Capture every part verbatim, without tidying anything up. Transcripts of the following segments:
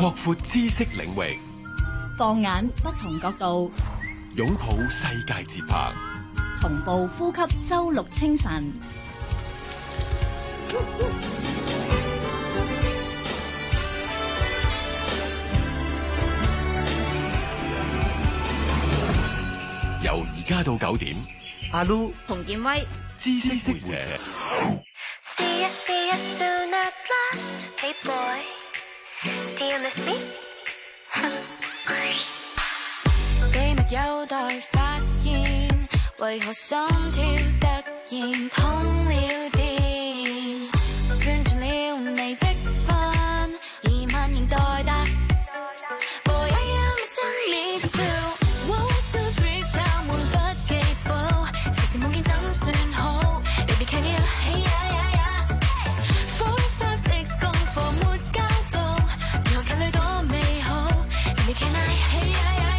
擴闊知識領域， 放眼不同角度， 擁抱世界節拍， 同步呼吸周六清晨。 由而家到九點， 阿 Lu 洪建威， 知識會社。 秘密有待發現，為何心跳突然通了電？算盡了你積分，疑問仍待答。Boy I am missing me too。One two three， 他們不記報，時時夢見怎算好 ？Baby can you hey yeah yeah yeah。Four five six 功課沒交到，如何近侶多美好 ？Baby can I hey yeah yeah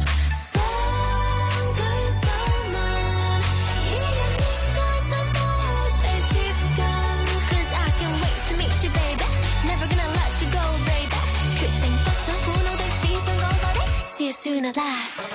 yeah。See you soon at last。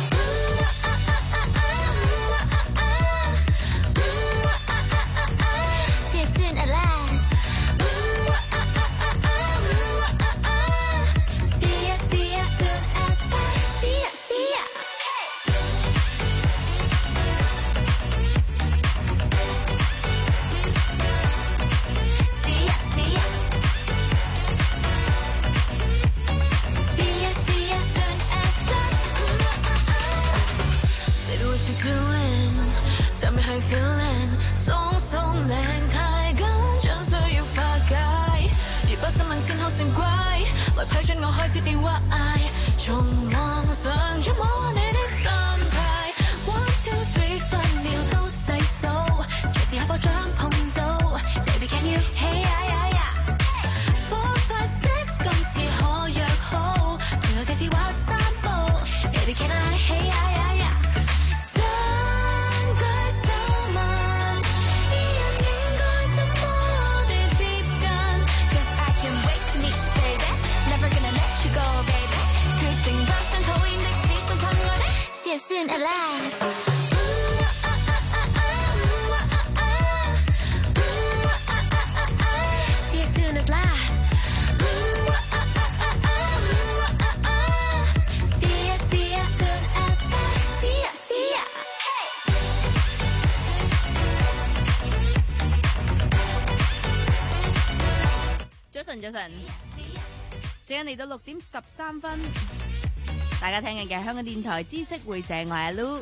早晨，時間嚟到六點十三分，大家聽緊嘅香港電台知識會社，我係阿 Lu。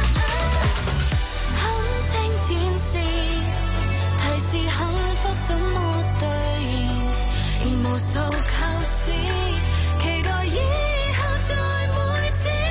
看清天使，提示幸福怎麼兌現，而無數構思，期待以後再每天。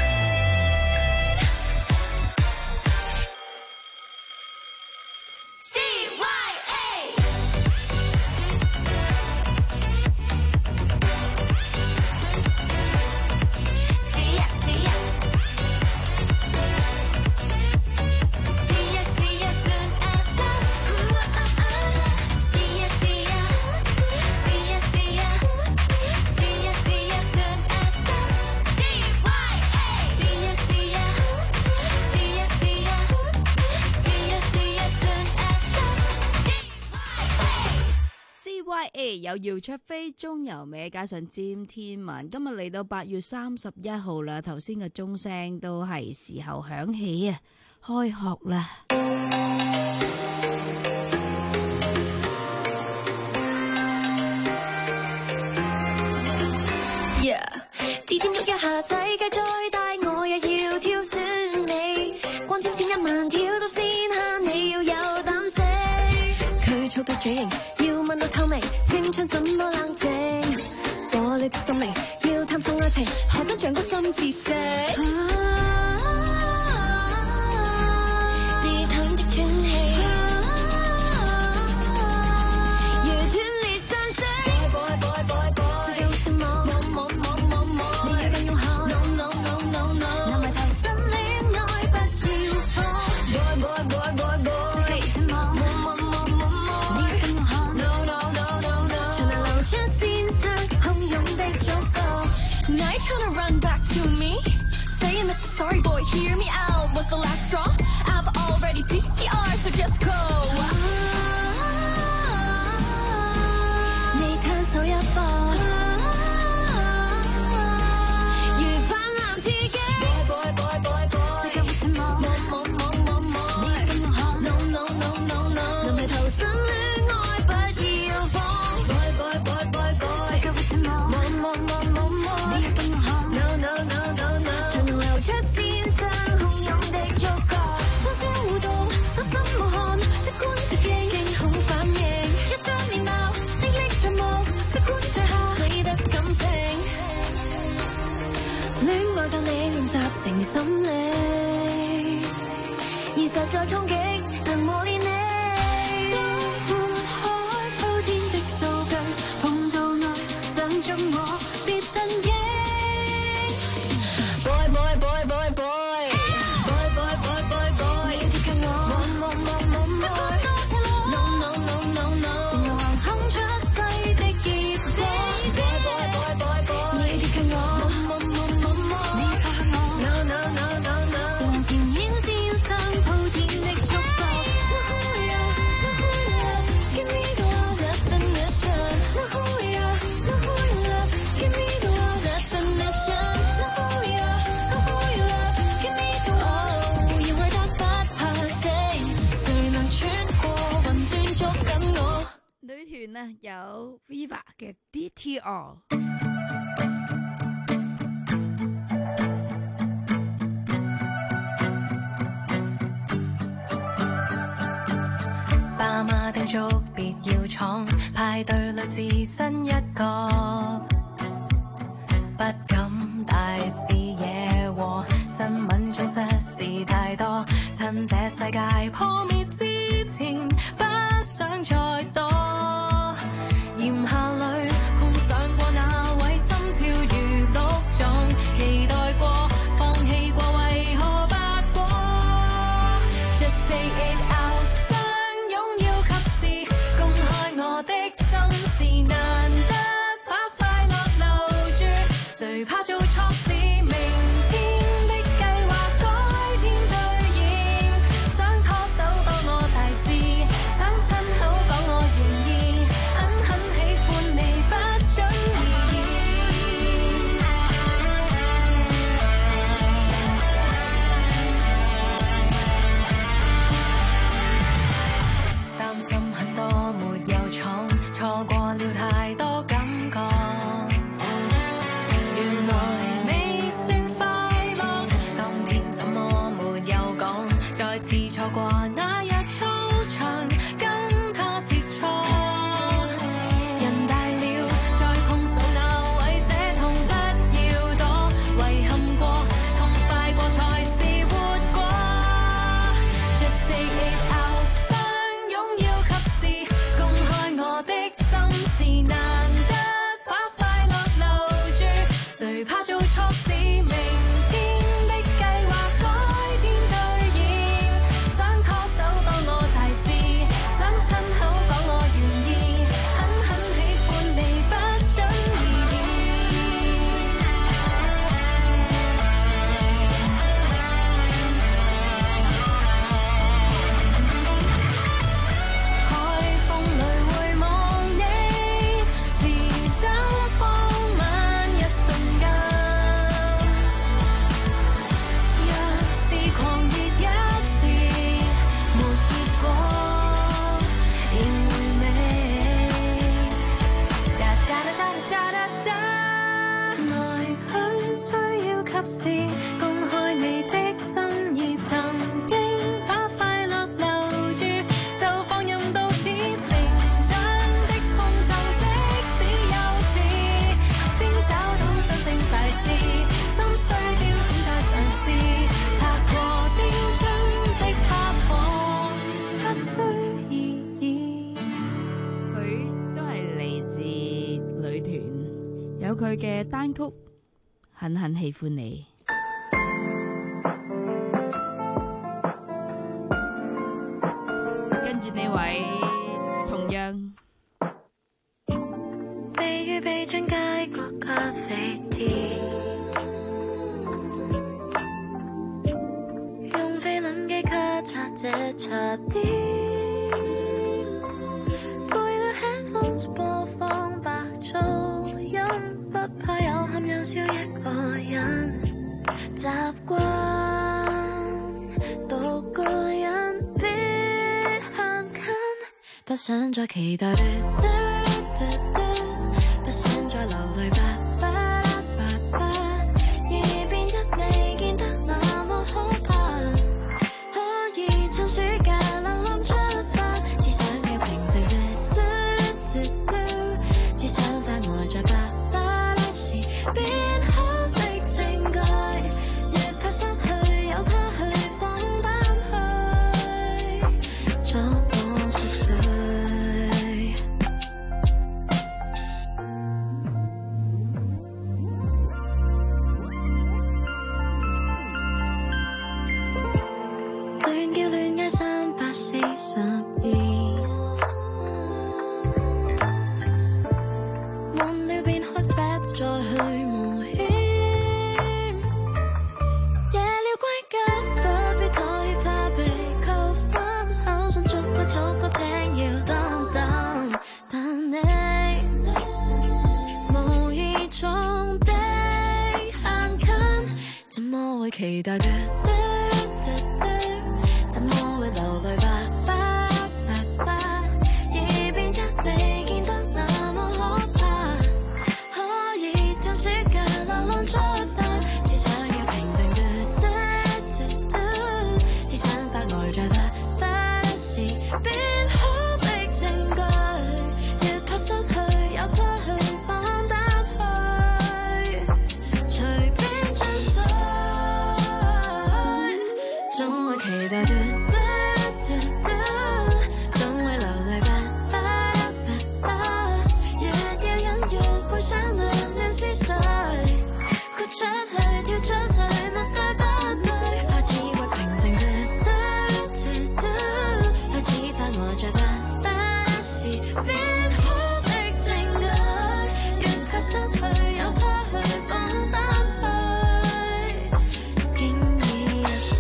有姚焯菲、鐘柔美加上詹天文，今日嚟到八月三十一號啦。頭先嘅鐘聲都係時候響起啊，開學啦。 指尖喐一下，世界再大，我也要挑選你。光纖線一萬條到線下，你要有膽識。佢速度嘴型，要問到透明，青春怎麼冷靜？玻璃的心靈，要探索愛情，何真像個心知識。你淡的喘氣。 wanna run back to me? Saying that you're sorry, boy, hear me out. What's the last straw? I've already T T R, so just go. 你攤手一步，如泛濫刺激。Boy boy boy boy boy， 世界沒情望，望望望望望，你跟我看 ，no no no no no， 能被投身戀愛不要慌。Boy boy boy boy boy， 世界沒情望，望望望望望，你跟我看 ，no no no no no， 才能流出線上洶湧的觸覺，多少互動，手心無汗，即觀即驚，驚恐反應，一張面貌，歷歷在目，即觀在下，死得感情。戀愛教你練習成心理，現實在衝擊，能磨練你。當撥開鋪天的數據，碰到愛，想中我，別震驚。Boy boy boy boy boy， boy boy boy boy boy， 你要貼近我，望望望望望 ，no no no no no， 成流行哼出世的結果。Boy boy boy boy boy， 你要貼近我，望望望望，你要拍向我 ，no no no no no， 成行前演線上鋪天的觸覺。No hurry up, no hurry up, give me the definition. No hurry up, no hurry up, give me the definition. No hurry up, no hurry up, give me the oh， 要愛得不怕死，誰能穿過雲端捉緊我？ 女團呢有 Viva 嘅 D T R。 爸媽叮囑別要闖，派對裏置身一角，不敢大視野和新聞中失事太多，趁這世界破滅之前，不想再多。炎夏裏碰上過那位，心跳如鹿撞，期待過，放棄過，為何不過 ？Just say it out， 相擁要及時，公開我的心事，難得把快樂留住，誰怕做錯事？明天的計劃改天兌現，想拖手幫我大志，想親口講我願意，狠狠喜歡你不准異議。擔心很多沒有闖，錯過了太多感覺，原來未算快樂，當天怎麼沒有講，再次錯過那日操場，跟他切磋。人大了，再碰上那位，這痛不要躲，遺憾過，痛快過才是活過。Just say it out， 相擁要及時，公開我的心事，難得把快樂留住，誰怕做錯事？明天的計劃改天兌現，想拖手幫我大志，想親口講我願意，狠狠喜歡你不准異議。海風裏回望你，時針放慢一瞬間。若是狂熱一次，沒結果，仍回味。噠噠噠噠噠噠噠，愛很需要及時，公開你的心意，曾經把快樂留住，就放任到此成長的碰撞，即使幼稚，先找到真正大志，心碎掉正在嘗試，擦過青春的花火，不需意義。 佢都係嚟自女團，有佢嘅單曲《狠狠喜歡你》。跟住呢位同樣被預備進街角咖啡店， 不想再期待，不想再流淚吧。期待着，怎麼會流淚吧？已變得未見得那麼可怕，可以將暑假流浪出發，只想要平靜着，只想發呆着吧，不是變好的證據，越怕失去由他去放膽去，隨便進水。總會期待着，總會流淚吧，越要忍越會想亂亂思緒，豁出去跳出去默對不對，怕似會平靜着，開始發呆着吧，不是變好的證據，越怕失去由他去放膽去，經已入睡。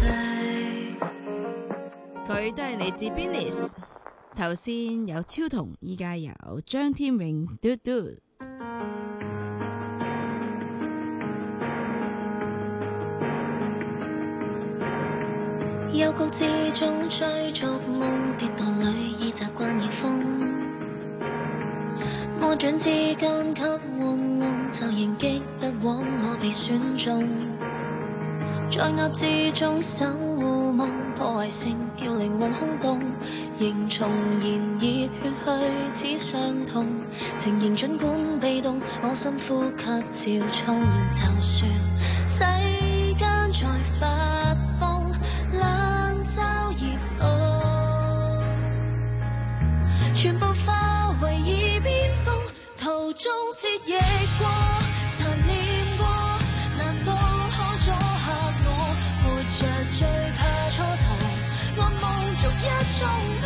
佢都係嚟自 Bennis， 頭先有超童，依家有張天穎嘟嘟。 幽谷之中追逐夢，跌宕裏已習慣逆風，魔掌之間給玩弄，就仍擊不枉我被選中，在壓之中守護夢，破壞性叫靈魂空洞，仍重燃熱血去似傷痛，情形儘管被動，我深呼吸照衝，就算世間在發瘋，冷嘲熱諷，全部化為耳邊風，途中折翼過，殘念過，難道可阻嚇我？活着最怕蹉跎，噩夢逐一衝破，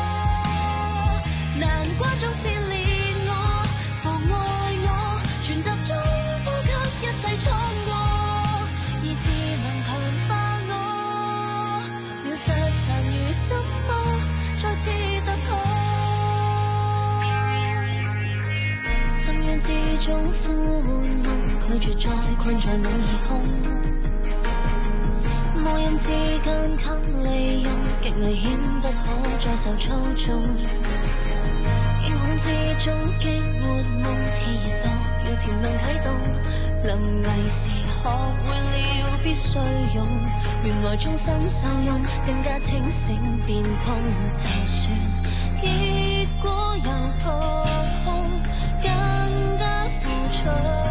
難關總是練我，妨礙我全集中呼吸，一切闖過，意志能強化我，秒殺殘餘心魔，再次突破。深淵之中呼喚夢，拒絕再困在我耳空，魔音之間給利用，極危險不可再受操縱，驚恐之中激活夢，熾熱到要潛能啟動，臨危時學會了必須用，原來終身受用，更加清醒變通，就算結果有破空，更加付出，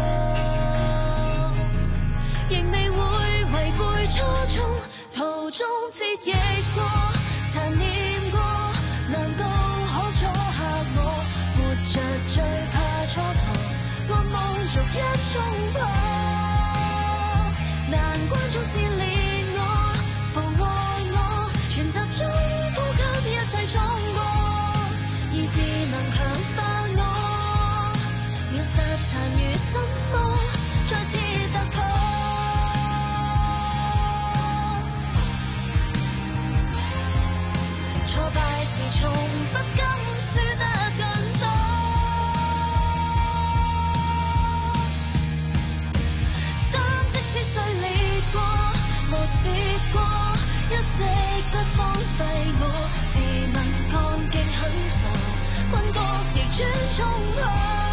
仍未會違背初衷，途中折翼過，殘念過，難道可阻嚇我？活着最怕蹉跎，噩夢逐一衝破，難關總是練我，妨礙我全集中呼吸，一切闖過，意志能強化我，秒殺殘餘心魔，再次突破。挫敗時從不甘輸得更多， 轉衝破，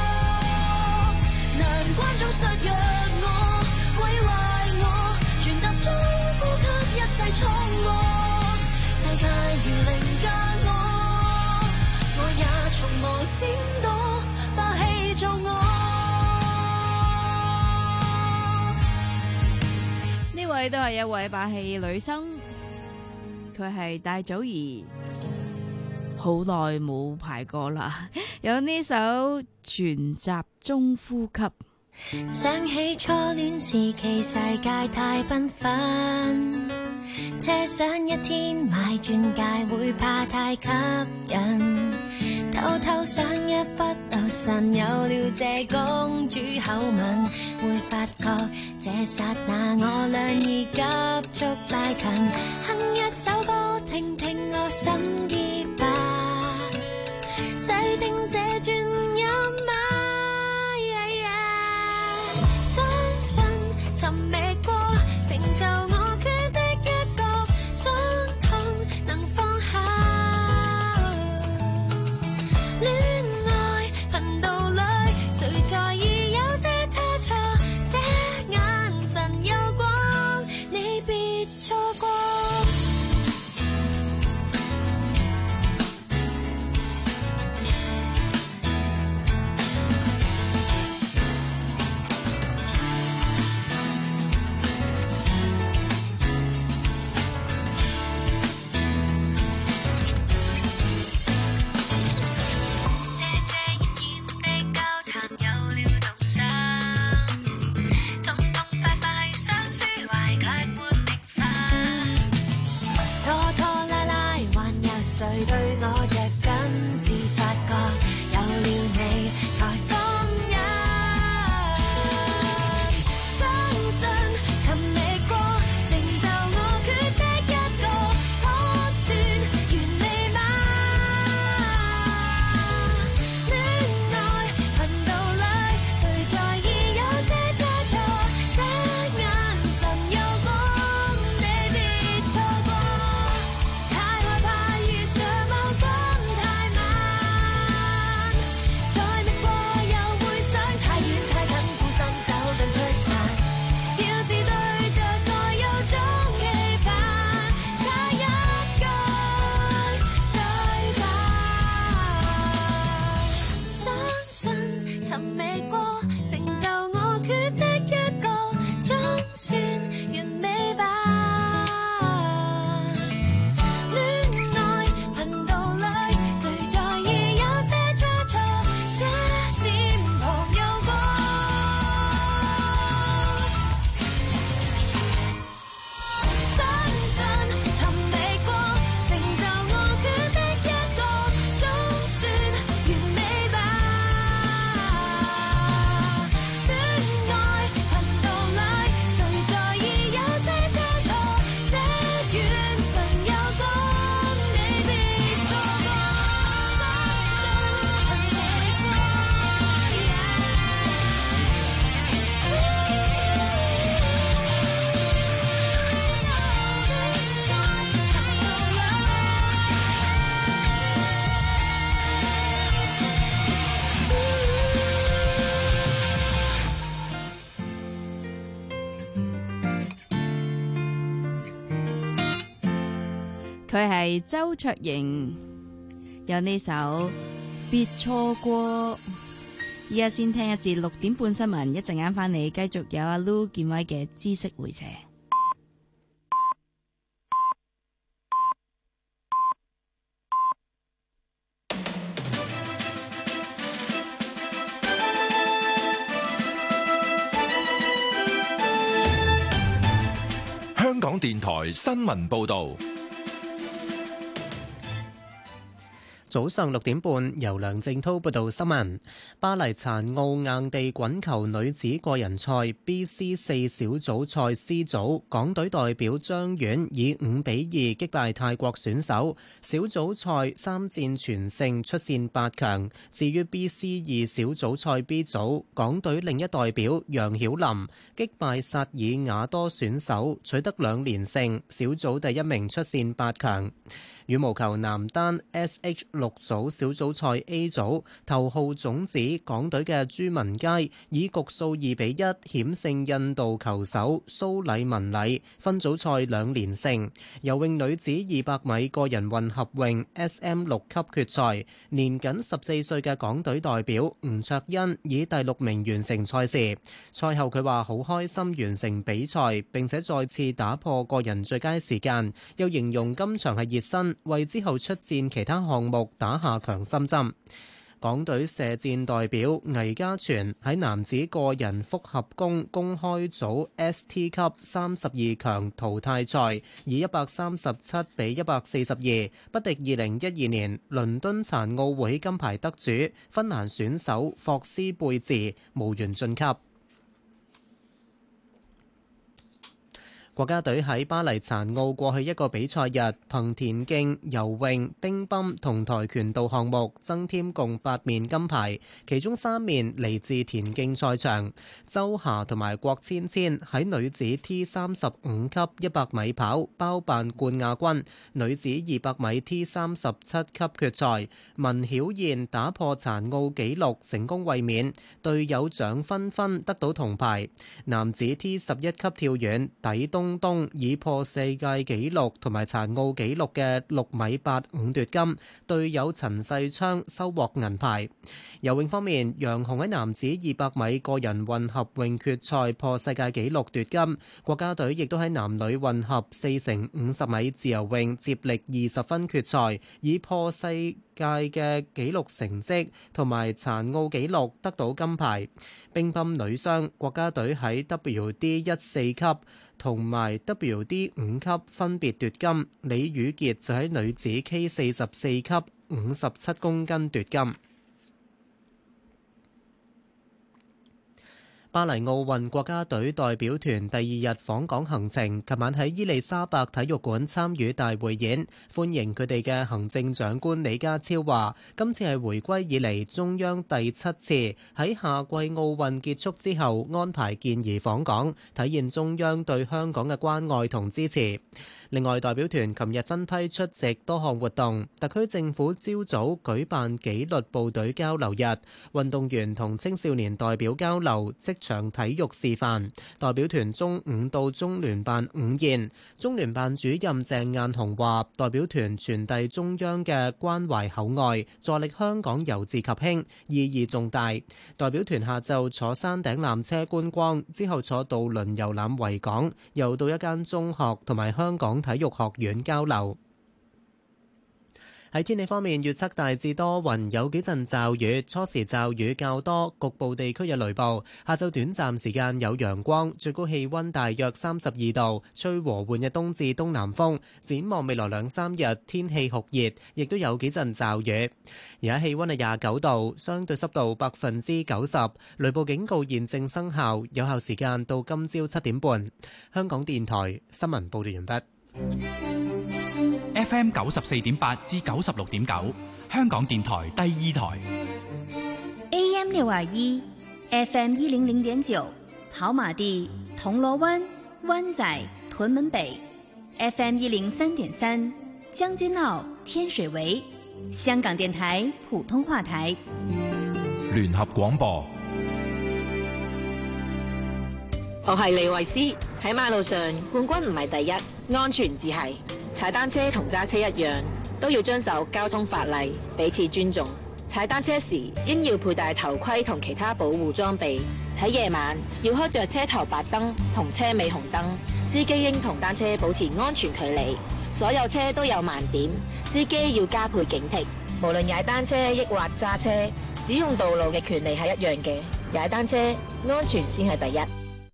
難關中削弱我，毀壞我，全集中呼吸一切錯愕，世界如凌駕我，我也從無閃躲，霸氣做我。 呢位都係一位霸氣女生，佢係戴祖兒，好耐冇排過啦。有呢首全集中呼吸。 想起初戀時期，世界太繽紛，奢想一天買鑽戒會怕太吸引，偷偷想一不留神有了這公主口吻，會發覺這剎那我倆已急速拉近，哼一首歌聽聽我心意吧，細聽這轉音碼，相信尋覓過成就我缺的一個，傷痛能放下，戀愛頻道裏誰在意有些差錯，這眼神有光，你別錯過。誰對我着緊，是發覺有了你才放任，相信尋覓過成就我缺的一個，可算完美嗎？戀愛頻道裏誰在意有些差錯，這眼神有光，你別錯過。太害怕遇上某分太慢，再覓過又會想太遠太近，孤身走近璀璨，要是對着愛有種期盼，差一句對白，相信尋覓過成就我缺的一個，總算完美吧。戀愛頻道裏誰在意有些差錯，這臉龐有光，相信尋覓過成就我缺的一個，總算完美吧。戀愛頻道裏誰在意有些差錯，這眼神有光，你別錯過。相信尋覓過， 佢係周卓盈，有呢首別錯過。依家先聽一節六點半新聞，一陣間翻嚟繼續有阿 Lu 健威嘅知識回射。 香港電台新聞報道。 早上六點半，由梁正滔報道新聞。巴黎殘奧硬地滾球女子個人賽 B C 四小組賽 C 組，港隊代表張婉以五比二擊敗泰國選手，小組賽三戰全勝出線八強。至於 B C 二小組賽 B 組，港隊另一代表楊曉琳擊敗薩爾瓦多選手，取得兩連勝，小組第一名出線八強。 羽毛球男單 S H 六組小組賽 A 組，頭號種子港隊嘅朱文佳以局數二比一險勝印度球手蘇禮文禮，分組賽兩連勝。游泳女子二百米個人混合泳 S M 六級決賽，年僅十四歲嘅港隊代表吳卓欣以第六名完成賽事。賽後佢話好開心完成比賽，並且再次打破個人最佳時間，又形容今場係熱身，為之後出戰其他項目打下強心針。港隊射箭代表魏家全喺男子個人複合弓公開組 S T 級三十二強淘汰賽，以一百三十七比一百四十二不敵二零一二年倫敦殘奧會金牌得主芬蘭選手霍斯貝治，無緣晉級。國家隊喺巴黎殘奧過去一個比賽日，憑田徑、游泳、乒乓同跆拳道項目增添共八面金牌，其中三面嚟自田徑賽場。周霞同埋郭芊芊喺女子 T 三十五級一百米跑包辦冠亞軍，女子二百米 T 三十七級決賽，文曉燕打破殘奧紀錄成功衛冕，隊友蔣芬芬得到銅牌。男子 T 十一級跳遠，底東東東以破世界紀錄同埋殘奧紀錄嘅六米八五奪金，隊友陳世昌收穫銀牌。游泳方面，楊虹喺男子二百米個人混合泳決賽破世界紀錄奪金，國家隊亦都喺男女混合四乘五十米自由泳接力二十分決賽，以破世界嘅紀錄成績同埋殘奧紀錄得到金牌。乒乓女雙，國家隊喺 W D 一四級同埋 W D 五級分別奪金，李宇傑就喺女子 K 四十四級五十七公斤奪金。巴黎奧運國家隊代表團第二日訪港行程，琴晚喺伊利沙伯體育館參與大匯演，歡迎佢哋嘅行政長官李家超話：今次係回歸以嚟中央第七次喺夏季奧運結束之後安排健兒訪港，體現中央對香港嘅關愛同支持。另外，代表團琴日分批出席多項活動，特區政府朝早舉辦紀律部隊交流日，運動員同青少年代表交流職場體育示範。代表團中午到中聯辦午宴，中聯辦主任鄭雁雄話：代表團傳遞中央嘅關懷厚愛，助力香港由治及興，意義重大。代表團下晝坐山頂纜車觀光，之後坐渡輪遊覽維港，又到一間中學同埋香港體育學院交流。喺天氣方面，預測大致多雲，有幾陣驟雨，初時驟雨較多，局部地區有雷暴。下晝短暫時間有陽光，最高氣溫大約三十二度，吹和緩嘅東至東南風。展望未來兩三日，天氣酷熱，亦都有幾陣驟雨。而家氣溫係廿九度，相對濕度百分之九十，雷暴警告現正生效，有效時間到今朝七點半。香港電台新聞報道完畢。 F M 九十四點八至九十六點九，香港電台第二台。 A M 六二一 ，F M 一零零點九，跑馬地、銅鑼灣、灣仔、屯門北 ，F M 一零三點三，將軍澳、天水圍，香港電台普通話台。 聯合廣播。 我係李慧詩，喺馬路上冠軍唔係第一，安全至係。踩單車同揸車一樣，都要遵守交通法例，彼此尊重。踩單車時應要佩戴頭盔同其他保護裝備。喺夜晚要開着車頭白燈同車尾紅燈。司機應同單車保持安全距離。所有車都有盲點，司機要加倍警惕。無論踩單車抑或揸車，使用道路嘅權利係一樣嘅。踩單車安全先係第一。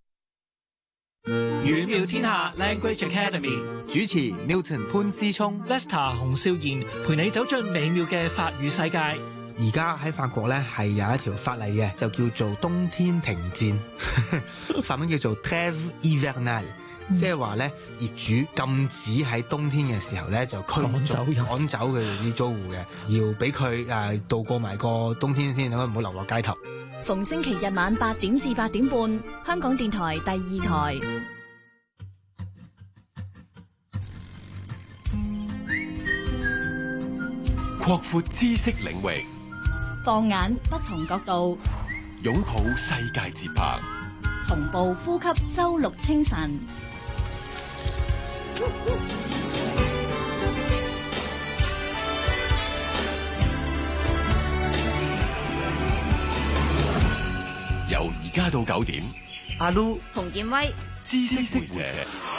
語妙天下 Language Academy 主持 Newton 潘思聰 Lester 洪少賢陪你走進美妙嘅法語世界。 而家喺法國咧係有一條法例嘅，就叫做冬天停戰，法文叫做 Trêve hivernale，即係話咧業主禁止喺冬天嘅時候咧就驅走趕走佢哋啲租戶嘅，要俾佢誒度過埋個冬天先，可唔好流落街頭。 逢星期日晚八點至八點半，香港電台第二台。 擴闊知識領域， 放眼不同角度， 擁抱世界節拍， 同步呼吸周六清晨。 由而家到九點， 阿 Lu 洪建威， 知識會社。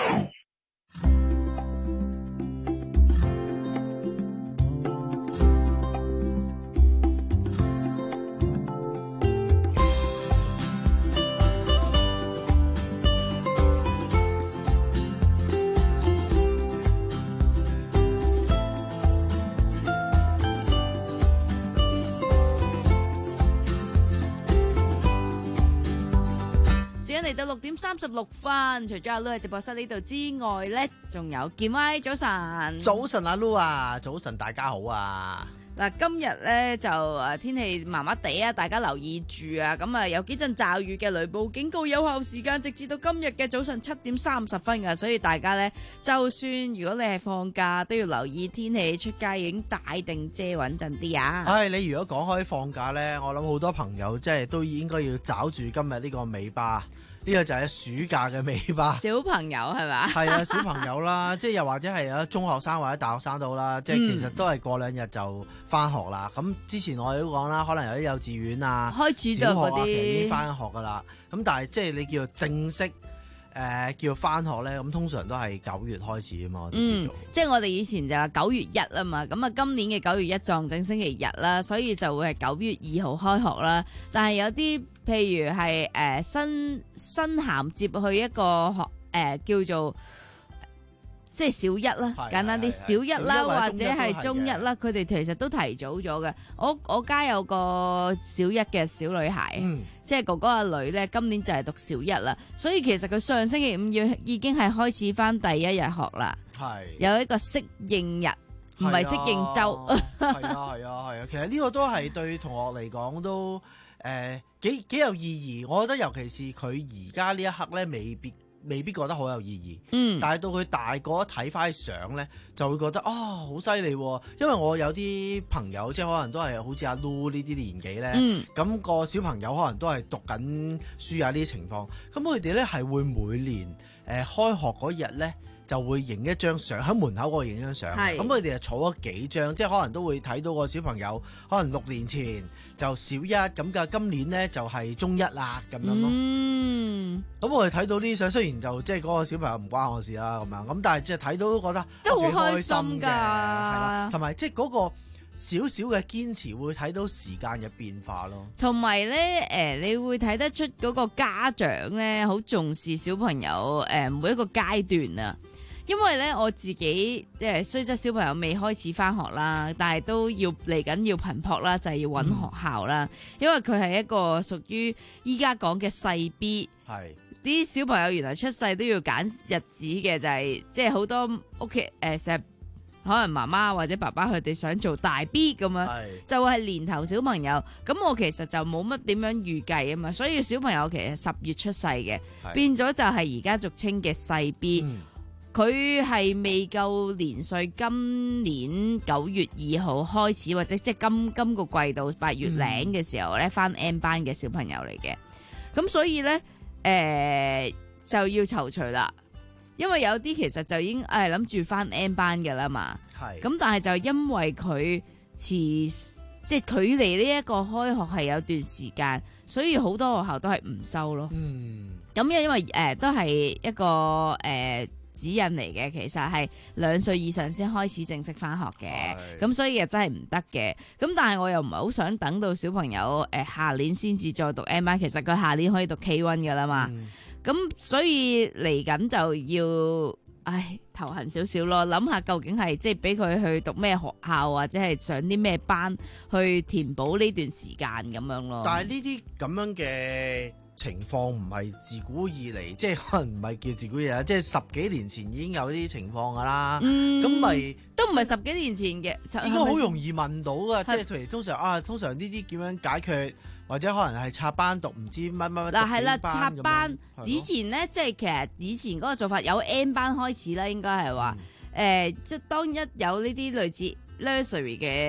嚟到六點三十六分，除咗阿 Lu 喺直播室呢度之外咧，仲有建威，早晨， 早晨阿 Lu 啊，早晨大家好啊！ 嗱，今日咧就誒天氣麻麻地啊，大家留意住啊，咁啊有幾陣驟雨嘅雷暴警告有效時間直至到今日嘅早上七點三十分噶，所以大家咧就算如果你係放假都要留意天氣，出街已經帶定遮穩陣啲啊！ 唉、哎，你如果講開放假咧，我諗好多朋友即係都應該要找住今日呢個尾巴。呢個就係暑假嘅尾巴， 小朋友係咪？ 係啊，小朋友啦，即係又或者係啊中學生或者大學生到啦，即係其實都係過兩日就翻學啦。咁、嗯、之前我哋都講啦，可能有啲幼稚園啊、 開始小學啊， 啲其實已經翻學噶啦。咁但係即係你叫做正式誒、呃、叫翻學咧，咁通常都係九月開始啊嘛。 嗯，即係我哋以前就話九月一啊嘛，咁啊今年嘅九月一撞正星期日啦，所以就會係九月二號開學啦。但係有啲譬如係誒、呃、新新銜接去一個學誒、呃、叫做即係小一啦，簡單啲小一啦，或者係中一啦，佢哋其實都提早咗嘅。我我家有個小一嘅小女孩，嗯、即係哥哥阿女咧，今年就係讀小一啦，所以其實佢上星期五要已經係開始返第一日學啦，有一個適應日。唔係適應週， 係啊係啊係啊，其實呢個都係對同學嚟講都誒、呃、幾幾有意義。我覺得尤其是佢而家呢一刻咧，未必未必覺得好有意義。嗯，但係到佢大個一睇翻相咧，就會覺得啊好犀利喎。因為我有啲朋友即係可能都係好似阿 Lu 呢啲年紀咧，咁、嗯、個小朋友可能都係讀緊書啊呢啲情況，咁佢哋咧係會每年誒、呃、開學嗰日咧，就會影一張相喺門口嗰度影張相，咁佢哋就儲咗幾張，即係可能都會睇到個小朋友，可能六年前就小一咁嘅，今年咧就係中一啦咁樣咯。嗯，咁我哋睇到啲相，雖然就即係嗰個小朋友唔關我事啦，咁樣咁，但係即係睇到都覺得都好開心㗎，係啦，同埋即係嗰個少少嘅堅持，會睇到時間嘅變化咯。 同埋咧，誒、呃，你會睇得出嗰個家長咧，好重視小朋友誒、呃、每一個階段啊。因為咧我自己誒雖則小朋友未開始翻學啦，但係都要嚟緊要頻撲啦，就係、是、要揾學校啦。嗯、因為佢係一個屬於依家講嘅細 B，係啲小朋友原來出世都要揀日子嘅，就係即係好多屋企誒成日可能媽媽或者爸爸佢哋想做大 B 咁樣，就係年頭小朋友。咁我其實就冇乜點樣預計啊嘛，所以小朋友其實十月出世嘅，變咗就係而家俗稱嘅細 B。嗯佢係未夠年歲，今年九月二號開始，或者即係今今個季度八月零嘅時候咧，翻 N 班嘅小朋友嚟嘅。咁所以咧，誒、呃、就要躊躇啦，因為有啲其實就已經誒諗住翻 N 班嘅啦嘛。係。咁但係就因為佢遲，即係距離呢一個開學係有段時間，所以好多學校都係唔收咯。嗯。咁因因為誒、呃、都係一個誒。呃指引嚟嘅，其實係兩歲以上先開始正式返學嘅，咁所以又真係唔得嘅。咁但係我又唔係好想等到小朋友誒下、呃、年先至再讀 M 班，其實佢下年可以讀 K 一㗎啦嘛。咁、嗯、所以嚟緊就要唉頭痕少少咯，諗下究竟係即係俾佢去讀咩學校，或者係上啲咩班去填補呢段時間咁樣咯。 但係呢啲咁樣嘅情況唔係自古以嚟，即係可能唔係叫自古以嚟，即係十幾年前已經有呢啲情況噶啦。咁咪、嗯、 都唔係十幾年前嘅，應該好容易問到噶。即係譬如通常啊，通常呢啲點樣解決，或者可能係插班讀唔知乜乜乜。 嗱係啦，插班以前咧，即係其實以前嗰個做法有 N 班開始啦，應該係話誒，即係當一有呢啲類似 nursery 嘅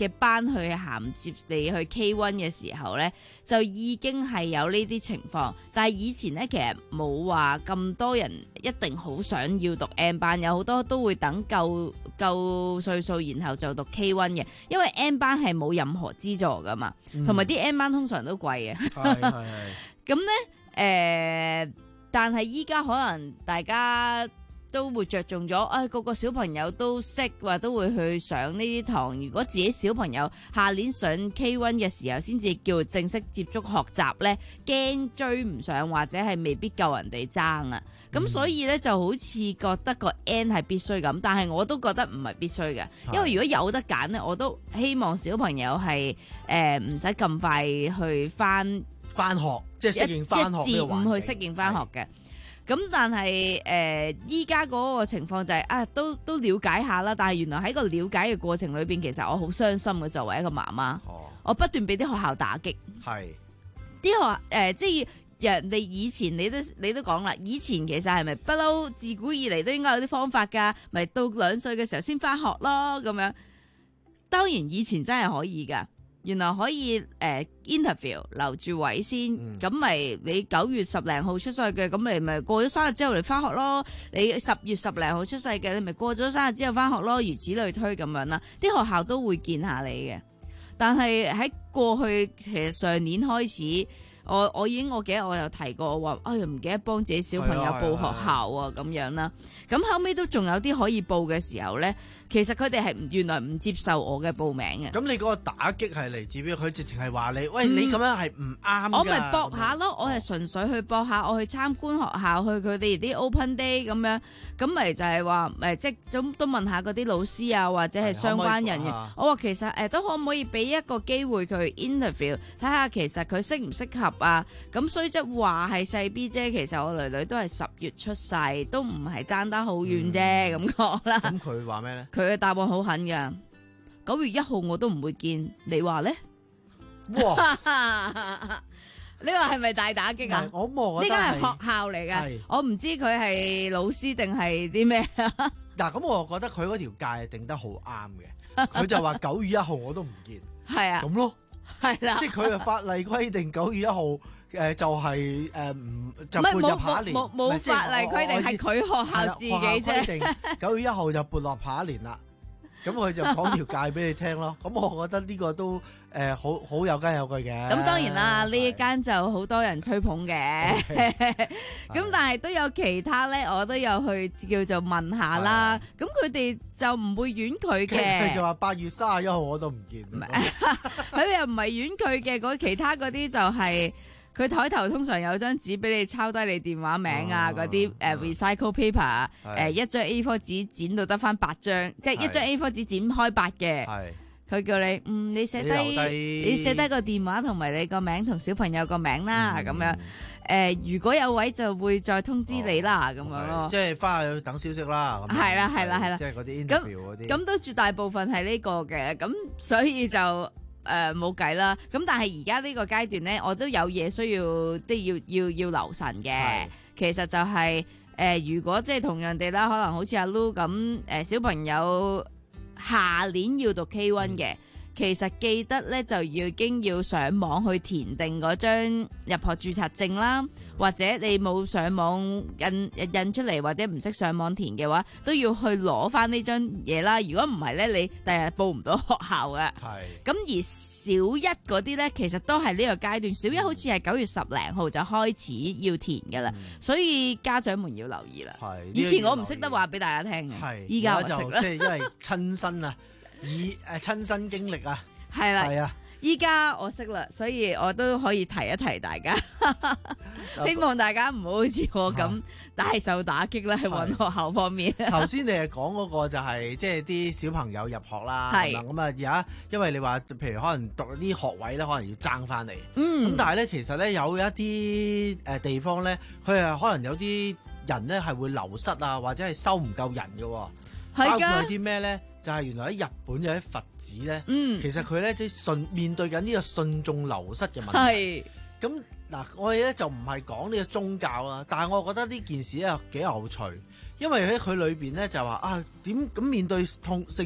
嘅班去銜接你去 K 一 嘅時候呢，就已經係有呢啲情況。但係以前呢，其實冇話咁多人一定好想要讀 N 班，有好多都會等夠夠歲數，然後就讀 K 一 嘅，因為 N 班係冇任何資助噶嘛，同埋啲 N 班通常都貴嘅。係係係。咁呢，誒、呃，但係依家可能大家都會着重咗，哎，個個小朋友都識或都會去上呢啲堂。如果自己小朋友下年上 K 一 嘅時候先至叫正式接觸學習呢，驚追唔上或者係未必夠人哋爭啊。咁、嗯、所以呢，就好似覺得個 N 係必須咁，但係我都覺得唔係必須嘅，因為如果有得揀呢，我都希望小朋友係誒唔使咁快去翻翻學，即係適應翻學呢個環境，一至五去適應翻學嘅。咁但係誒依家嗰個情況就係、是、啊都都了解下啦，但係原來喺個了解嘅過程裏邊，其實我好傷心嘅，作為一個媽媽，哦、我不斷俾啲學校打擊，係啲學誒、呃、即係人哋以前你都你都講啦，以前其實係咪不嬲自古以嚟都應該有啲方法㗎，咪到兩歲嘅時候先返學咯咁樣。當然以前真係可以㗎。原來可以誒、呃、interview 留住位先，咁咪、嗯、你九月十零號出世嘅，咁你咪過咗生日之後嚟翻學咯。你十月十零號出世嘅，你咪過咗生日之後翻學咯。如此類推咁樣啦，啲學校都會見下你嘅。但係喺過去其實上年開始，我我已經我記得我有提過，我話哎呀唔記得幫自己小朋友報學校啊咁樣啦。咁後尾都仲有啲可以報嘅時候咧。其實佢哋係原來唔接受我嘅報名嘅。咁你嗰個打擊係嚟自邊？佢直情係話你，喂、嗯、你咁樣係唔啱㗎。我咪搏下咯，我係純粹去搏下，我去參觀學校，去佢哋啲 open day 咁樣，咁咪就係話誒，即係都都問下嗰啲老師啊，或者係相關人員。我話其實誒、呃、都可唔可以俾一個機會佢 interview， 睇下其實佢適唔適合啊？咁所以即係話係細 B 啫，其實我女女都係十月出世，都唔係爭得好遠啫咁講啦。咁佢話咩咧？佢嘅答案好狠噶，九月一號我都唔會見，你話咧？哇！你話係咪大打擊啊？我冇，呢間係學校嚟嘅，我唔知佢係老師定係啲咩。嗱，咁我覺得佢嗰條界係定得好啱嘅，佢就話九月一號我都唔見，係啊，咁咯，係啦，即係佢嘅法例規定九月一號。誒就係誒唔就撥入下一年，冇冇法例規定係佢學校自己啫。九月一號就撥落下一年啦，咁佢就講條界俾你聽咯。咁我覺得呢個都誒好好有根有據嘅。咁當然啦，呢一間就好多人吹捧嘅。咁但係都有其他咧，我都有去叫做問下啦。咁佢哋就唔會婉拒嘅。佢就話八月三十一號我都唔見。佢又唔係婉拒嘅，嗰其他嗰啲就係。佢台頭通常有張紙俾你抄低你電話名啊，嗰啲誒 recycle paper， 誒、呃、一張 A 四 紙剪到得翻八張，即係一張 A 四 紙剪開八嘅。佢叫你嗯，你寫低你寫低個電話同埋你個名同小朋友個名啦，咁、嗯、樣誒、呃，如果有位就會再通知你啦，咁、哦、樣咯。即係翻去等消息啦。係啦，係啦，係啦。即係嗰啲 interview 嗰啲。咁都絕大部分係呢個嘅，咁所以就。誒冇計啦，咁但係而家呢個階段呢，我都有嘢需要，即係要要要留神嘅。其實就係、是、誒、呃，如果即係同樣地啦，可能好似阿 Lu 咁，誒、呃、小朋友下年要讀 K 一 嘅。嗯其實記得咧就要已經要上網去填定嗰張入學註冊證啦，或者你冇上網印印出嚟，或者唔識上網填嘅話，都要去攞翻呢張嘢啦。如果唔係咧，你第日報唔到學校嘅。係。咁而小一嗰啲咧，其實都係呢個階段。小一好似係九月十零號就開始要填噶啦，嗯、所以家長們要留意啦。係。以前我唔識得話俾大家聽嘅，係。依家我識啦。即係因為親身啊。以誒親身經歷啊，係啦，係啊，依家我識啦，所以我都可以提一提大家，希望大家唔好好似我咁大受打擊啦，喺揾學校方面。頭先你係講嗰個就係即係啲小朋友入學啦，係咁啊，而家因為你話譬如可能讀啲學位咧，可能要爭翻嚟，嗯，咁但係咧其實咧有一啲誒地方咧，佢係可能有啲人咧係會流失啊，或者係收唔夠人嘅，包括係啲咩咧？就係原來喺日本有啲佛寺咧，嗯、其實佢咧即係信面對緊呢個信眾流失嘅問題。咁嗱，我哋咧就唔係講呢個宗教啦，但係我覺得呢件事咧幾有趣，因為喺佢裏邊咧就話啊點咁面對同性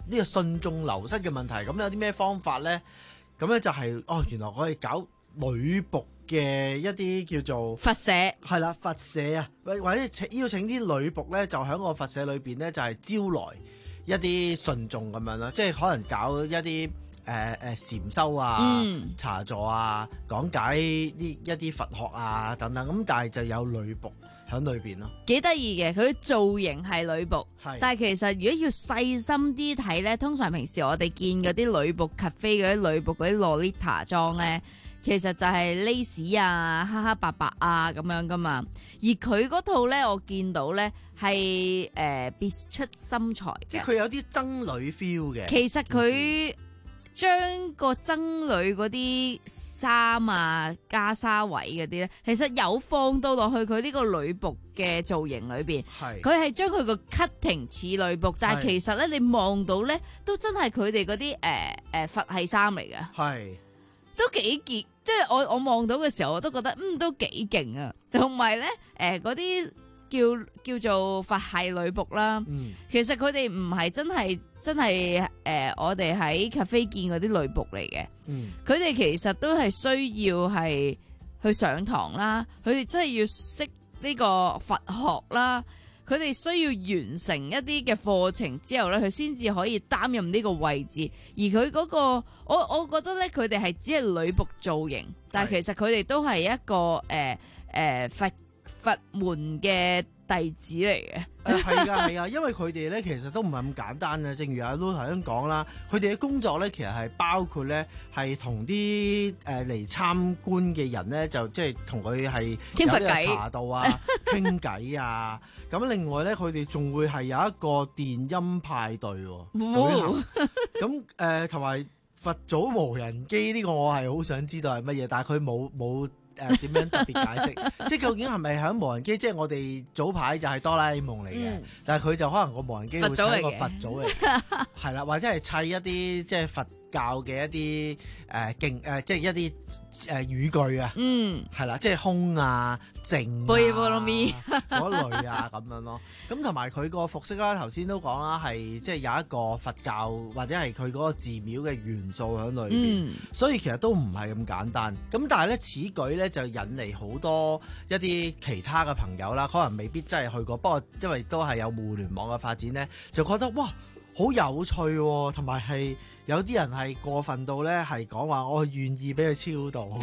呢個信眾流失嘅問題，咁有啲咩方法咧？咁咧就係、是、哦，原來我哋搞女僕嘅一啲叫做佛社， 係啦，佛社啊，或或者請邀請啲女僕咧，就喺個佛社裏邊咧，就係、是、招來一啲信眾咁樣啦，即係可能搞一啲。誒誒禪修啊、嗯、茶座啊、講解呢一啲佛學啊等等，咁但係就有女僕喺裏邊咯， 幾得意嘅。佢造型係女僕，但係其實如果要細心啲睇咧，通常平時我哋見嗰啲女僕 cafe 嗰啲女僕嗰啲 Lolita 裝咧，其實就係 lace 啊、黑黑白白啊咁樣噶嘛。而佢嗰套咧，我見到咧係誒別出心裁， 即係佢有啲僧侶 feel 嘅。 其實佢將個僧侶嗰啲衫啊、袈裟位嗰啲咧，其實有放到落去佢呢個女僕嘅造型裏邊。係佢係將佢個 cutting 似女僕，但係其實咧你望到咧都真係佢哋嗰啲誒誒佛系衫嚟嘅。係都幾傑，即係我我望到嘅時候，我都覺得嗯都幾勁啊。同埋咧誒嗰啲叫叫做佛系女僕啦，嗯、其實佢哋唔係真係。真係誒、呃，我哋喺 cafe 見嗰啲女僕嚟嘅，佢哋、嗯、其實都係需要係去上堂啦，佢哋真係要識呢個佛學啦，佢哋需要完成一啲嘅課程之後咧，佢先至可以擔任呢個位置。而佢嗰、嗰個，我我覺得咧，佢哋係只係女僕造型，但係其實佢哋都係一個誒誒、呃呃、佛佛門嘅弟子嚟嘅。 係噶係啊，因為佢哋咧其實都唔係咁簡單嘅。正如阿 Loo 頭先講啦，佢哋嘅工作咧其實係包括咧係同啲誒嚟參觀嘅人咧，就即係同佢係傾佛偈、茶道啊、傾偈啊。咁另外咧，佢哋仲會係有一個電音派對舉行。咁誒同埋佛祖無人機呢個，我係好想知道係乜嘢，但係佢冇冇。誒點、呃、樣特別解釋？即係究竟係咪喺無人機？即係我哋早排就係哆啦 A 夢嚟嘅，嗯、但係佢就可能個無人機會砌一個佛祖嚟嘅，係啦，或者係砌一啲即係佛教嘅一啲誒經誒，即係一啲誒、呃、語句啊，嗯，係啦，即係空啊、靜啊嗰類啊咁樣咯。咁同埋佢個服飾啦，頭先都講啦，係即係有一個佛教或者係佢嗰個寺廟嘅元素喺裏邊，嗯、所以其實都唔係咁簡單。咁但係咧，此舉咧就引嚟好多一啲其他嘅朋友啦，可能未必真係去過，不過因為都係有互聯網嘅發展咧，就覺得哇！好有趣喎，同埋係有啲人係過分到咧，係講話我願意俾佢超度，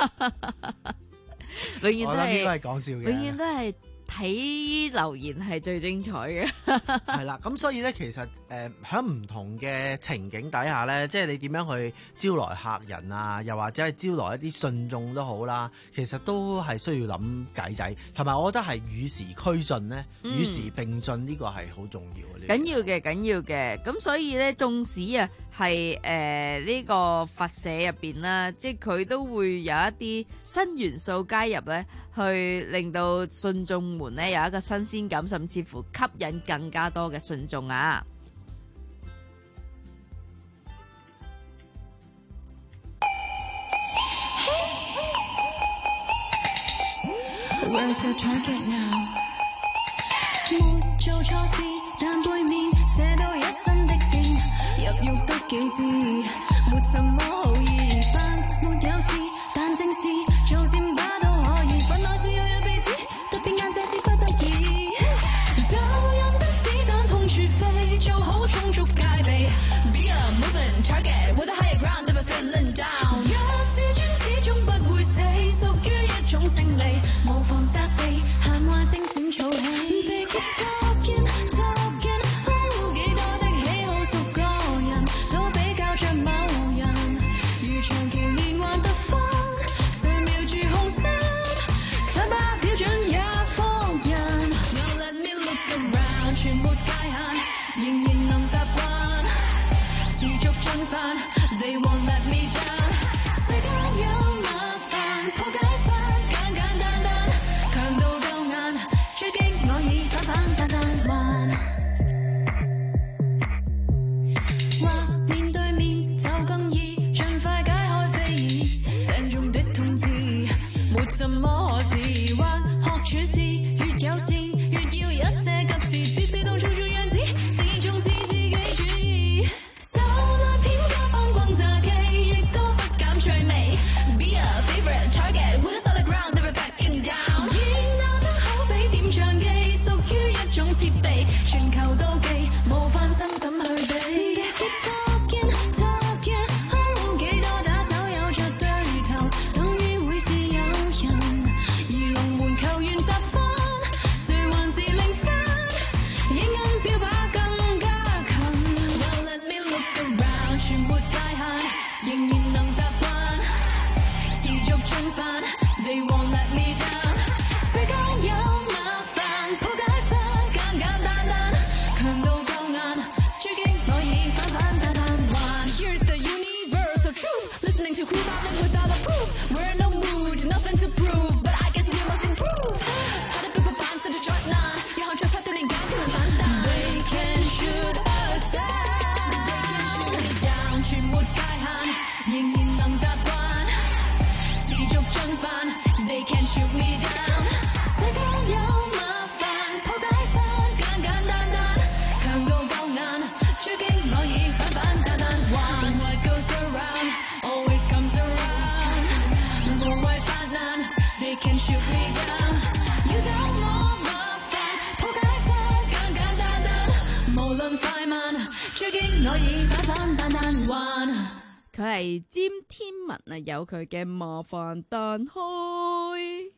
永遠都係應該係講笑嘅， 永遠都係睇留言係最精彩嘅。 係啦，咁所以咧，其實誒喺唔同嘅情景底下咧，即係你點樣去招來客人啊，又或者係招來一啲信眾都好啦，其實都係需要諗計仔，同埋我覺得係與時俱進咧，嗯、與時並進呢個係好重要嘅。 緊要嘅，緊要嘅。咁所以咧，縱使啊係誒呢個佛社入邊啦，即係佢都會有一啲新元素加入咧，去令到信眾們咧有一個新鮮感，甚至乎吸引更加多嘅信眾啊！ 沒做錯事，但背面寫到一身的字，入獄得幾次，沒什麼好意，扮沒有事，但正是做戰把都可以，分內笑又有鼻子，突變眼這是不得已，就任得子彈碰處飛，做好充足戒備 ，Be a moving target with a higher ground never feeling down，若自尊始終不會死，屬於一種勝利，無妨責備，閒話精選草起。Talking, talking, 好幾多的喜好，熟個人都比較着 groove out like without a proof. We're in no mood, nothing to prove, but I guess we must improve. How the people bounce to the chart now. You hold your 뚫린 가슴은 단단. They can shoot us down. They can shoot me down. 쥐못갈한 잉인 남자반. 지족전반. They can shoot me down. 새로운 영마판 포괄판 간간단단. 강도 강한 죽인 너희 반반단단. One what goes around always comes around. 무얼 반난 they can shoot me down. You don't know my fan 포괄판 간간단단. 물론快慢죽인 너희 반반단단. One 佢係詹天文啊，有佢嘅麻煩彈開。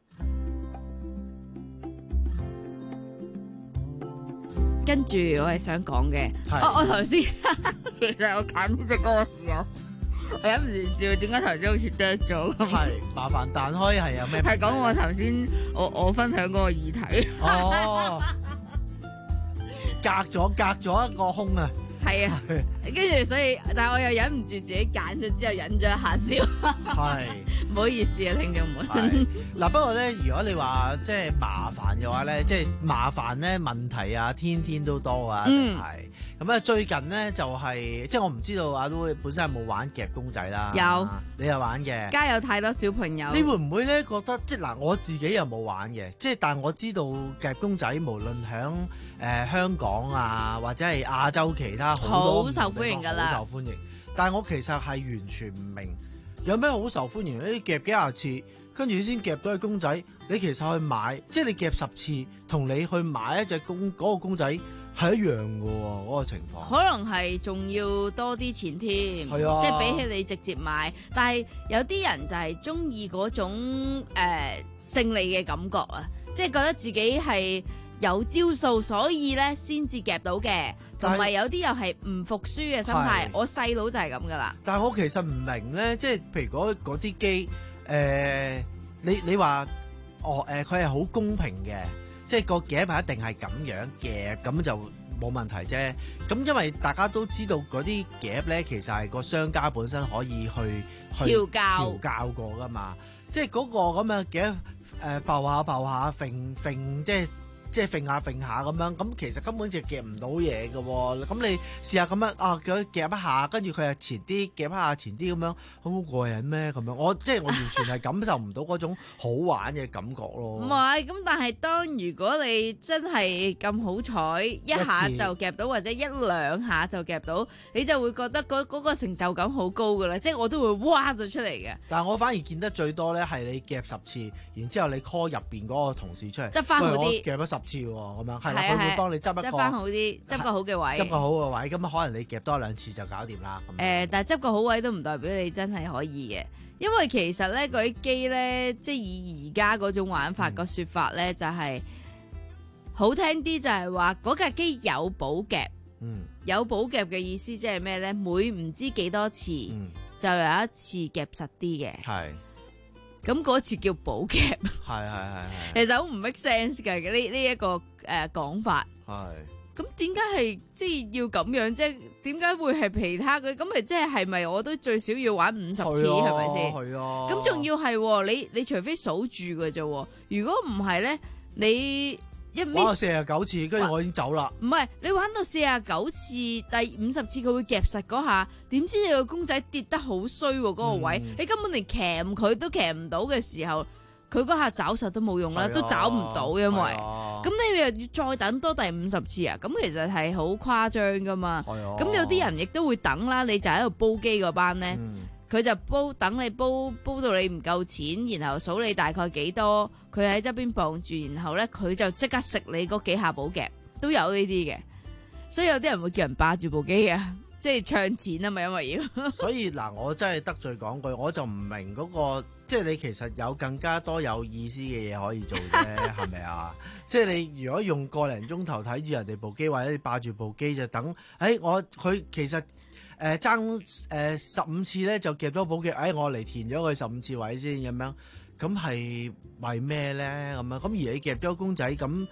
跟住我係想講嘅，我我頭先其實我揀呢隻歌嘅時候，我忍唔住笑，點解頭先好似啄咗咁？ 係麻煩彈開係有咩？ 係講我頭先我我分享嗰個議題。 哦，隔咗隔咗一個空啊！ 係啊，跟住所以，但係我又忍唔住自己揀咗之後忍咗一下笑。 係， 唔好意思啊，聽眾們。 嗱，不過咧，如果你話即係麻煩嘅話咧，即係麻煩咧問題啊，天天都多啊， 嗯， 係。咁啊，最近咧就係、是、即係我唔知道阿 Lu 本身有冇玩夾公仔啦。 有， 你有玩嘅。 家有太多小朋友。 你會唔會咧覺得即係嗱？我自己又冇玩嘅，即係但係我知道夾公仔無論響誒、呃、香港啊，或者係亞洲其他好多好受歡迎㗎啦， 好受歡迎。但係我其實係完全唔明有咩好受歡迎？你夾幾廿次，跟住先夾到隻公仔，你其實去買，即係你夾十次，同你去買一隻公嗰、嗰個公仔係一樣嘅喎，嗰、嗰個情況。 可能係仲要多啲錢添， 係啊， 即係比起你直接買。但係有啲人就係中意嗰種誒、呃、勝利嘅感覺啊，即係覺得自己係有招數，所以咧先至夾到嘅。同埋有啲又係唔服輸嘅心態。我細佬就係咁噶啦。 但係我其實唔明咧，即係譬如嗰嗰啲機誒，你你話哦誒，佢係好公平嘅。即係個夾係一定係咁樣夾，咁就冇問題啫。咁因為大家都知道嗰啲夾咧，其實係個商家本身可以去去調教調教過噶嘛。即係嗰個咁嘅夾誒，爆下爆下，揈揈，即係即係揈下揈下咁樣。咁其實根本就夾唔到嘢嘅喎。咁你試下咁樣啊，佢夾一下，跟住佢又前啲夾一下前啲咁樣，好好過癮咩？咁樣我即係我完全係感受唔到嗰種好玩嘅感覺咯。 唔係咁，但係當如果你真係咁好彩，一下就夾到，或者一兩下就夾到，你就會覺得嗰嗰個成就感好高噶啦。即係我都會哇咗出嚟嘅。 但係我反而見得最多咧，係你夾十次，然之後你 call 入邊嗰個同事出嚟， 執翻好啲， 夾咗十次喎，咁樣係啦，佢會幫你執一個執翻好啲，執個好嘅位， 執個好嘅位，咁可能你夾多兩次就搞掂啦。誒、 呃，但係執個好位都唔代表你真係可以嘅，因為其實咧嗰啲機咧，即係以而家嗰種玩法個説法咧，就係、是、好聽啲就係話嗰架機有補夾， 嗯， 有補夾嘅意思即係咩咧？每唔知幾多次、嗯、就有一次夾實啲嘅， 係。 咁嗰次叫補夾， 係係係係， 其實好唔 make sense 嘅呢呢一個誒講、呃、法。 係。 咁點解係即係要咁樣啫？點解會係其他嘅？咁咪即係係咪我都最少要玩五十次係咪先？ 係啊。 咁仲要係你你除非數住嘅啫，如果唔係咧，你一玩四十九次，跟住我已經走啦。 唔係你玩到四十九次，第五十次佢會夾實嗰下，點知你個公仔跌得好衰嗰個位，嗯、你根本連鉗佢都鉗唔到嘅時候。佢嗰下找實都冇用啦，啊、都找唔到，因為咁、啊、你又要再等多第五十次啊！咁其實係好誇張噶嘛。咁、啊、有啲人亦都會等啦，你就喺度煲機嗰班咧，佢、嗯、就煲等你煲煲到你唔夠錢，然後數你大概幾多，佢喺側邊傍住，然後咧佢就即刻食你嗰幾下寶夾，都有呢啲嘅。所以有啲人會叫人霸住部機啊，即係唱錢啊嘛，因為要。 所以嗱，我真係得罪講句，我就唔明嗰、嗰個。即係你其實有更加多有意思嘅嘢可以做啫，係咪啊？即係你如果用個零鐘頭睇住人哋部機，或者你霸住部機就等，誒、哎、我佢其實誒爭誒十五次咧就夾咗部機，誒、哎、我嚟填咗佢十五次位先咁樣，咁係為咩咧？咁樣咁而你夾咗公仔咁，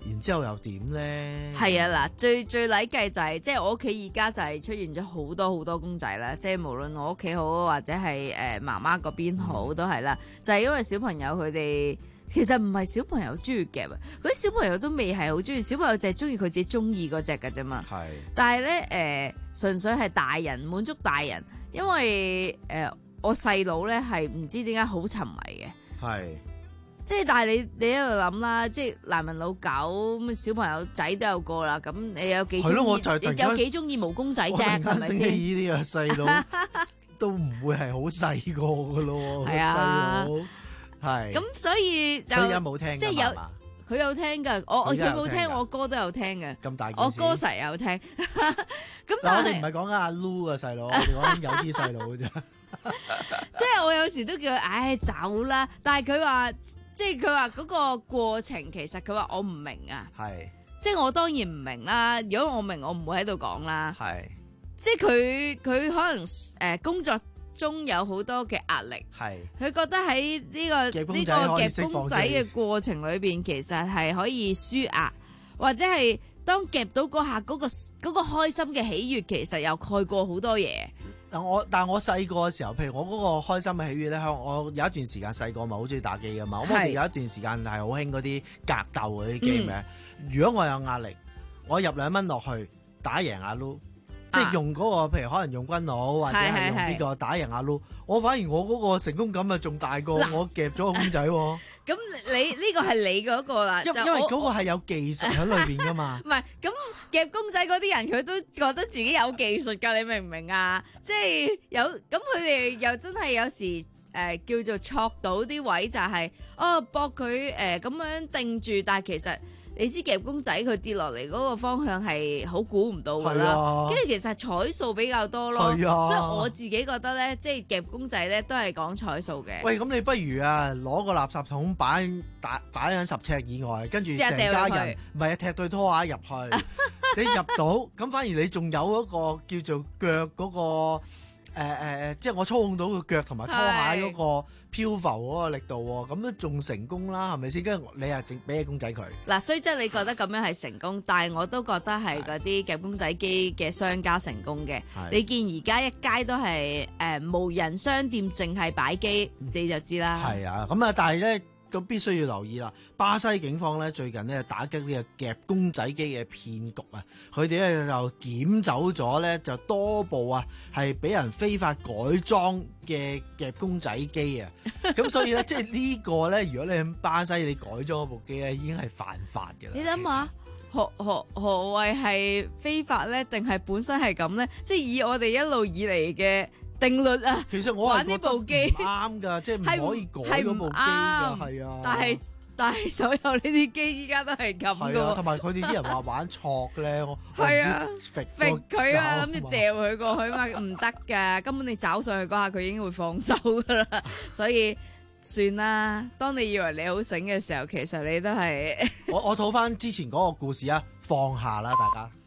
然之後又點咧？ 係啊，嗱，最最禮計就係、是，即係我屋企而家就係出現咗好多好多公仔啦，即係無論我屋企好或者係誒媽媽嗰邊好、嗯、都係啦，就係、是、因為小朋友佢哋其實唔係小朋友中意夾啊，嗰啲小朋友都未係好中意，小朋友就係中意佢自己中意嗰隻㗎啫嘛。係，但係咧誒，純粹係大人滿足大人，因為誒、呃、我細佬咧係唔知點解好沉迷嘅。係。即係，但係你你喺度諗啦，即係男人老狗咁，小朋友仔都有個啦，咁你有幾中意？你有幾中意毛公仔啫？係咪先？ 呢個細佬都唔會係好細個噶咯，係啊，係。咁所以就佢而家冇聽， 即係有佢有聽噶，我我佢冇聽，我哥都有聽嘅。 咁大件事， 我哥成日有聽。咁但係我哋唔係講緊阿 Lu 嘅細佬，我哋講緊有啲細佬嘅啫。 即係我有時都叫佢，唉走啦，但係佢話。即係佢話嗰個過程，其實佢話我唔明啊。係，即係我當然唔明啦。如果我明，我唔會喺度講啦。係，即係佢佢可能誒、呃、工作中有好多嘅壓力。係，佢覺得喺呢、呢個呢個夾公仔嘅過程裏邊，其實係可以舒壓，或者係當夾到嗰下嗰個嗰、嗰個開心嘅喜悅，其實又蓋過好多嘢。 我但係我細個嘅時候，譬如我嗰個開心嘅喜悅咧，我有一段時間細個咪好中意打機噶嘛，咁我哋有一段時間係好興嗰啲格鬥嗰啲 game 嘅。如果我有壓力，我入兩蚊落去打贏阿 Lu， 即係用嗰、嗰個譬如可能用軍佬或者係用呢個打贏阿 Lu， 我反而我嗰個成功感啊仲大過我夾咗個公仔喎。 咁你呢、呢個係你嗰個啦， 因因為嗰個係有技術喺裏邊噶嘛。唔係， 咁夾公仔嗰啲人佢都覺得自己有技術㗎，你明唔明啊？即係有咁佢哋又真係有時誒、呃、叫做戳到啲位就係、是、哦搏佢誒咁樣定住，但係其實。你知夾公仔佢跌落嚟嗰個方向係好估唔到㗎啦，跟住、啊、其實彩數比較多咯，啊、所以我自己覺得咧，即係夾公仔咧都係講彩數嘅。喂， 咁你不如啊攞個垃圾桶擺打擺喺十尺以外，跟住成家人唔係踢對拖鞋入去，你入到咁反而你仲有一個叫做腳嗰、嗰個誒誒、呃、即係我操控到個腳同埋拖鞋嗰個漂浮嗰個力度喎，咁都仲成功啦，係咪先？跟住你又整俾隻公仔佢。嗱， 所以即係你覺得咁樣係成功，但係我都覺得係嗰啲夾公仔機嘅商家成功嘅。你見而家一街都係誒、呃、無人商店，淨係擺機，你就知啦。 係啊，咁啊，但係咧。咁必須要留意啦！巴西警方咧最近咧打擊呢個夾公仔機嘅騙局啊，佢哋咧就檢走咗咧就多部啊係俾人非法改裝嘅夾公仔機啊！咁所以咧即係呢個咧，如果你喺巴西你改裝嗰部機咧，已經係犯法嘅啦。 你諗下，何何何謂係非法咧？定係本身係咁咧？即係以我哋一路以嚟嘅定律啊， 其實我係覺得唔啱㗎，即係唔可以改嗰部機㗎，係啊。 但係但係所有呢啲機依家都係咁㗎喎。 同埋佢哋啲人話玩錯咧，我係啊， 揈佢啊，諗住掉佢過去嘛，唔得㗎，根本你找上去嗰下佢已經會放手㗎啦。所以算啦，當你以為你好醒嘅時候，其實你都係我我套翻之前嗰個故事啊，放下啦，大家。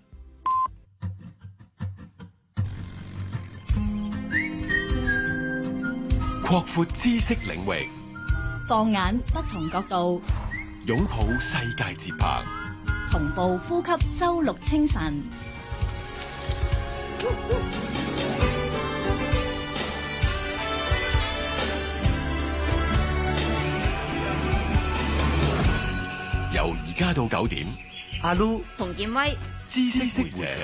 擴闊知識領域， 放眼不同角度， 擁抱世界節拍， 同步呼吸周六清晨。 由而家到九點， 阿 Lu 同建威知識回射。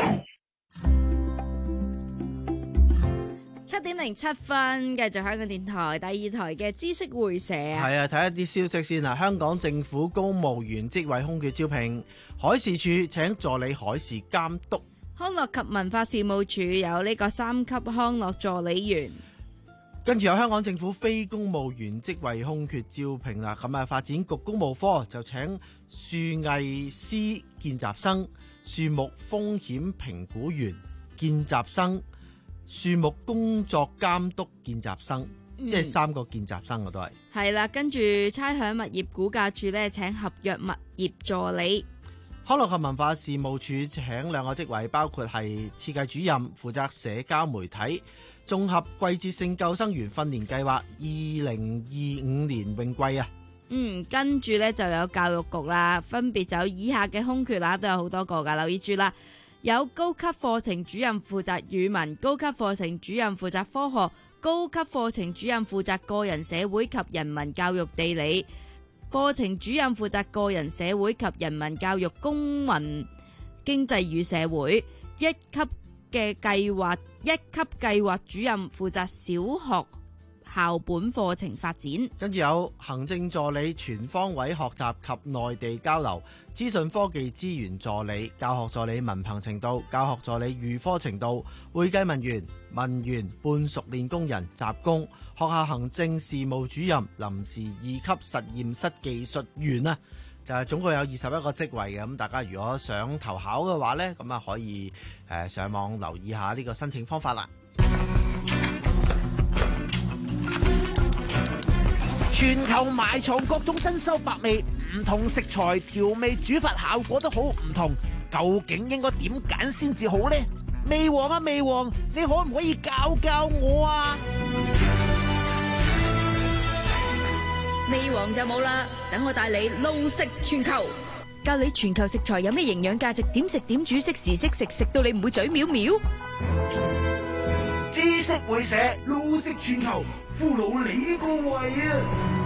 七點零七分，繼續香港電台第二台嘅知識會社啊！ 係啊，睇一啲消息先啊！香港政府公務員職位空缺招聘，海事處請助理海事監督。 康樂及文化事務署有呢個三級康樂助理員。 跟住有香港政府非公務員職位空缺招聘啦，咁啊發展局公務科就請樹藝師見習生、樹木風險評估員見習生、樹木工作監督見習生，嗯、即係三個見習生我都係。 係啦，跟住差餉物業估價署咧請合約物業助理。 康樂及文化事務署請兩個職位，包括係設計主任，負責社交媒體。綜合季節性救生員訓練計劃二零二五年泳季啊， 嗯，跟住咧就有教育局啦，分別就有以下嘅空缺啦，都有好多個噶，留意住啦。有高級課程主任負責語文，高級課程主任負責科學，高級課程主任負責個人社會及人民教育地理，課程主任負責個人社會及人民教育公民經濟與社會，一級嘅計劃一級計劃主任負責小學校本課程發展， 跟住有行政助理全方位學習及內地交流，資訊科技資源助理，教學助理文憑程度，教學助理預科程度，會計文員、文員、半熟練工人、雜工，學校行政事務主任，臨時二級實驗室技術員啊，就係總共有二十一個職位嘅。咁大家如果想投考嘅話呢，咁啊可以誒上網留意下呢個申請方法啦。 全球埋藏各種珍饈百味，唔同食材調味煮法效果都好唔同，究竟應該點揀先至好呢？味王啊味王，你可唔可以教教我啊？ 味王就冇啦，等我帶你路食全球，教你全球食材有咩營養價值，點食點煮，識時識食，食到你唔會嘴藐藐。 知識會社路食全球，俘虜你個胃啊！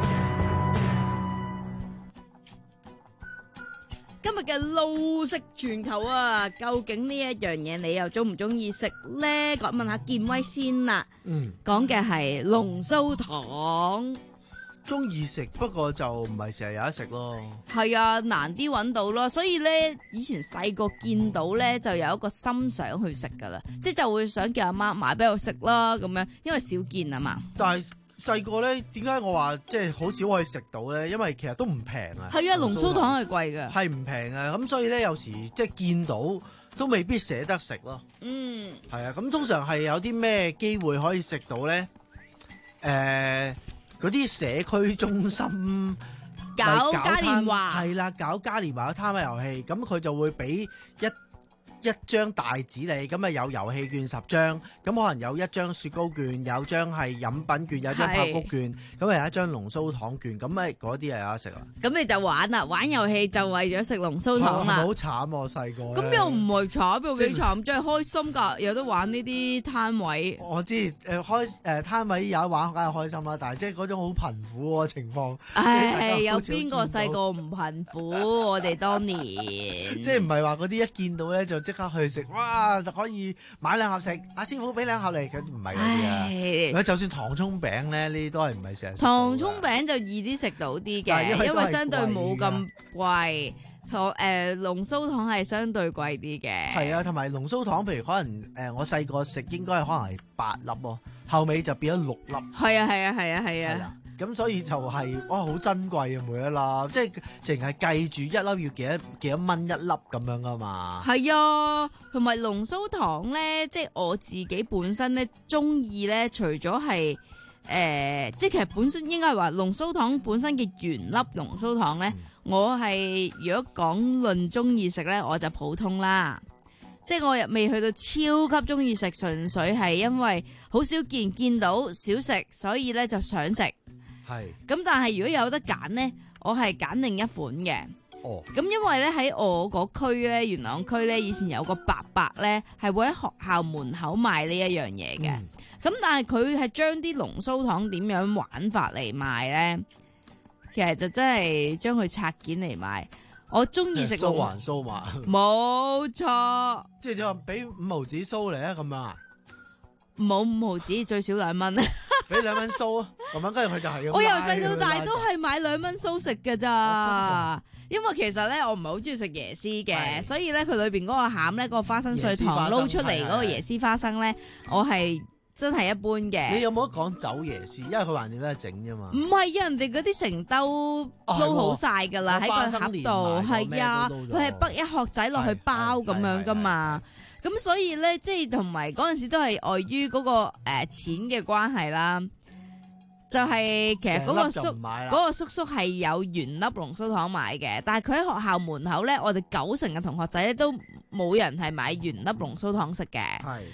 今日嘅路食全球啊，究竟呢一樣嘢你又中唔中意食呢？我問下建威先啦。 嗯， 講嘅係龍鬚糖。 中意食，不過就唔係成日有得食咯。 係啊，難啲揾到咯，所以咧以前細個見到咧就有一個心想去食噶啦，即係就會想叫阿媽買俾我食啦咁樣，因為少見啊嘛。 但係細個咧，點解我話即係好少可以食到咧？因為其實都唔平啊。 係啊，龍鬚糖係貴㗎， 係唔平啊。咁所以咧，有時即係見到都未必捨得食咯。 嗯， 係啊。咁通常係有啲咩機會可以食到咧？誒、呃。嗰啲社區中心搞嘉年華， 係啦，搞嘉年華嘅攤位遊戲，咁佢就會俾一一張大紙你，咁啊有遊戲券十張，咁可能有一張雪糕券，有張係飲品券，有張爆谷券，咁啊有一張龍鬚糖券，咁咪嗰啲係有得食啦。 咁你就玩啦，玩遊戲就為咗食龍鬚糖啦。 好慘啊！我細個。 咁又唔係慘，又幾慘，真係開心㗎，有得玩呢啲攤位。 我知誒開誒攤位有得玩，梗係開心啦。但係即係嗰種好貧苦嘅情況。 唉，有邊個細個唔貧苦？我哋當年。 即係唔係話嗰啲一見到咧就即刻去食，哇！就可以買兩盒食，阿師傅俾兩盒嚟，佢唔係嗰啲啊。就算糖葱餅咧，呢啲都係唔係成日。 糖葱餅就易啲食到啲嘅，因為，因為相對冇咁貴。糖誒龍鬚糖係相對貴啲嘅。 係啊，同埋龍鬚糖，譬如可能誒、呃、我細個食應該係可能係八粒喎，後尾就變咗六粒。 係啊係啊係啊係啊。 咁所以就係、是、哇好珍貴啊每一粒，即係淨係計住一粒要幾多幾多蚊一粒咁樣噶嘛。 係啊，同埋龍鬚糖咧，即係我自己本身咧中意咧，除咗係誒，即係其實本身應該係話龍鬚糖本身嘅原粒龍鬚糖咧，嗯、我係如果講論中意食咧，我就普通啦。即係我又未去到超級中意食，純粹係因為好少見見到少食，所以咧就想食。 係， 咁但係如果有得揀呢，我係揀另一款嘅。 哦， 咁因為咧喺我嗰區咧，元朗區咧，以前有個伯伯咧，係會喺學校門口賣呢一樣嘢嘅。咁、嗯、但係佢係將啲龍鬚糖點樣玩法嚟賣咧？其實就真係將佢拆件嚟賣。我中意食蘇還蘇嘛， 冇錯。 即係你話俾五毫子蘇嚟啊？咁樣啊？ 冇五毫子，最少兩蚊。 俾兩蚊蘇啊！咁樣跟住佢就係咁。 我由細到大都係買兩蚊蘇食㗎咋，因為其實咧我唔係好中意食椰絲嘅，所以咧佢裏邊嗰個餡咧，嗰個花生碎糖撈出嚟嗰個椰絲花生咧，我係真係一般嘅。 你有冇得講走椰絲？因為佢橫掂都係整啫嘛。 唔係啊，人哋嗰啲成兜撈好晒㗎啦，喺個盒度係啊，佢係北一殼仔落去包咁樣㗎嘛。咁所以咧，即係同埋嗰陣時都係礙於嗰個誒、呃、錢嘅關係啦，就係、是、其實嗰個叔嗰個叔叔係有原粒龍鬚糖買嘅，但係佢喺學校門口咧，我哋九成嘅同學仔咧都冇人係買原粒龍鬚糖食嘅。係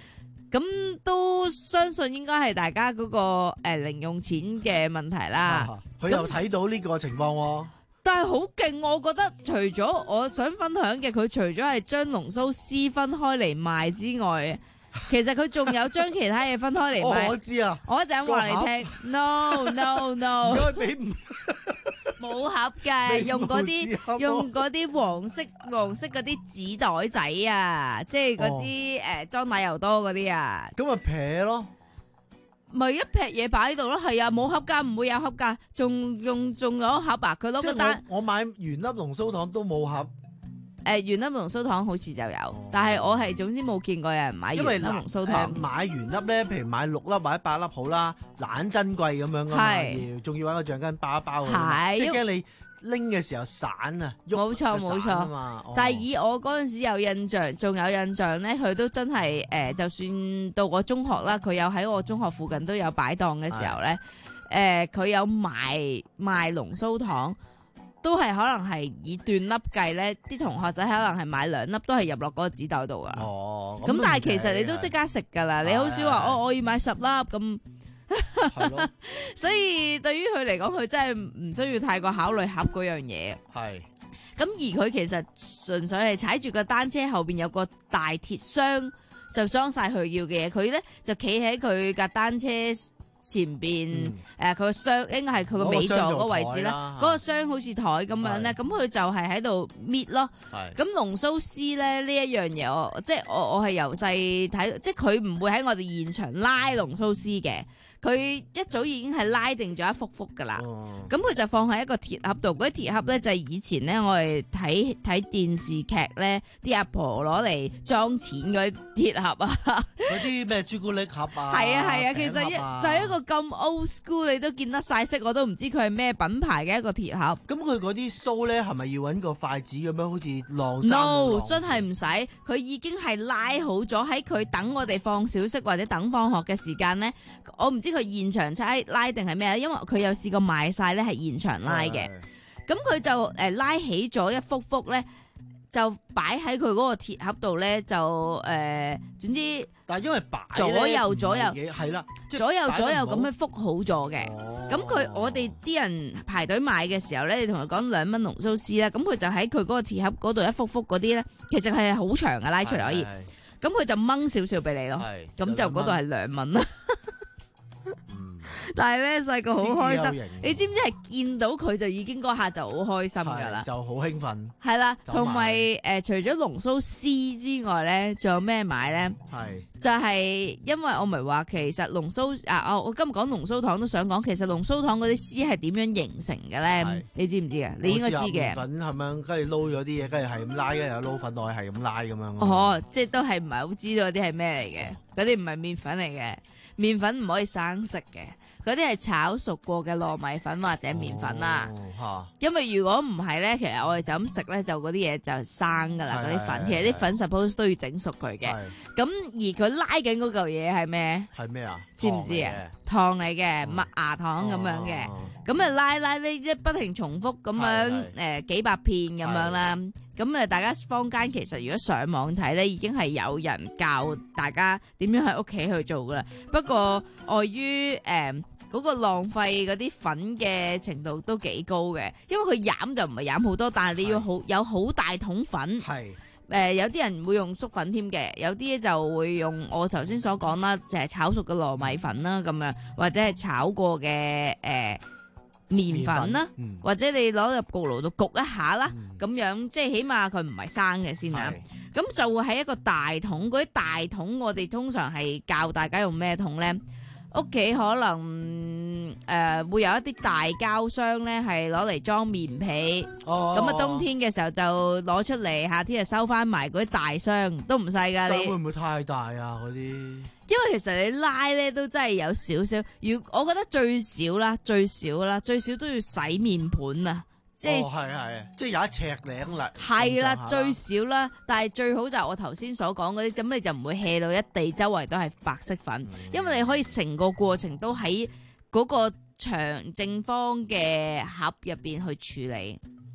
咁都相信應該係大家嗰、嗰個誒零用錢嘅問題啦。 佢又睇到呢個情況喎。 但係好勁，我覺得除咗我想分享嘅，佢除咗係將龍鬚絲分開嚟賣之外，其實佢仲有將其他嘢分開嚟賣。 我知啊， 我一陣話你聽。No no no， 應該俾唔冇盒嘅，用嗰啲用嗰啲黃色黃色嗰啲紙袋仔啊，即係嗰啲誒裝奶油多嗰啲啊。 咁咪撇咯。 咪一劈嘢擺喺度咯，係啊，冇盒噶，唔會有盒噶，仲仲仲有盒啊！佢攞個單， 我買原粒龍鬚糖都冇盒。 誒，原粒龍鬚糖好似就有，哦、但係我係總之冇見過有人買原粒龍鬚糖。 買原粒咧，譬如買六粒或者八粒好啦，懶珍貴咁樣噶嘛，要仲要揾個橡筋包一包嘅，即係驚你拎嘅時候散啊， 冇錯冇錯。 哦、 但係以我嗰陣時有印象，仲有印象咧，佢都真係誒、呃，就算到我中學啦，佢有喺我中學附近都有擺檔嘅時候咧，誒、呃，佢有賣賣龍鬚糖，都係可能係以段粒計咧，啲同學仔可能係買兩粒，都係入落嗰個紙袋度噶。哦，咁但係其實你都即刻食噶啦，你好少話我我要買十粒咁。係咯，所以對於佢嚟講，佢真係唔需要太過考慮盒嗰樣嘢。係，咁而佢其實純粹係踩住個單車後邊有個大鐵箱，就裝晒佢要嘅嘢。佢咧就企喺佢架單車前邊，誒佢個箱應該係佢個尾座嗰個位置啦。嗰個箱好似台咁樣咧，咁佢就係喺度搣咯。咁龍鬚絲咧呢一樣嘢，我即係我我係由細睇，即係佢唔會喺我哋現場拉龍鬚絲嘅。佢一早已經係拉定咗一幅幅噶啦，咁佢、哦、就放喺一個鐵盒度。嗰啲鐵盒咧就係以前咧我哋睇睇電視劇咧，啲阿婆攞嚟裝錢嗰啲鐵盒啊， 嗰啲咩朱古力盒啊， 係啊係啊，其實一就係一個咁 old school， 你都見得晒色，我都唔知佢係咩品牌嘅一個鐵盒。 咁佢嗰啲鬚咧係咪要揾個筷子咁樣，好似晾衫？ No， 真係唔使，佢已經係拉好咗，喺佢等我哋放小息或者等放學嘅時間咧，我唔知。佢現場差拉定係咩咧？因為佢有試過賣晒咧，係現場拉嘅。咁佢就誒拉起咗一幅幅咧，就擺喺佢嗰個鐵盒度咧，就誒、呃，總之。 但係因為擺左右左右係啦， 左右左右咁樣覆好咗嘅。咁佢、哦、我哋啲人排隊買嘅時候咧，你同佢講兩蚊龍鬚絲啦，咁佢就喺佢嗰個鐵盒嗰度一幅幅嗰啲咧，其實係好長嘅拉出嚟可以。咁佢就掹少少俾你咯。咁就嗰度係兩蚊啦。但係咧細個好開心，你知唔知係見到佢就已經嗰下就好開心噶啦， 就好興奮。係啦，同埋誒，除咗龍鬚絲之外咧，仲有咩買咧？係就係因為我咪話其實龍鬚啊，我我今日講龍鬚糖都想講，其實龍鬚糖嗰啲絲係點樣形成嘅咧？你知唔知啊？你應該知嘅。 粉係咪？跟住撈咗啲嘢，跟住係咁拉，跟住又撈粉落去，係咁拉咁樣。 哦，即係都係唔係好知道嗰啲係咩嚟嘅？嗰啲唔係麵粉嚟嘅，麵粉唔可以生食嘅。嗰啲係炒熟過嘅糯米粉或者麵粉啦，哦、因為如果唔係咧，其實我哋就咁食咧，就嗰啲嘢就生噶啦，嗰啲粉，其實啲粉 suppose 都要整熟佢嘅。咁而佢拉緊嗰嚿嘢係咩？ 係咩啊？ 知唔知啊？糖嚟嘅，麥芽糖咁樣嘅，咁啊拉拉呢一不停重複咁樣誒幾百片咁樣啦。咁啊大家坊間其實如果上網睇咧，已經係有人教大家點樣喺屋企去做噶啦。不過礙於誒嗰個浪費嗰啲粉嘅程度都幾高嘅，因為佢飲就唔係飲好多，但係你要好有好大桶粉。係。誒、呃、有啲人會用粟粉添嘅，有啲就會用我頭先所講啦，就係、是、炒熟嘅糯米粉啦咁樣，或者係炒過嘅誒、呃、麵粉啦，粉或者你攞入焗爐度焗一下啦，咁、嗯、樣即係起碼佢唔係生嘅先啊。咁是就會喺一個大桶，嗰啲大桶我哋通常係教大家用咩桶咧？屋企可能誒、呃、會有一啲大膠箱咧，係攞嚟裝棉被。哦，咁啊冬天嘅時候就攞出嚟，夏天就收翻埋嗰啲大箱，都唔細噶。你會唔會太大啊？嗰啲？ 因為其實你拉咧都真係有少少，如我覺得最少啦，最少啦，最少都要洗面盤啊。即係係係，即係有一尺零啦。 係啦，最少啦，但係最好就係我頭先所講嗰啲，咁你就唔會 hea 到一地周圍都係白色粉，嗯、因為你可以成個過程都喺嗰個長正方嘅盒入邊去處理。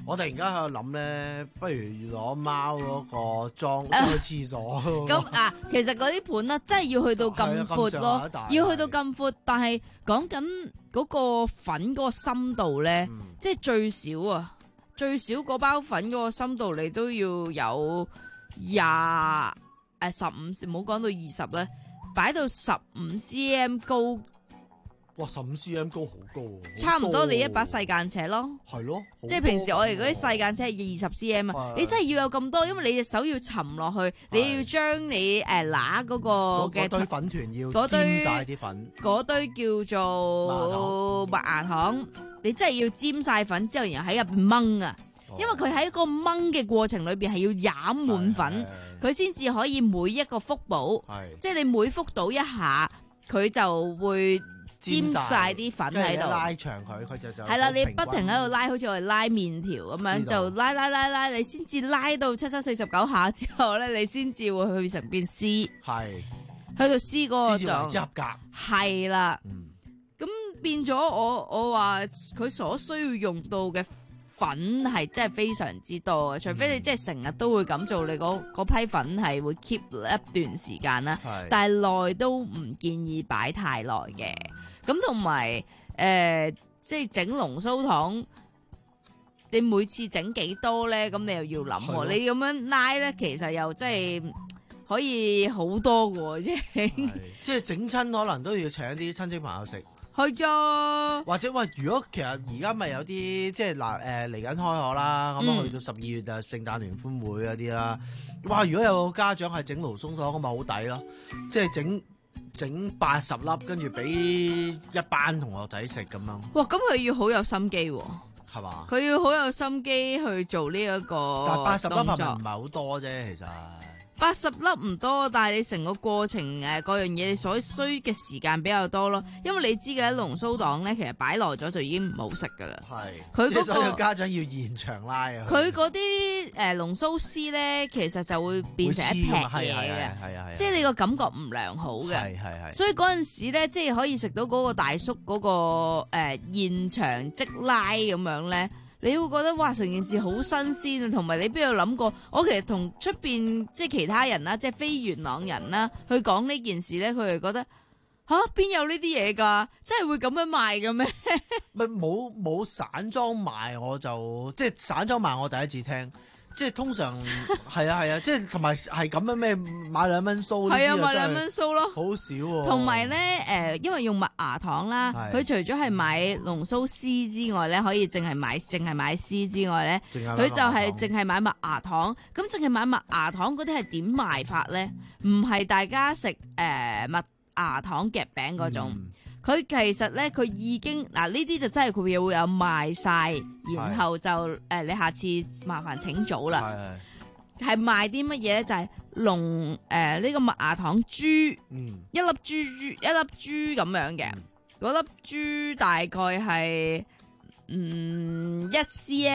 我突然間喺度諗咧，不如攞貓嗰個裝裝去廁所。 咁啊，其實嗰啲盤咧，真係要去到咁闊咯，要去到咁闊，但係講緊嗰個粉嗰個深度咧，嗯、即係最少啊，最少嗰包粉嗰個深度你都要有廿誒十五，唔好講到二十咧，擺到十五 cm 高。 哇！十五 cm 高好高喎， 差唔多你一把細間尺咯， 係咯， 即係平時我哋嗰啲細間尺係二十 cm 啊，你真係要有咁多，因為你隻手要沉落去，你要將你誒揦嗰個嘅堆粉團要嗰堆沾晒啲粉， 嗰堆叫做麥芽糖，你真係要沾晒粉之後，然後喺入邊掹啊，因為佢喺個掹嘅過程裏邊係要染滿粉，佢先至可以每一個覆補，即係你每覆到一下，佢就會沾晒啲粉喺度， 拉長佢，佢就就係啦。你不停喺度拉，好似我哋拉麵條咁樣，就拉拉拉拉，你先至拉到七七四十九下之後咧，你先至會去成變絲，係去到絲嗰個狀， 先合格。 係啦，咁、嗯、變咗我我話佢所需要用到嘅粉係真係非常之多嘅，除非你即係成日都會咁做，你嗰批粉係會 keep 一段時間啦，但係耐都唔建議擺太耐嘅。咁同埋誒，即係整龍鬚糖，你每次整幾多咧？咁你又要諗，你咁樣拉咧，其實又真係可以好多嘅，即係即係整親可能都要請啲親戚朋友食。 係啊， 或者喂，如果其實而家咪有啲即係嗱誒嚟緊開學啦，咁啊、嗯、去到十二月就聖誕聯歡會嗰啲啦。哇！如果有個家長係整龍鬚糖，咁咪好抵咯，即係整。整八十粒，跟住俾一班同學仔食咁樣。 哇！咁佢要好有心機喎， 係嘛？ 佢要好有心機去做呢一個。 但係八十粒係咪唔係好多啫？其實八十粒唔多，但係你成個過程誒，各樣嘢你所需嘅時間比較多咯。因為你知嘅龍鬚黨咧，其實擺耐咗就已經唔好食噶啦。係，佢嗰個家長要現場拉啊。 佢嗰啲誒龍鬚絲咧，其實就會變成一劈嘢嘅，即係你個感覺唔良好嘅。係係係。所以嗰陣時咧，即係可以食到嗰個大叔嗰、嗰個誒、呃、現場即拉咁樣咧。你會覺得哇，成件事好新鮮啊，同埋你邊有諗過？我其實同出邊即係其他人啦，即係非元朗人啦，去講呢件事咧，佢哋覺得吓邊有呢啲嘢㗎？真係會咁樣賣嘅咩？ 咪冇冇散裝賣，我就即係散裝賣，我第一次聽。即係通常係啊係啊，即係同埋係咁樣咩買兩蚊酥呢啲啊， 係啊買兩蚊酥咯， 好少喎。 同埋咧誒，因為用麥芽糖啦，佢除咗係買龍鬚絲之外咧，可以淨係買淨係買絲之外咧，佢就係淨係買麥芽糖。咁淨係買麥芽糖嗰啲係點賣法咧？唔係大家食誒麥芽糖夾餅嗰種。嗯佢其實咧，佢已經嗱呢啲就真係佢會有賣晒，然後就誒、呃、你下次麻煩請早啦。係賣啲乜嘢咧？就係龍誒呢個麥芽糖珠，嗯、一粒珠珠一粒珠咁樣嘅，嗰、嗯、粒珠大概係嗯一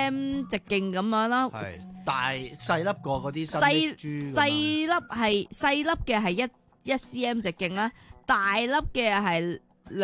cm 直徑咁樣啦。係大細粒過嗰啲細細粒係細粒嘅係一一 cm 直徑啦，大粒嘅係兩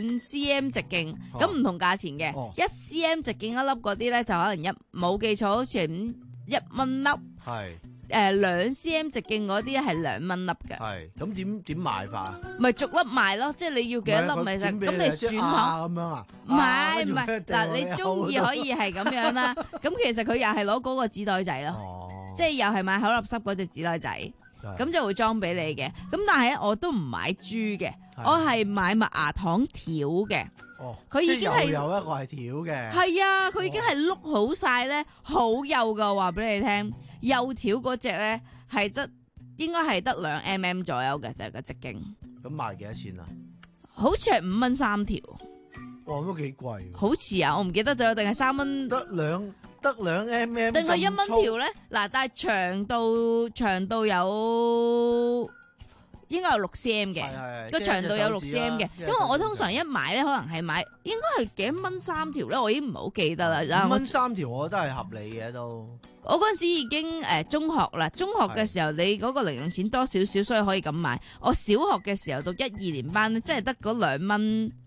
cm 直徑，咁唔、哦、同價錢嘅，一、哦、cm 直徑一粒嗰啲咧就可能一冇記錯，好似係一蚊粒，係誒兩 cm 直徑嗰啲係兩蚊粒嘅， 係咁點點賣法啊？ 咪逐粒賣咯，即係你要幾多粒咪就咁你選下咁樣啊？ 唔係唔係，嗱你中意可以係咁樣啦，咁其實佢又係攞嗰個紙袋仔咯，哦、即係又係買口立濕嗰隻紙袋仔。咁就會裝俾你嘅，咁但係我都唔買珠嘅，我係買麥芽糖條嘅。哦，佢已經係有一個係條嘅。 係啊，佢已經係碌好晒咧，好幼噶，話俾你聽。幼條嗰隻咧係得應該係得兩 mm 左右嘅，就係個直徑。 咁賣幾多錢啊？ 好似係五蚊三條。 哇，都幾貴。 好似啊，我唔記得咗，定係三蚊。 得兩。得兩 mm 定係一蚊條咧？嗱，但係長度長度有應該有六 cm 嘅，個長度有六 cm 嘅。因為我通常一買咧，可能係買應該係幾蚊三條咧，我已經唔係好記得啦。 五蚊三條，我覺得係合理嘅都。 我嗰陣時已經誒、呃、中學啦，中學嘅時候你嗰個零用錢多少少，所以可以咁買。我小學嘅時候讀一二年班咧，即係得嗰兩蚊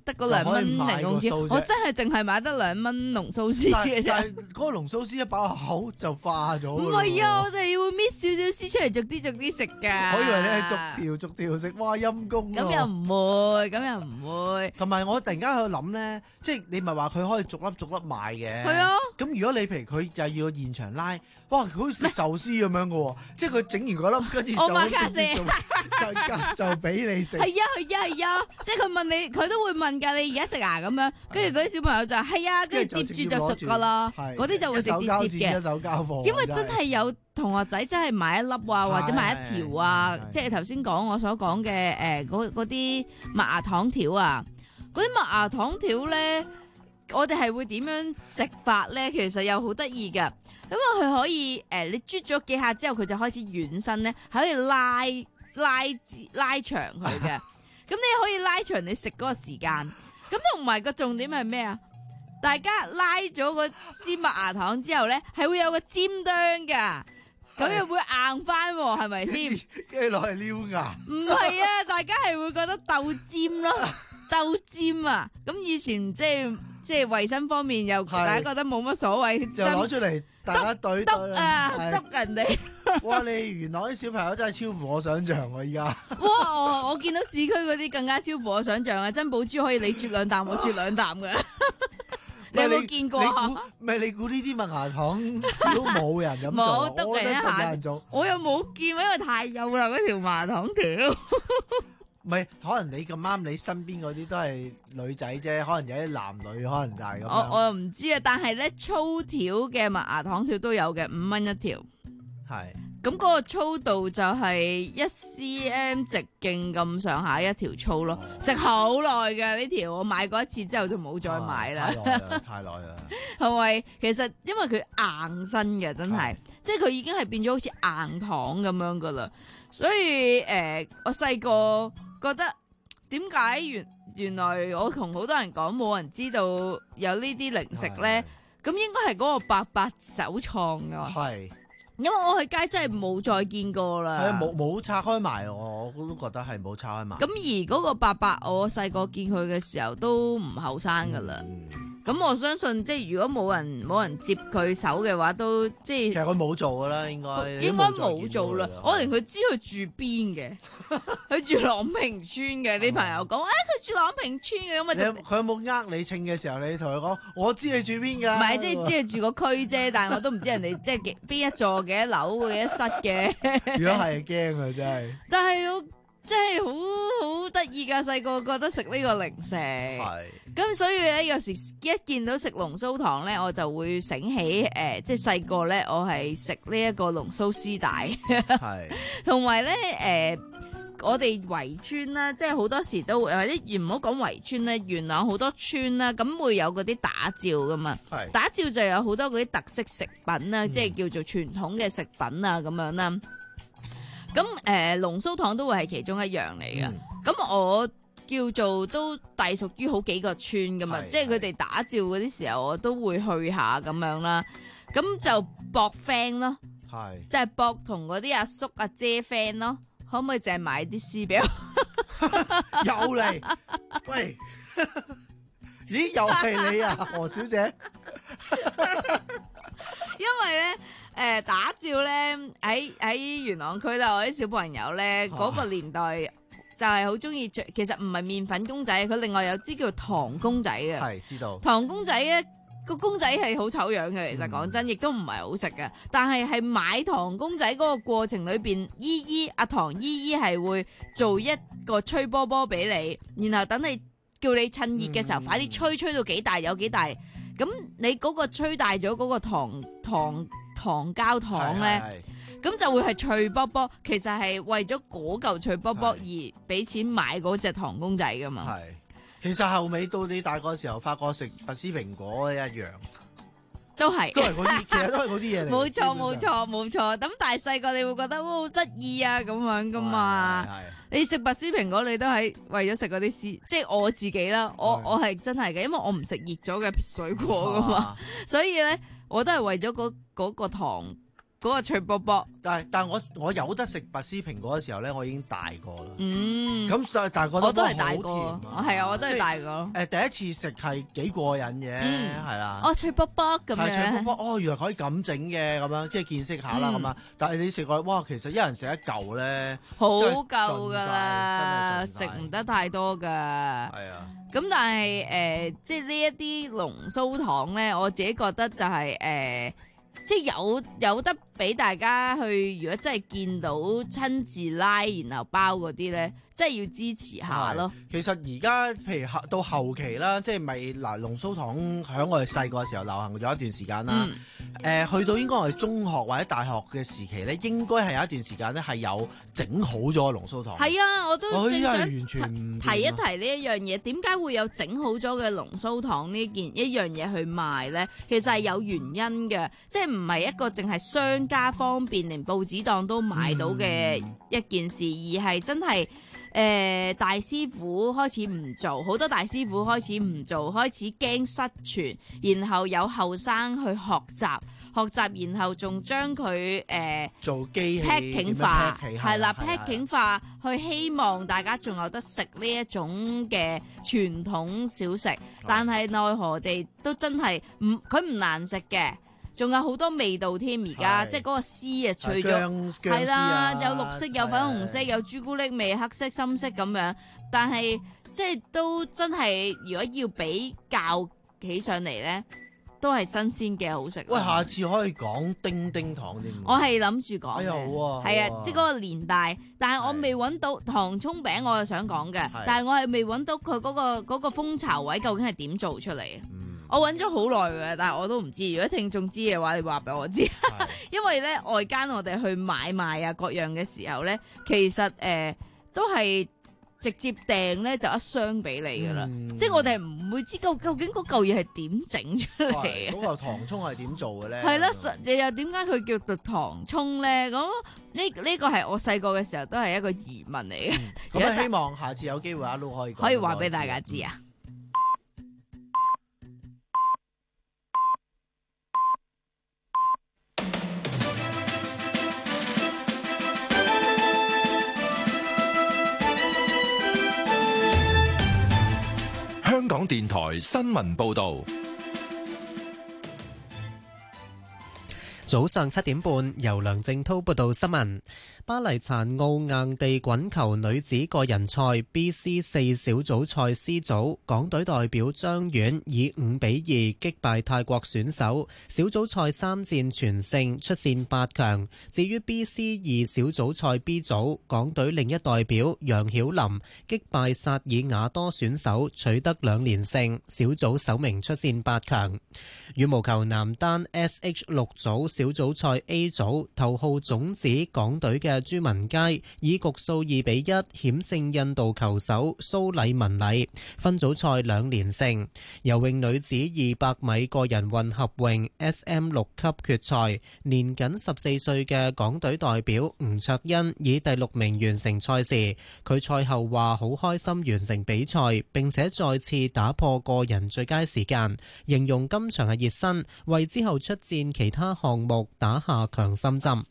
得嗰兩蚊人工資，我真係淨係買得兩蚊龍鬚絲嘅啫。 但係嗰個龍鬚絲一擺口就化咗。 唔係啊，我哋要搣少少絲出嚟，逐啲逐啲食㗎。 我以為你係逐條逐條食，哇陰公。 咁又唔會，咁又唔會。 同埋我突然間喺度諗咧，即係你咪話佢可以逐粒逐粒賣嘅。 係啊。咁如果你譬如佢又要現場拉，哇，佢好似食壽司咁樣嘅喎，即係佢整完嗰粒，跟住就就就俾你食。 係啊係啊係啊，即係佢問你，佢都會問㗎，你而家食啊咁樣，跟住嗰啲小朋友就係啊，跟住接住就熟㗎啦，嗰啲就會直接接嘅。 一手交貨， 因為真係有同學仔真係買一粒啊，或者買一條啊，即係頭先講我所講嘅誒嗰嗰啲麥芽糖條啊，嗰啲麥芽糖條咧，我哋係會點樣食法咧？其實又好得意㗎，因為佢可以誒、呃，你啜咗幾下之後，佢就開始軟身咧，係可以拉拉拉長佢嘅。咁你可以拉長你食嗰個時間。咁同埋個重點係咩啊？大家拉咗個支麥芽糖之後咧，係會有個尖端噶，咁又會硬翻，係咪先？ 跟住攞嚟撩牙。 唔係啊，大家係會覺得鬥尖咯，鬥尖啊！咁以前即係即係衛生方面又大家覺得冇乜所謂， 就攞出嚟大家對對啊，篤人哋。 哇！你原來啲小朋友真係超乎我想象喎，依家。 哇！我我見到市區嗰啲更加超乎我想象啊！珍寶珠可以你啜兩啖，我啜兩啖嘅。你有冇見過啊？ 唔係你估呢啲麥芽糖都冇人咁做， 冇得我覺得實有人做做。 我又冇見，因為太幼啦嗰條麥芽糖條。 唔係，可能你咁啱，你身邊嗰啲都係女仔啫，可能有啲男女，可能就係咁樣。 我我又唔知啊，但係咧粗條嘅麥芽糖條都有嘅，五蚊一條。 係。 咁嗰個粗度就係一 cm 直徑咁上下一條粗咯，食好耐嘅呢條，我買過一次之後就冇再買啦。 太耐啦，太耐啦。 係咪？其實因為佢硬身嘅，真係，即係佢已經係變咗好似硬糖咁樣噶啦。所以誒、呃，我細個覺得點解原原來我同好多人講冇人知道有呢啲零食咧，咁應該係嗰個伯伯首創噶。 係。 因為我去街真係冇再見過啦， 係冇冇拆開埋，我我都覺得係冇拆開埋。 咁而嗰個伯伯，我細個見佢嘅時候都唔後生噶啦。咁、嗯、我相信，即係如果冇人冇人接佢手嘅話，都即係。 其實佢冇做噶啦，應該應該冇做啦。我連佢知佢住邊嘅，佢住朗屏村嘅。啲朋友講，誒、哎，佢住朗屏村嘅，咁啊。 佢有冇呃你稱嘅時候，你同佢講，我知你住邊噶。 唔係，即係知佢住個區啫，但係我都唔知人哋即係邊一座幾多樓幾多室嘅。 如果係驚啊，真係。 但係我真係好好得意噶，細個覺得食呢個零食。係。咁所以咧，有時一見到食龍鬚糖咧，我就會醒起誒、呃，即係細個咧，我係食呢一個龍鬚絲帶。係。同埋咧，誒、呃，我哋圍村啦，即係好多時都會，或者唔好講圍村咧，元朗好多村啦，咁會有嗰啲打醮噶嘛。係。打醮就有好多嗰啲特色食品啦、嗯，即係叫做傳統嘅食品啊，咁樣啦。咁誒，龍鬚糖都會係其中一樣嚟嘅。咁、嗯、我叫做都隸屬於好幾個村噶嘛，即係佢哋打醮嗰啲時候，我都會去下咁樣啦。咁就搏 friend 咯，係即係搏同嗰啲阿叔阿姐 friend 咯。可唔可以淨係買啲絲俾我？ 又嚟，喂，咦，又係你啊，何小姐？ 因為咧。誒、呃，打醮咧喺喺元朗區啦，我啲小朋友咧嗰、啊那個年代就係好中意着，其實唔係麵粉公仔，佢另外有支叫糖公仔嘅。係知道。糖公仔咧個公仔係好醜樣嘅，其實講真，亦都唔係好食嘅。但係係買糖公仔嗰個過程裏邊，姨姨阿糖姨姨係會做一個吹波波俾你，然後等你叫你趁熱嘅時候、嗯、快啲吹，吹到幾大有幾大。咁你嗰個吹大咗嗰個糖糖。糖膠糖咧，咁就會係脆卜卜，其實係為咗嗰嚿脆卜卜而俾錢買嗰隻糖公仔噶嘛。係， 其實後尾到你大個時候，發覺食拔絲蘋果一樣， 都係， 都係嗰啲，其實都係嗰啲嘢嚟。 冇錯，冇錯，冇錯。咁但係細個你會覺得哇好得意啊咁樣噶嘛。你食拔絲蘋果，你都係為咗食嗰啲絲，即係我自己啦。我我係真係嘅，因為我唔食熱咗嘅水果噶嘛，所以咧。我都係為咗嗰嗰個糖個脆卜卜。 但係但係我我有得食拔絲蘋果嘅時候咧，我已經大個啦。 嗯， 咁但但係覺得我都係哇大個， 好甜係啊，我都係大個。 誒第一次食係幾過癮嘅，係啦。 哦，脆卜卜咁樣。 係脆卜卜，哦，原來可以咁整嘅咁樣，即係見識下啦咁啊。但係你食過，哇，其實一人食一嚿咧， 好夠㗎啦，食唔得太多㗎。係啊。 咁但係誒、呃，即係呢一啲龍鬚糖咧，我自己覺得就係、是、誒。呃即係有有得俾大家去，如果真係見到親自拉然後包嗰啲咧，真係要支持下咯。 其實而家譬如到後期啦，即係咪嗱龍鬚糖喺我哋細個嘅時候流行咗一段時間啦。誒、嗯呃，去到應該我哋中學或者大學嘅時期咧，應該係有一段時間咧係有整好咗龍鬚糖。 係啊，我都正想完全唔提一提呢一樣嘢。點解會有整好咗嘅龍鬚糖呢件一樣嘢去賣咧？其實係有原因嘅，即係唔係一個淨係商家方便，連報紙檔都買到嘅一件事，嗯、而係真係。誒、呃、大師傅開始唔做，好多大師傅開始唔做，開始驚失傳，然後有後生去學習，學習然後仲將佢誒做機器 packing 化，係啦 packing 化，去希望大家仲有得食呢一種嘅傳統小食，但係奈何地都真係唔佢唔難食嘅。仲有好多味道添，而家即係嗰個絲啊，除咗係啦，有綠色、有粉紅色、有朱古力味、黑色、深色咁樣，但係即係都真係，如果要比較起上嚟咧，都係新鮮嘅好食。 喂，下次可以講叮叮糖添。 我係諗住講嘅， 哎呀好啊， 係啊，即係嗰個年代，但係我未揾到糖葱餅，我又想講嘅，但係我係未揾到佢嗰個嗰個蜂巢位究竟係點做出嚟嘅。我揾咗好耐嘅，但係我都唔知。如果聽眾知嘅話，你話俾我知。因為咧外間我哋去買賣啊各樣嘅時候咧，其實誒、呃、都係直接訂咧就一箱俾你噶啦，嗯、即係我哋唔會知究究竟嗰嚿嘢係點整出嚟嘅。 嗰嚿糖葱係點做嘅咧？ 係啦，又又點解佢叫做糖葱咧？咁呢呢個係我細個嘅時候都係一個疑問嚟嘅。 咁、嗯、希望下次有機會阿 Lu 可以可以話俾大家知啊！ 香港電台新聞報道。 早上七點半，由梁正滔報道新聞。巴黎殘奧硬地滾球女子個人賽 B C 四小組賽 C 組，港隊代表張婉以五比二擊敗泰國選手，小組賽三戰全勝，出線八強。至於 B C 二小組賽 B 組，港隊另一代表楊曉琳擊敗薩爾瓦多選手，取得兩連勝，小組首名出線八強。羽毛球男單 S H 六組小組賽 A 組，頭號種子港隊嘅朱文佳以局數二比一險勝印度球手蘇禮文禮，分組賽兩連勝。游泳女子二百米個人混合泳 S M 六級決賽，年僅十四歲嘅港隊代表吳卓欣以第六名完成賽事。佢賽後話好開心完成比賽，並且再次打破個人最佳時間，形容今場係熱身，為之後出戰其他項目打下強心針。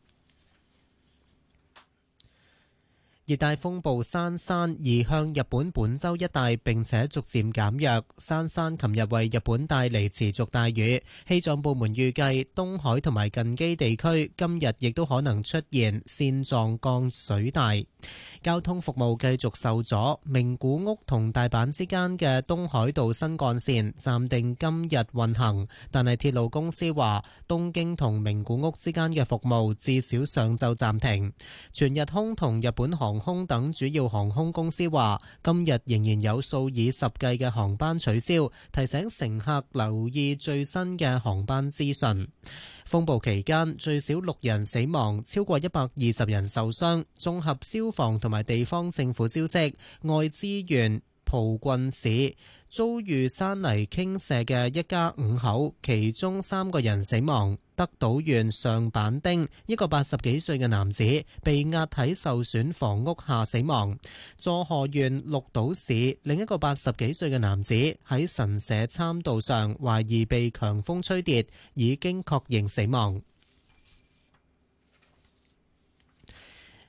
熱帶風暴珊珊移向日本本州一帶，並且逐漸減弱。珊珊琴日為日本帶嚟持續大雨，氣象部門預計東海同埋近畿地區今日亦都可能出現線狀降水帶。交通服務繼續受阻，名古屋同大阪之間嘅東海道新幹線暫定今日運行，但係鐵路公司話東京同名古屋之間嘅服務至少上晝暫停。全日空同日本航空等主要航空公司話今日仍然有數以十計嘅航班取消，提醒乘客留意最新嘅航班資訊。風暴期間最少六人死亡，超過一百二十人受傷。綜合消防同埋地方政府消息，愛知縣蒲郡市遭遇山泥傾瀉嘅一家五口，其中三個人死亡。德島縣上板町一個八十幾歲嘅男子被壓喺受損房屋下死亡。佐賀縣鹿島市另一個八十幾歲嘅男子喺神社參道上懷疑被強風吹跌，已經確認死亡。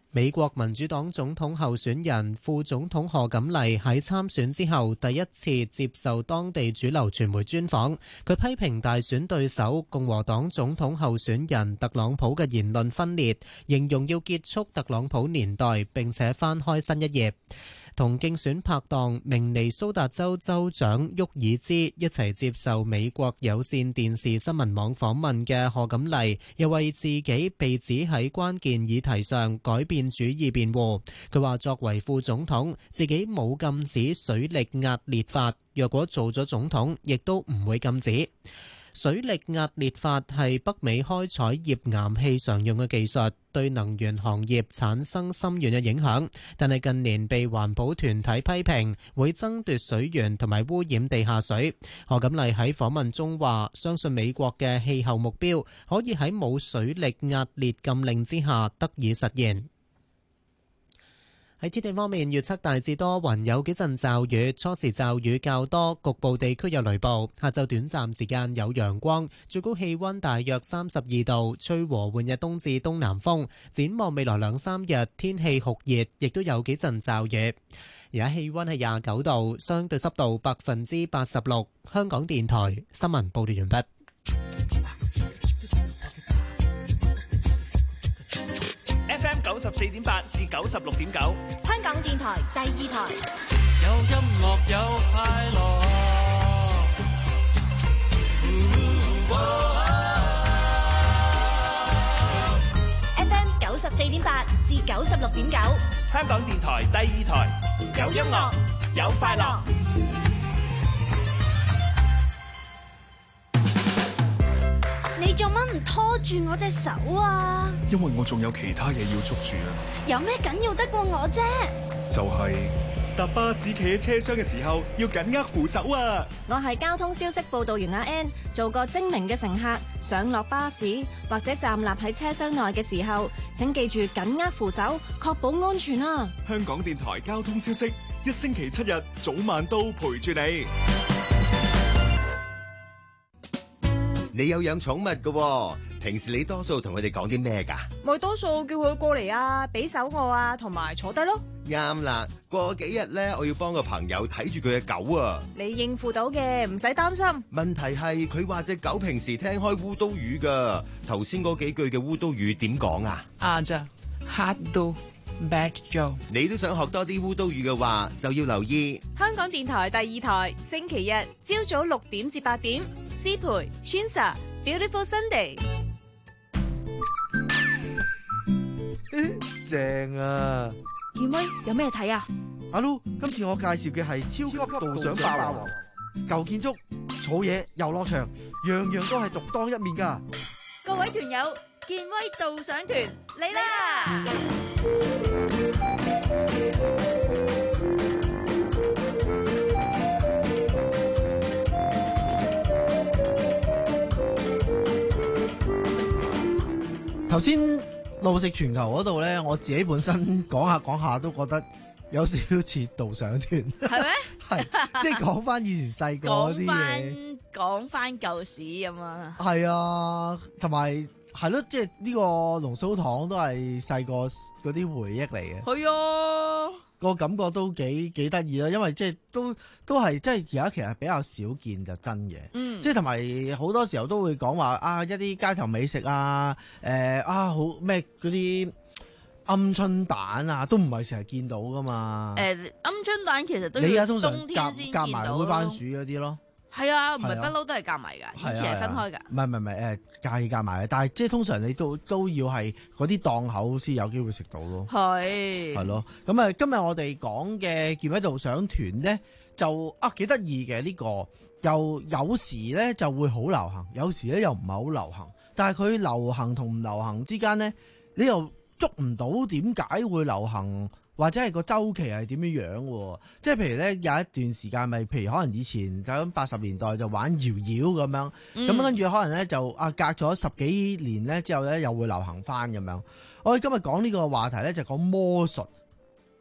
美國民主黨總統候選人副總統賀錦麗喺參選之後第一次接受當地主流傳媒專訪，佢批評大選對手共和黨總統候選人特朗普嘅言論分裂，形容要結束特朗普年代並且翻開新一頁。同競選拍檔明尼蘇達州州長沃爾茲一齊接受美國有線電視新聞網訪問嘅賀錦麗，又為自己被指喺關鍵議題上改變主意辯護。佢話作為副總統，自己冇禁止水力壓裂法，若果做咗總統，亦都唔會禁止。水力壓裂法係北美開採頁岩氣常用嘅技術，對能源行業產生深遠嘅影響，但係近年被環保團體批評會爭奪水源同埋污染地下水。賀錦麗喺訪問中話，相信美國嘅氣候目標可以喺冇水力壓裂禁令之下得以實現。喺天氣方面，預測大致多雲，有幾陣驟雨，初時驟雨較多，局部地區有雷暴。下晝短暫時間有陽光，最高氣溫大約三十二度，吹和緩嘅東至東南風。展望未來兩三日，天氣酷熱，亦都有幾陣驟雨。而家氣溫係廿九度，相對濕度百分之八十六。香港電台新聞報道完畢。 F M 九十四點八至九十六點九， 香港電台第二台。 有音樂有快樂。 F M 九十四點八至九十六點九， 香港電台第二台。有音樂，有快樂。 你做乜唔拖住我隻手啊？ 因為我仲有其他嘢要捉住啊！ 有咩緊要得過我啫？ 就係搭巴士企喺車廂嘅時候要緊握扶手啊！ 我係交通消息報道員阿 N， 做個精明嘅乘客，上落巴士或者站立喺車廂內嘅時候，請記住緊握扶手，確保安全啊！ 香港電台交通消息，一星期七日早晚都陪住你。 你有養寵物㗎，平時你多數同佢哋講啲咩㗎？ 咪多數叫佢過嚟啊，俾手我啊，同埋坐低咯。 啱啦，過幾日咧，我要幫個朋友睇住佢嘅狗啊。 你應付到嘅，唔使擔心。 問題係佢話隻狗平時聽開烏都語㗎，頭先嗰幾句嘅烏都語點講啊？ 啊咋，hard do bad job。 你都想學多啲烏都語嘅話，就要留意香港電台第二台，星期日朝早六點至八點。思培 Shinsa Beautiful Sunday 正啊！ 健威有咩睇啊？ 阿 Lu，今次我介紹嘅係超級導賞霸王，舊建築、草野、遊樂場，樣樣都係獨當一面噶。 各位團友，健威導賞團嚟啦！ 頭先路食全球嗰度咧，我自己本身講下講下都覺得有少少似導賞團， 係咩？ 係即係講翻以前細個嗰啲嘢， 講翻舊史咁啊。 係啊，同埋係咯，即係呢個龍鬚糖都係細個嗰啲回憶嚟嘅。 係啊。 個感覺都幾幾得意啦，因為即係都都係即係而家其實比較少見就真嘅，嗯、即係同埋好多時候都會講話啊一啲街頭美食啊，誒、呃、啊好咩嗰啲鵪鶉蛋啊，都唔係成日見到噶嘛。 誒鵪鶉蛋其實都要冬天先見到咯。夾埋煨番薯嗰啲咯。係啊，唔係不嬲都係夾埋㗎，以前係分開㗎。 唔係唔係唔係誒，介意夾埋嘅，但係即係通常你都都要係嗰啲檔口先有機會食到咯。係係咯，咁啊，今日我哋講嘅健威導賞團咧，就啊幾得意嘅呢個，又有時咧就會好流行，有時咧又唔係好流行，但係佢流行同唔流行之間咧，你又捉唔到點解會流行。或者係個週期係點樣樣喎？即係譬如咧有一段時間咪，譬如可能以前喺八十年代就玩搖搖咁樣，咁、嗯、跟住可能咧就啊隔咗十幾年咧之後咧又會流行翻咁樣。我哋今日講呢個話題咧就講魔術。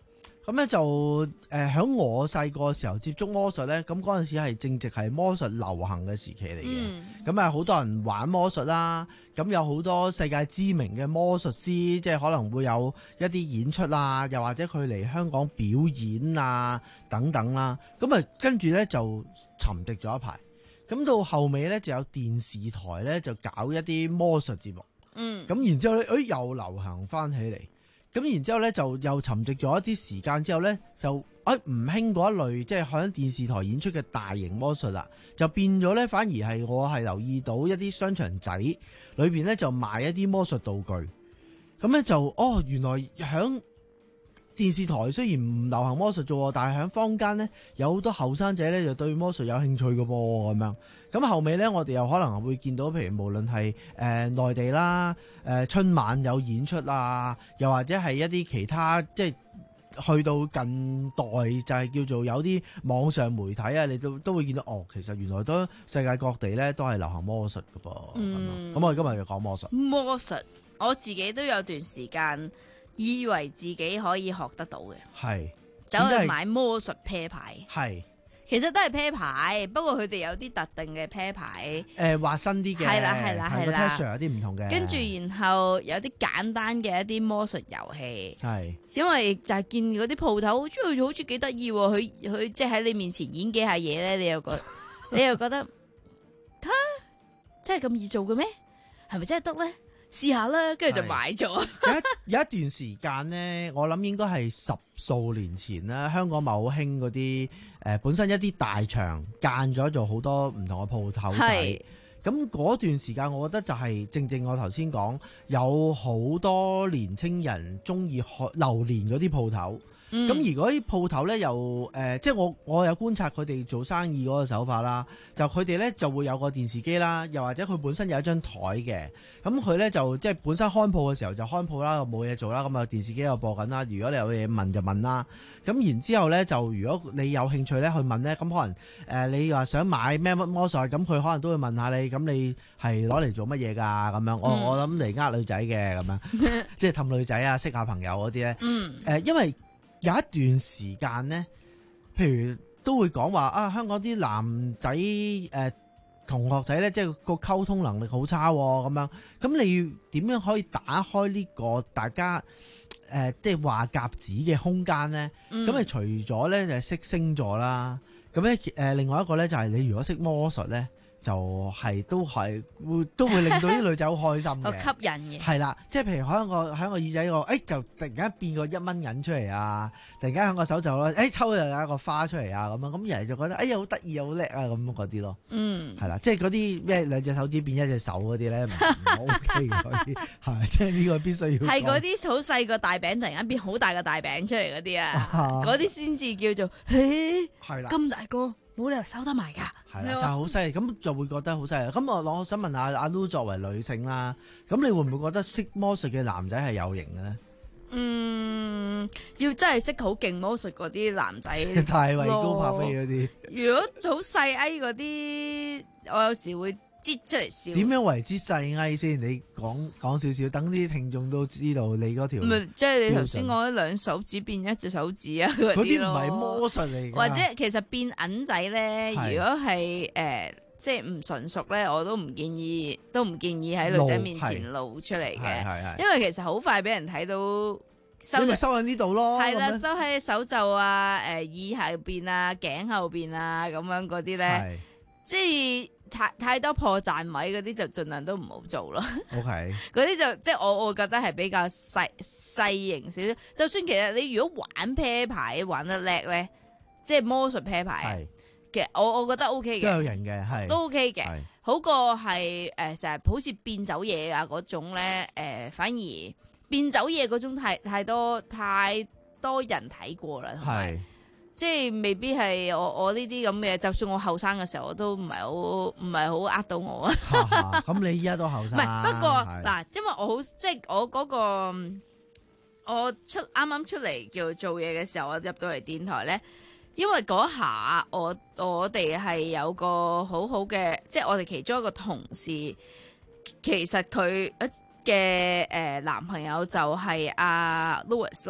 咁咧就誒喺、呃、我細個時候接觸魔術咧，咁嗰陣時係正值係魔術流行嘅時期嚟嘅。咁啊好多人玩魔術啦，咁有好多世界知名嘅魔術師，即係可能會有一啲演出啊，又或者佢嚟香港表演啊等等啦。咁啊跟住咧就沉寂咗一排，咁到後尾咧就有電視台咧就搞一啲魔術節目。嗯，咁然之後咧，誒又流行翻起嚟。咁然之後咧，就又沉寂咗一啲時間之後咧，就誒唔興嗰一類，即係喺電視台演出嘅大型魔術啦，就變咗咧，反而係我係留意到一啲商場仔裏邊咧就賣一啲魔術道具，咁咧就哦原來喺電視台雖然唔流行魔術啫，但係喺坊間咧有好多後生仔咧就對魔術有興趣嘅噃咁樣。咁後尾咧，我哋又可能會見到，譬如無論係誒內地啦，誒、呃、春晚有演出啊，又或者係一啲其他，即係去到近代就係叫做有啲網上媒體啊，你都都會見到哦，其實原來都世界各地咧都係流行魔術嘅噃。咁、嗯、我哋今日就講魔術。 魔術，我自己都有段時間以為自己可以學得到嘅，係走去買魔術啤牌，係。其實都係啤牌，不過佢哋有啲特定嘅啤牌， 誒畫身啲嘅，係啦係啦係啦 texture 有啲唔同嘅。 跟住然後有啲簡單嘅一啲魔術遊戲，係因為就係見嗰啲鋪頭，好似好似幾得意喎。佢佢即係喺你面前演幾下嘢咧，你又覺你又覺得嚇真係咁易做嘅咩？係咪真係得咧？試下啦，跟住就買咗。有一有一段時間咧，我諗應該係十數年前啦，香港咪好興嗰啲誒本身一啲大場間咗做好多唔同嘅鋪頭仔。咁嗰段時間，我覺得就係正正我頭先講，有好多年青人中意學流連嗰啲鋪頭。咁、嗯、而嗰啲鋪頭咧，又誒、呃，即係我我有觀察佢哋做生意嗰個手法啦。就佢哋咧就會有個電視機啦，又或者佢本身有一張台嘅。咁佢咧就即係本身看鋪嘅時候就看鋪啦，冇嘢做啦。咁啊電視機又播緊啦。如果你有嘢問就問啦。咁然之後咧就如果你有興趣咧去問咧，咁可能誒、呃、你話想買咩乜魔術，咁佢可能都會問下你。咁你係攞嚟做乜嘢㗎？咁樣、嗯、我我諗嚟呃女仔嘅咁樣，即係氹女仔啊，識下朋友嗰啲咧。嗯。誒、呃，因為有一段時間咧，譬如都會講話啊，香港啲男仔誒、呃、同學仔咧，即係個溝通能力好差咁樣。咁你點樣可以打開呢個大家誒、呃、即係話夾子嘅空間咧？咁啊、嗯，除咗咧就係識星座啦，咁咧誒另外一個咧就係你如果識魔術咧。就係、是、都係會都會令到啲女仔好開心嘅，好吸引嘅。係啦， 即係譬如喺個喺個耳仔個，誒、哎、就突然間變個一蚊銀出嚟啊！突然間喺個手就咧，誒、哎、抽又有一個花出嚟啊！咁樣咁人就覺得哎呀好得意好叻啊！咁嗰啲咯，嗯，係啦，即係嗰啲咩兩隻手指變一隻手嗰啲咧，唔 OK 嘅嗰啲，係即係呢個必須要係嗰啲好細個大餅突然間變好大個大餅出嚟嗰啲啊，嗰啲先至叫做嘿，係啦，咁大個。冇理由收得埋㗎， 係啦，就係好犀利，咁就會覺得好犀利。咁我我想問下阿 Lu 作為女性啦，咁你會唔會覺得識魔術嘅男仔係有型嘅咧？ 嗯，要真係識好勁魔術嗰啲男仔， 太位高柏飛嗰啲。 如果好細 A 嗰啲，我有時會擠出嚟笑。 點樣為之細 A 先？你講講少少，等啲聽眾都知道你嗰條。 唔係，即係你頭先講兩手指變一隻手指啊嗰啲咯。嗰啲唔係魔術嚟㗎。 或者其實變銀仔咧，如果係誒、呃、即係唔純熟咧，我都唔建議，都唔建議喺女仔面前露出嚟嘅，因為其實好快俾人睇到收。 你咪收喺呢度咯。 係啦，收喺手袖啊、誒、呃、耳後邊啊、頸後邊啊咁樣嗰啲咧，即係。太太多破綻位嗰啲就盡量都唔好做咯。OK，嗰啲就即係我我覺得係比較細細型少少。就算其實你如果玩啤牌玩得叻咧，即係魔術啤牌，其實我我覺得 OK 嘅， 都有型嘅，係都 OK 嘅，好過係誒成日好似變走嘢啊嗰種咧。誒、呃、反而變走嘢嗰種太太多太多人睇過啦，係。即係未必係我我呢啲咁嘅，就算我後生嘅時候，我都唔係好唔係好呃到我啊。 咁你依家都後生。唔係，不過嗱，因為我好即係我嗰、嗰個我出啱啱出嚟叫做嘢嘅時候，我入到嚟電台咧，因為嗰下我我哋係有個好好嘅，即係我哋其中一個同事，其實佢嘅誒男朋友就係阿 Louis 咯。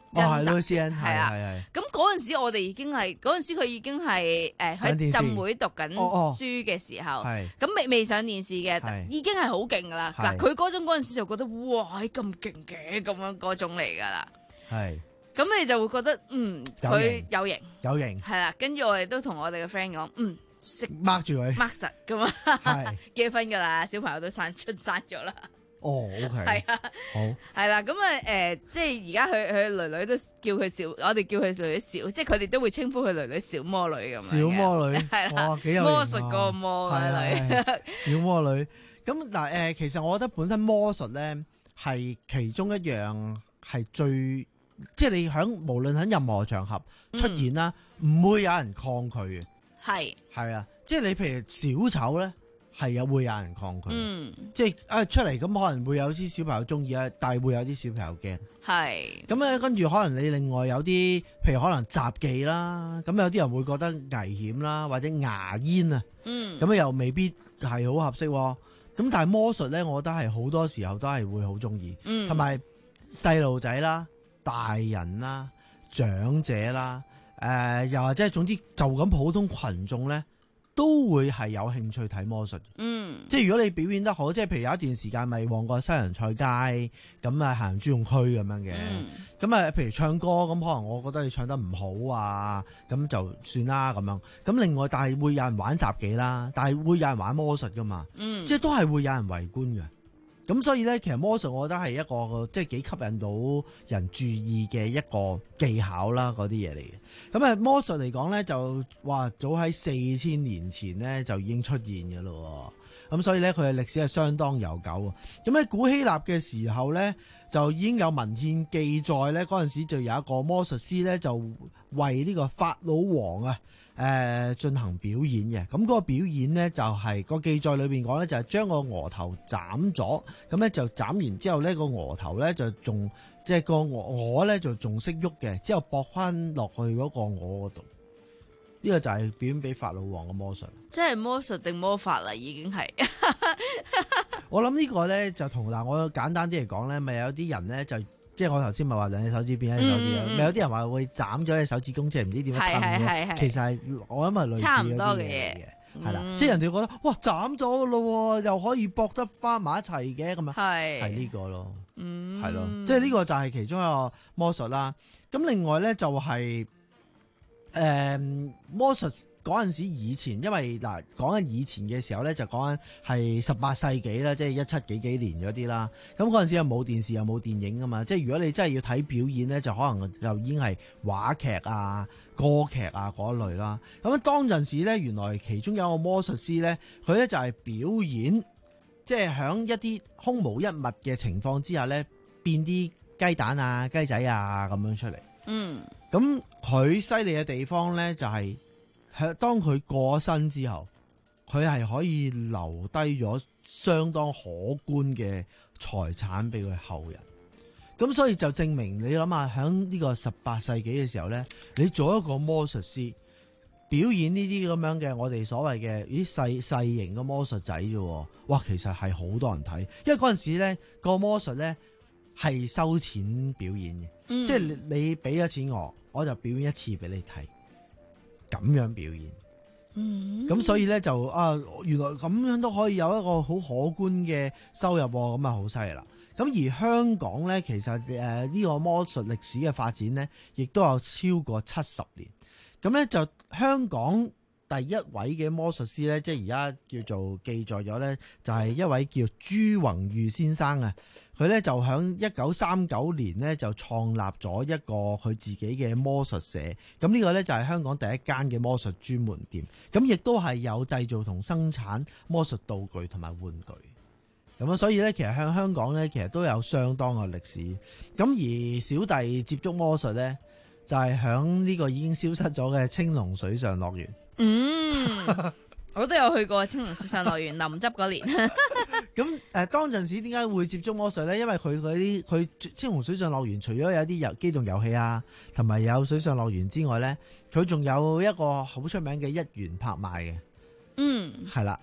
哦係澤女師恩， 係啊係係。 咁嗰陣時我哋已經係嗰陣時佢已經係誒喺浸會讀緊哦哦書嘅時候， 係咁未未上電視嘅， 係已經係好勁噶啦。嗱， 係佢嗰種嗰陣時就覺得哇咁勁嘅咁樣嗰種嚟噶啦。 係咁你就會覺得嗯有佢型有型有型， 係啦。跟住我哋都同我哋嘅 friend 講，嗯識掹住佢。 掹實咁啊， 係結婚噶啦，小朋友都生出生咗啦。 哦，OK， 係啊， 好。 係啦，咁啊誒，即係而家佢佢女女都叫佢小，我哋叫佢女女小，即係佢哋都會稱呼佢女女小魔女咁樣嘅。 小魔女， 係啦哇，幾有魔術型啊個魔係啊女係啊小魔女。咁嗱誒，其實我覺得本身魔術咧係其中一樣係最，即係你響無論喺任何場合出現啦，唔、會有人抗拒嘅。 係係啊，即係你譬如小丑咧。係有會有人抗拒， 嗯， 即係啊出嚟咁可能會有啲小朋友中意啊，但係會有啲小朋友驚。 係咁咧，跟住可能你另外有啲，譬如可能雜技啦，咁有啲人會覺得危險啦，或者牙煙啊， 嗯， 咁又未必係好合適。咁但係魔術咧，我覺得係好多時候都係會好中意， 嗯， 同埋細路仔啦、大人啦、長者啦，誒、呃、又或者係總之就咁普通群眾咧。都會係有興趣睇魔術， 嗯， 即係如果你表演得好，即係譬如有一段時間咪旺角西洋菜街咁啊行專用區咁樣嘅，咁啊、嗯、譬如唱歌咁，可能我覺得你唱得唔好啊，咁就算啦咁樣。咁另外，但係會有人玩雜技啦，但係會有人玩魔術噶嘛，嗯，即係都係會有人圍觀嘅。咁所以咧，其實魔術我覺得係一個即係幾吸引到人注意嘅一個技巧啦，嗰啲嘢嚟嘅。咁啊，魔術嚟講咧，就話早喺四千年前咧就已經出現嘅咯。咁所以咧，佢嘅歷史係相當悠久。咁喺古希臘嘅時候咧，就已經有文獻記載咧，嗰陣時就有一個魔術師咧，就為呢個法老王啊。誒、呃、進行表演嘅，咁、那、嗰個表演呢，就係、是、個記載裏邊講呢，就係將個額頭斬咗，咁呢，就斬完之後呢，個額頭呢，就仲即係個額呢，就仲識喐嘅，之後駁翻落去嗰個額嗰度，呢、這個就係表演俾法老王嘅魔術。 即係魔術定魔法啦，已經係。 我諗呢個呢，就同嗱，我簡單啲嚟講呢，咪有啲人呢，就。即係我頭先咪話兩隻手指變一隻手指，咪、嗯嗯、有啲人話會斬咗隻手指公，即係唔知點樣吞嘅。其實係我諗係類似差唔多嘅嘢嘅，係啦。即係人哋覺得哇斬咗咯，又可以駁得翻埋一齊嘅咁啊，係係呢個咯，嗯，係咯。即係呢個就係其中一個魔術啦。咁另外咧就係、是、誒、呃、魔術。嗰陣時以前，因為嗱講緊以前嘅時候咧，就講緊係十八世紀啦，即係一七幾幾年嗰啲啦。咁嗰陣時又冇電視又冇電影噶嘛，即係如果你真係要睇表演咧，就可能就已經係話劇啊、歌劇啊嗰類啦。咁當陣時咧，原來其中有一個魔術師咧，佢咧就係表演，即係喺一啲空無一物嘅情況之下咧，變啲雞蛋啊、雞仔啊咁樣出嚟。嗯，咁佢犀利嘅地方咧就係、是。係當佢過身之後，佢係可以留低咗相當可觀嘅財產俾佢後人。咁所以就證明你諗下，喺呢個十八世紀嘅時候咧，你做一個魔術師表演呢啲咁樣嘅我哋所謂嘅咦細細型嘅魔術仔啫，哇！其實係好多人睇，因為嗰陣時咧個魔術咧係收錢表演嘅，嗯、即係你俾咗錢我，我就表演一次俾你睇。咁樣表演，咁、嗯、所以咧就啊，原來咁樣都可以有一個好可觀嘅收入，咁啊好犀利啦！咁而香港咧，其實誒呢、呃這個魔術歷史嘅發展咧，亦都有超過七十年。咁咧就香港第一位嘅魔術師咧，即係而家叫做記載咗咧，就係、是、一位叫朱宏裕先生啊。佢咧就喺一九三九年咧就創立咗一個佢自己嘅魔術社，咁呢個咧就係香港第一間嘅魔術專門店，咁亦都係有製造同生產魔術道具同埋玩具，咁啊所以咧其實向香港咧其實都有相當嘅歷史，咁而小弟接觸魔術咧就係喺呢個已經消失咗嘅青龍水上樂園。嗯。 我都有去過青龍水上樂園臨執嗰年。 咁誒、呃，當陣時點解會接觸魔術咧？因為佢嗰啲佢青龍水上樂園除咗有啲遊機動遊戲啊，同埋有水上樂園之外咧，佢仲有一個好出名嘅一元拍賣嘅。嗯，係啦。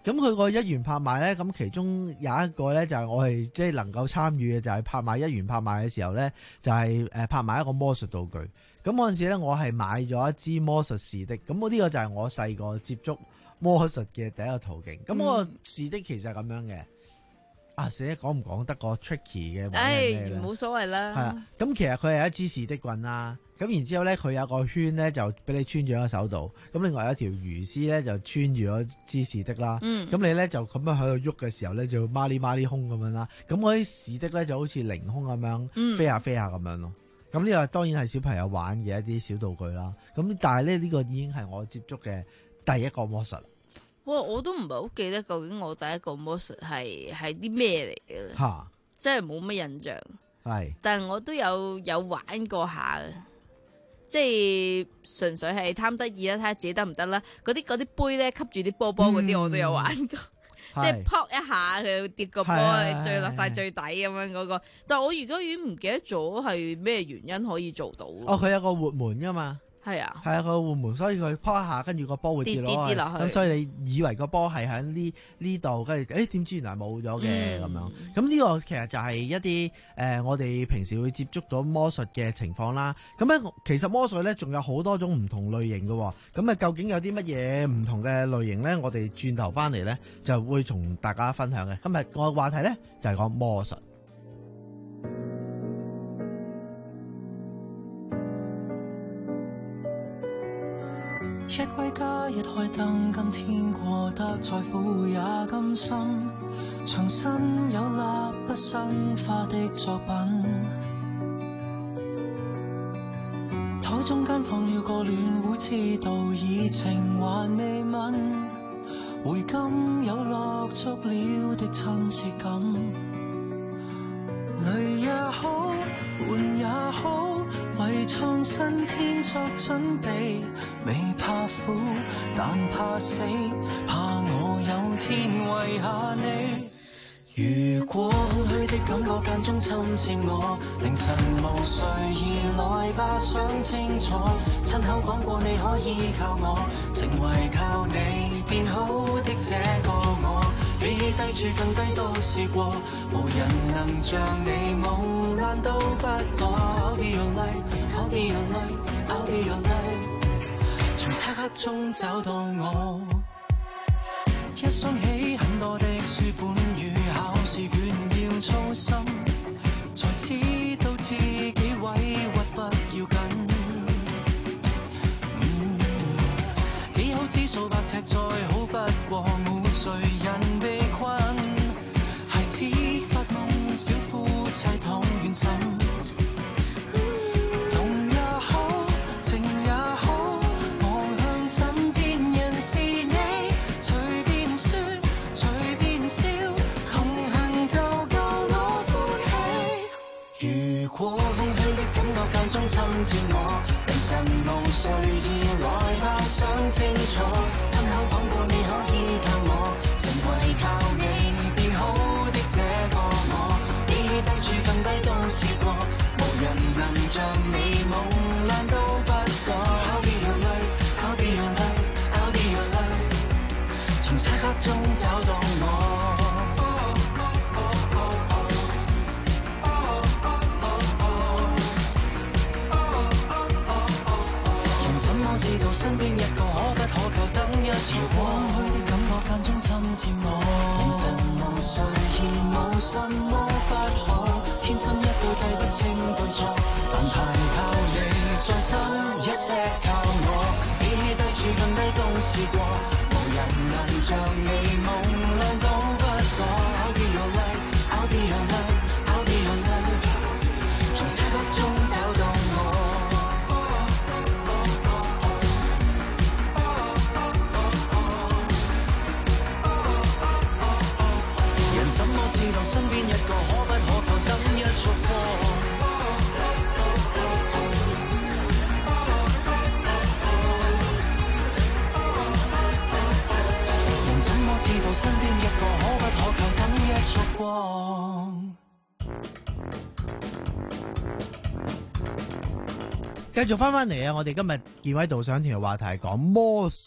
咁佢個一元拍賣咧，咁其中有一個咧就係我係即係能夠參與嘅，就係拍賣一元拍賣嘅時候咧，就係誒拍賣一個魔術道具。咁嗰陣時咧，我係買咗一支魔術士的。咁我呢個就係我細個接觸魔術嘅第一個途徑。咁、嗯、個士的其實係咁樣嘅。啊，死講唔講得個 tricky 嘅？ 誒，冇所謂啦。 係啊，咁其實佢係一支士的棍啦。咁然之後咧，佢有個圈咧，就俾你穿住喺個手度。咁另外有一條魚絲咧，就穿住咗支士的啦。嗯。咁你咧就咁樣喺度喐嘅時候咧，就孖哩孖哩空咁樣啦。咁嗰啲士的咧就好似凌空咁樣、嗯、飛下飛下咁樣咯。咁呢個當然係小朋友玩嘅一啲小道具啦。咁但係咧呢個已經係我接觸嘅第一個魔術。 哇！我都唔係好記得究竟我第一個魔術係係啲咩嚟嘅， 嚇， 即係冇乜印象。係，但係我都有有玩過下嘅，即係純粹係貪得意啦，睇下自己得唔得啦。嗰啲嗰啲杯咧吸住啲波波嗰啲，我都有玩過，嗯、即係撲一下佢跌個波，最落晒最底咁樣嗰個。但係我而家已經唔記得咗係咩原因可以做到。 哦，佢有個活門㗎嘛。係啊，係啊，佢換門，所以佢撲一下，跟住個波會跌落去，咁所以你以為個波係喺呢呢度，跟住誒點知原來冇咗嘅咁樣。咁呢個其實就係一啲誒、呃、我哋平時會接觸到魔術嘅情況啦。咁咧其實魔術咧仲有好多種唔同類型嘅，咁啊究竟有啲乜嘢唔同嘅類型咧？我哋轉頭翻嚟咧就會同大家分享嘅。今日個話題咧就係講魔術。 一歸家，一開燈，今天過得再苦也甘心。重新有蠟筆生花的作品，台中間放了個暖壺，知道熱情還未泯。回甘有落足了的親切感，淚也好，悶也好，為創新天作準備，未怕苦，但怕死，怕我有天遺下你。如果空虛的感覺間中侵佔我，凌晨無睡意來吧，想清楚，親口講過你可以靠我，成為靠你變好的這個我。比起低處更低都試過，無人能像你夢爛都不躲。I'll be your light, I'll be your light, I'll be your light。從漆黑中找到我，一雙起很多的書本與考試卷要操心，才知道自己委屈不要緊。嗯，幾好指數百尺再好不過，沒誰人被困。孩子發夢小夫妻躺軟枕，痛也好，靜也好，望向身邊人是你，隨便說，隨便笑，同行就夠我歡喜。如果空虛的感覺間中侵佔我，凌晨無睡意來吧，想清楚，親口講過你可以靠我，成為靠你變好的這個我。比起低處更低都試過，無人能像你夢爛都不躲。I'll be your light, I'll be your light, I'll be your light。從漆黑中找到我。知道身邊一個可不可靠，等一朝光虛的感覺間中侵佔我，凌晨無睡意無什麼不可，天生一對計不清對錯，但太靠你再深一些靠我，比起低處更低都試過，無人能像你夢爛都不躲。I'll be your light, I'll be your light, I'll be your light。從漆黑中找到我。知道身邊一個可不可靠，等一束光。人怎麼知道身邊一個可不可靠，等一束光。 繼續翻翻嚟啊！我哋今日見位導賞團嘅話題係講魔術。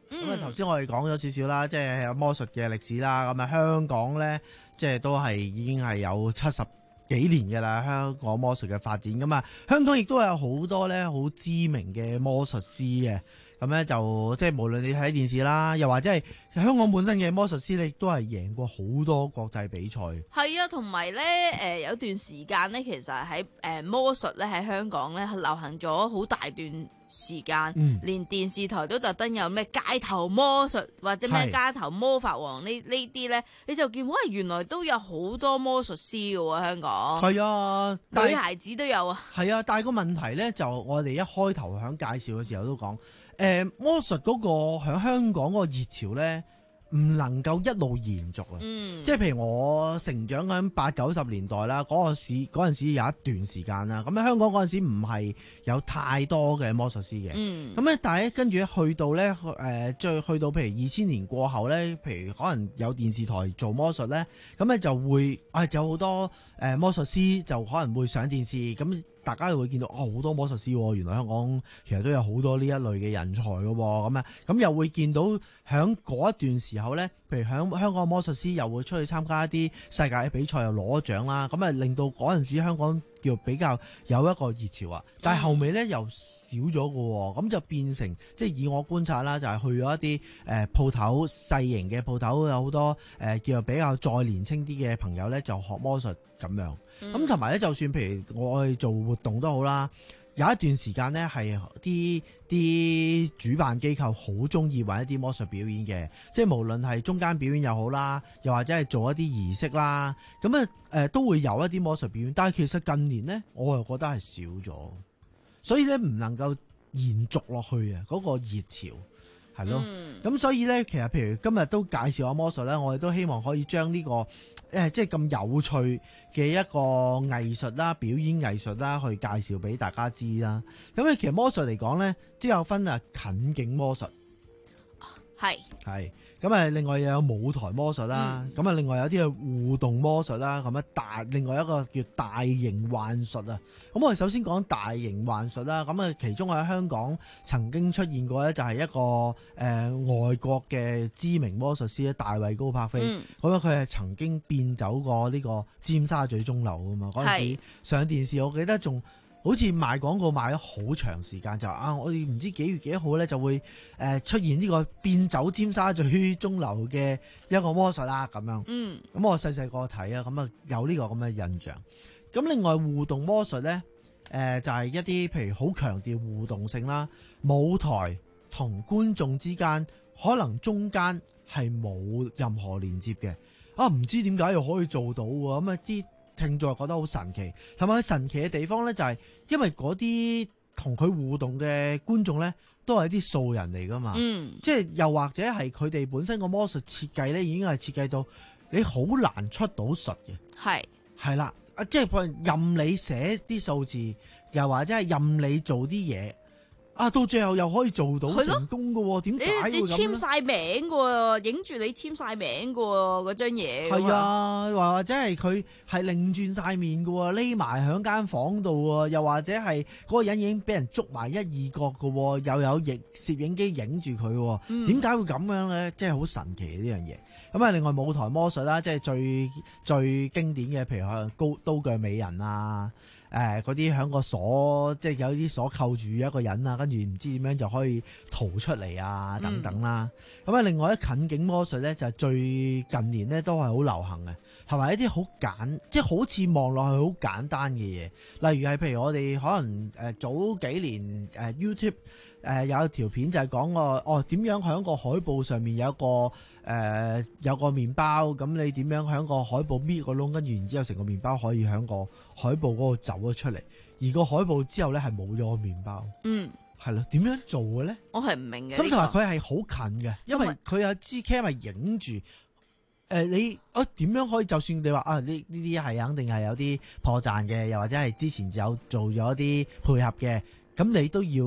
咁啊頭先我哋講咗少少啦，即係有魔術嘅歷史啦。咁啊香港咧，即係都係已經係有七十幾年嘅啦。香港魔術嘅發展咁啊，香港亦都有好多咧好知名嘅魔術師嘅。咁咧就即係無論你睇電視啦，又或者係香港本身嘅魔術師，你都係贏過好多國際比賽。 係啊，同埋咧誒有段時間咧，其實喺誒、呃、魔術咧喺香港咧流行咗好大段時間，嗯、連電視台都特登有咩街頭魔術或者咩街頭魔法王呢呢啲咧，你就見哇原來都有好多魔術師嘅喎香港。係啊，女孩子都有啊。係啊，但係個問題咧就我哋一開頭響介紹嘅時候都講。誒、呃、魔術嗰個喺香港嗰個熱潮咧，唔能夠一路延續啊！嗯、即係譬如我成長緊八九十年代啦，嗰、那個時嗰陣時有一段時間啦。咁喺香港嗰陣時唔係有太多嘅魔術師嘅。咁咧、嗯，但係跟住去到咧誒，再、呃、去到譬如二千年過後咧，譬如可能有電視台做魔術咧，咁咧就會啊、呃、有好多誒、呃、魔術師就可能會上電視咁。大家會見到哦，好多魔術師，原來香港其實都有好多呢一類嘅人才嘅，咁啊，咁又會見到響嗰一段時候咧，譬如響香港魔術師又會出去參加一啲世界嘅比賽，又攞獎啦，咁啊令到嗰陣時香港叫比較有一個熱潮啊，但係後尾咧又少咗嘅，咁就變成即係以我觀察啦，就係、是、去咗一啲誒鋪頭細型嘅鋪頭，有好多誒、呃、叫做比較再年輕啲嘅朋友咧，就學魔術咁樣。咁同埋咧，就算譬如我去做活動都好啦，有一段時間咧係啲啲主辦機構好中意玩一啲魔術表演嘅，即係無論係中間表演又好啦，又或者係做一啲儀式啦，咁啊誒都會有一啲魔術表演。但係其實近年咧，我又覺得係少咗，所以咧唔能夠延續落去啊嗰個熱潮。係咯，咁、嗯、所以咧，其實譬如今日都介紹下魔術咧，我哋都希望可以將呢、這個誒、呃，即係咁有趣嘅一個藝術啦、表演藝術啦，去介紹俾大家知啦。咁咧，其實魔術嚟講咧，都有分啊近景魔術，係係咁啊，另外又有舞台魔術啦，咁啊、嗯，另外有啲係互動魔術啦，咁啊大，另外一個叫大型幻術啊。咁我哋首先講大型幻術啦，咁啊，其中喺香港曾經出現過咧，就係一個誒、呃、外國嘅知名魔術師咧，大衛高柏飛。咁啊、嗯，佢係曾經變走過呢個尖沙咀鐘樓噶嘛，嗰陣時上電視，我記得仲好似賣廣告賣咗好長時間，就啊，我哋唔知幾月幾號咧就會誒、呃、出現呢個變走尖沙咀鐘樓嘅一個魔術啦，咁樣。嗯，咁我細細個睇啊，咁啊有呢個咁嘅印象。咁另外互動魔術咧，誒、呃、就係、是、一啲譬如好強調互動性啦，舞台同觀眾之間可能中間係冇任何連接嘅，啊唔知點解又可以做到喎，咁啊啲聽眾覺得好神奇，同埋佢神奇嘅地方咧就係因為嗰啲同佢互動嘅觀眾咧都係一啲素人嚟噶嘛，嗯，即係又或者係佢哋本身個魔術設計咧已經係設計到你好難出到術嘅，係係啦。即係任你寫啲數字，又或者係任你做啲嘢，啊，到最後又可以做到成功嘅喎？點解會咁？你簽晒名嘅喎，影住你簽晒名嘅喎，嗰張嘢。係啊，或者係佢係擰轉晒面嘅喎，匿埋喺間房度喎，又或者係嗰個人已經俾人捉埋一二角嘅喎，又有影攝影機影住佢喎。點解、嗯、會咁樣咧？即係好神奇呢樣嘢。咁啊，另外舞台魔術啦，即係最最經典嘅，譬如可能高刀鋸美人啊，誒嗰啲響個鎖，即係有啲鎖扣住一個人啊，跟住唔知點樣就可以逃出嚟啊，等等啦。咁啊、嗯，另外一近景魔術咧，就係最近年咧都係好流行嘅，同埋一啲好簡，即係好似望落去好簡單嘅嘢，例如係譬如我哋可能誒、呃、早幾年誒、呃、YouTube 誒、呃、有一條片就係講個哦點樣響個海報上面有一個。誒、呃、有個麵包，咁你點樣喺個海報搣個窿，跟住然之後成個麵包可以喺個海報嗰度走咗出嚟，而個海報之後咧係冇咗個麵包。嗯，係咯，點樣做嘅咧？我係唔明嘅。咁同埋佢係好近嘅，因為佢有支 cam 係影住。誒、呃、你啊點樣可以？就算你話啊呢呢啲係肯定係有啲破綻嘅，又或者係之前有做咗啲配合嘅，咁你都要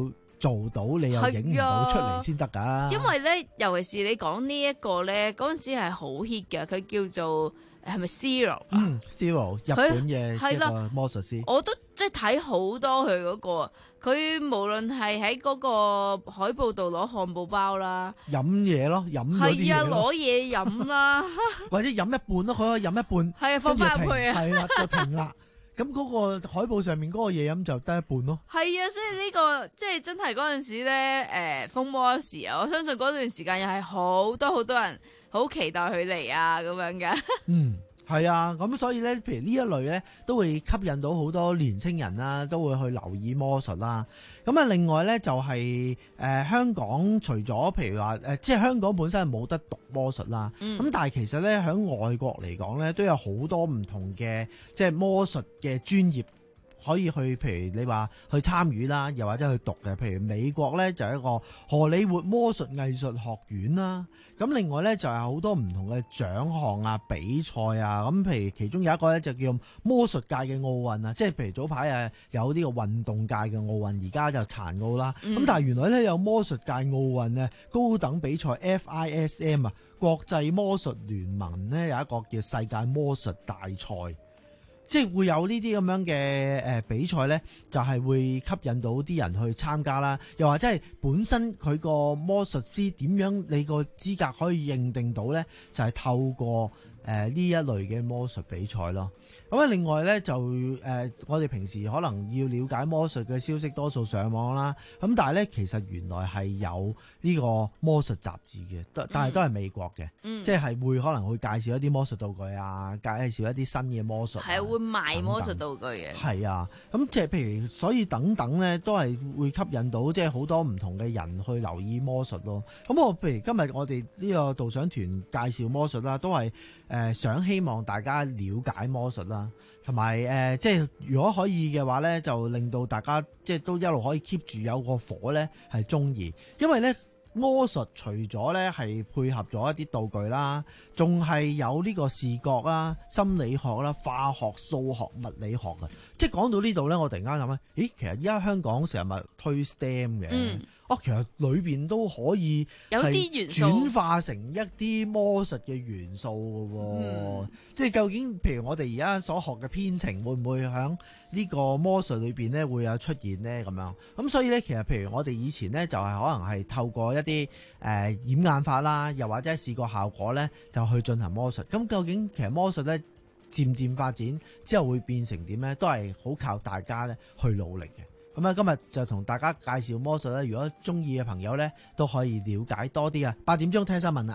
做到，你又影唔到出嚟先得㗎。 因為咧，尤其是你講呢一個咧，嗰陣時係好 hit 嘅，佢叫做係咪 Zero？ 嗯 ，Zero 日本嘅一個魔術師， 我都即係睇好多佢嗰個。佢無論係喺嗰個海報度攞漢堡包啦， 飲嘢咯，飲嗰啲嘢係啊，攞嘢飲啦， 或者飲一半咯，佢可以飲一半， 係啊，放翻入去啊， 係啦，就停啦。咁嗰個海報上面嗰個嘢飲就得一半咯。 係啊，所以呢、呢個即係真係嗰陣時咧，誒、呃、風魔時啊，我相信嗰段時間又係好多好多人好期待佢嚟啊，咁樣嘅。 嗯。係啊，咁所以咧，譬如呢一類咧，都會吸引到好多年青人啦，都會去留意魔術啦。咁啊，另外咧就係、是、誒、呃、香港除咗譬如話誒、呃，即係香港本身係冇得讀魔術啦。咁、嗯、但係其實咧喺外國嚟講咧，都有好多唔同嘅即係魔術嘅專業可以去，譬如你話去參與啦，又或者去讀嘅。譬如美國咧就係一個荷里活魔術藝術學院啦。咁另外咧就係好多唔同嘅獎項啊、比賽啊，咁譬如其中有一個咧就叫魔術界嘅奧運啊，即係譬如早排誒有呢個運動界嘅奧運，而家就殘奧啦。咁、嗯、但係原來咧有魔術界奧運咧高等比賽 F I S M 啊，國際魔術聯盟咧有一個叫世界魔術大賽。即係會有呢啲咁樣嘅誒比賽呢，就係、是、會吸引到啲人去參加啦。又或者係本身佢個魔術師點樣，你個資格可以認定到呢？就係、是、透過誒呢、呃、一類嘅魔術比賽咯。咁啊，另外呢，就誒、呃，我哋平時可能要了解魔術嘅消息，多數上網啦。咁但係呢，其實原來係有呢個魔術雜誌嘅，但係都係美國嘅，嗯、即係會可能會介紹一啲魔術道具啊，介紹一啲新嘅魔術、啊， 係會賣魔術道具嘅。係啊，咁即係譬如，所以等等呢，都係會吸引到即係好多唔同嘅人去留意魔術咯。咁我譬如今日我哋呢個導賞團介紹魔術啦，都係誒、呃、想希望大家了解魔術啦。同埋誒，即係如果可以嘅話咧，就令到大家即係都一路可以 keep 住有個火咧，係中意。因為咧魔術除咗咧係配合咗一啲道具啦，仲係有呢個視覺啦、心理學啦、化學、數學、物理學嘅。即係講到呢度咧，我突然間諗咧，咦，其實而家香港成日咪推 S T E M 嘅。嗯哦，其實裏邊都可以有啲元素轉化成一啲魔術嘅元素嘅喎，嗯、即係究竟譬如我哋而家所學嘅編程會唔會喺呢個魔術裏邊咧會有出現咧咁樣？咁所以咧，其實譬如我哋以前咧就係、是、可能係透過一啲誒、呃、掩眼法啦，又或者係視覺效果咧，就去進行魔術。咁究竟其實魔術咧漸漸發展之後會變成點咧？都係好靠大家咧去努力嘅。咁啊，今日就同大家介紹魔術啦。如果中意嘅朋友咧，都可以了解多啲啊。八點鐘聽新聞啦，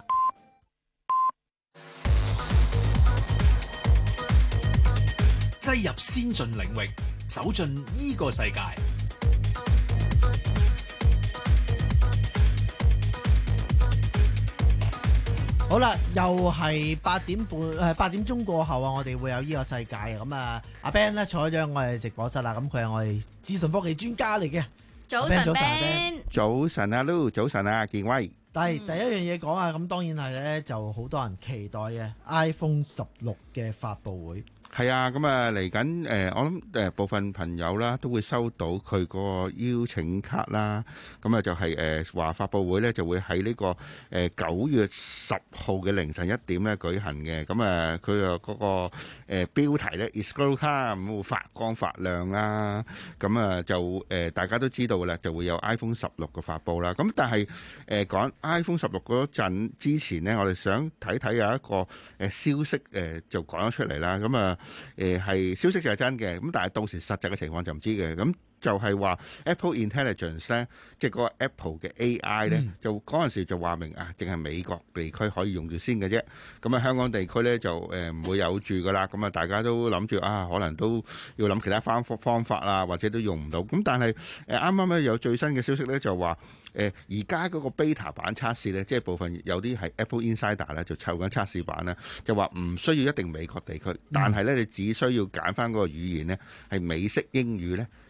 擠入先進領域，走進呢個世界。 好啦，又係八點半誒，八點鐘過後啊，我哋會有呢個世界啊。咁啊，阿 Ben 咧坐咗我哋直播室啦。咁佢係我哋資訊科技專家嚟嘅。 早晨 Ben， 早晨啊 Lou，早晨啊健威。 但係第一樣嘢講啊，咁當然係咧，就好多人期待嘅 iPhone 十六嘅發佈會。 係啊，咁啊嚟緊誒，我諗誒部分朋友啦都會收到佢個邀請卡啦。咁啊就係誒話發佈會咧就會喺呢個誒九月十號嘅凌晨一點咧舉行嘅。咁啊佢啊嗰個誒標題咧 is glow time，會發光發亮啦。咁啊就誒大家都知道噶啦，就會有 iPhone 十六嘅發佈啦。咁但係誒講 iPhone 十六嗰陣之前咧，我哋想睇睇有一個誒消息誒就講咗出嚟啦。咁啊誒係消息就係真嘅，咁但係到時實際嘅情況就唔知嘅。咁就係話 Apple Intelligence 咧，即係嗰個 Apple 嘅 A I 咧，就嗰陣時就話明啊，淨係美國地區可以用住先嘅啫。咁啊，香港地區咧就誒唔會有住噶啦。咁啊，大家都諗住啊，可能都要諗其他方方法啊，或者都用唔到。咁但係誒啱啱咧有最新嘅消息咧，就話誒而家嗰個 beta 版測試咧，即係部分有啲係 Apple Insider 咧就湊緊測試版咧，就話唔需要一定美國地區，但係咧你只需要揀翻嗰個語言咧係美式英語咧，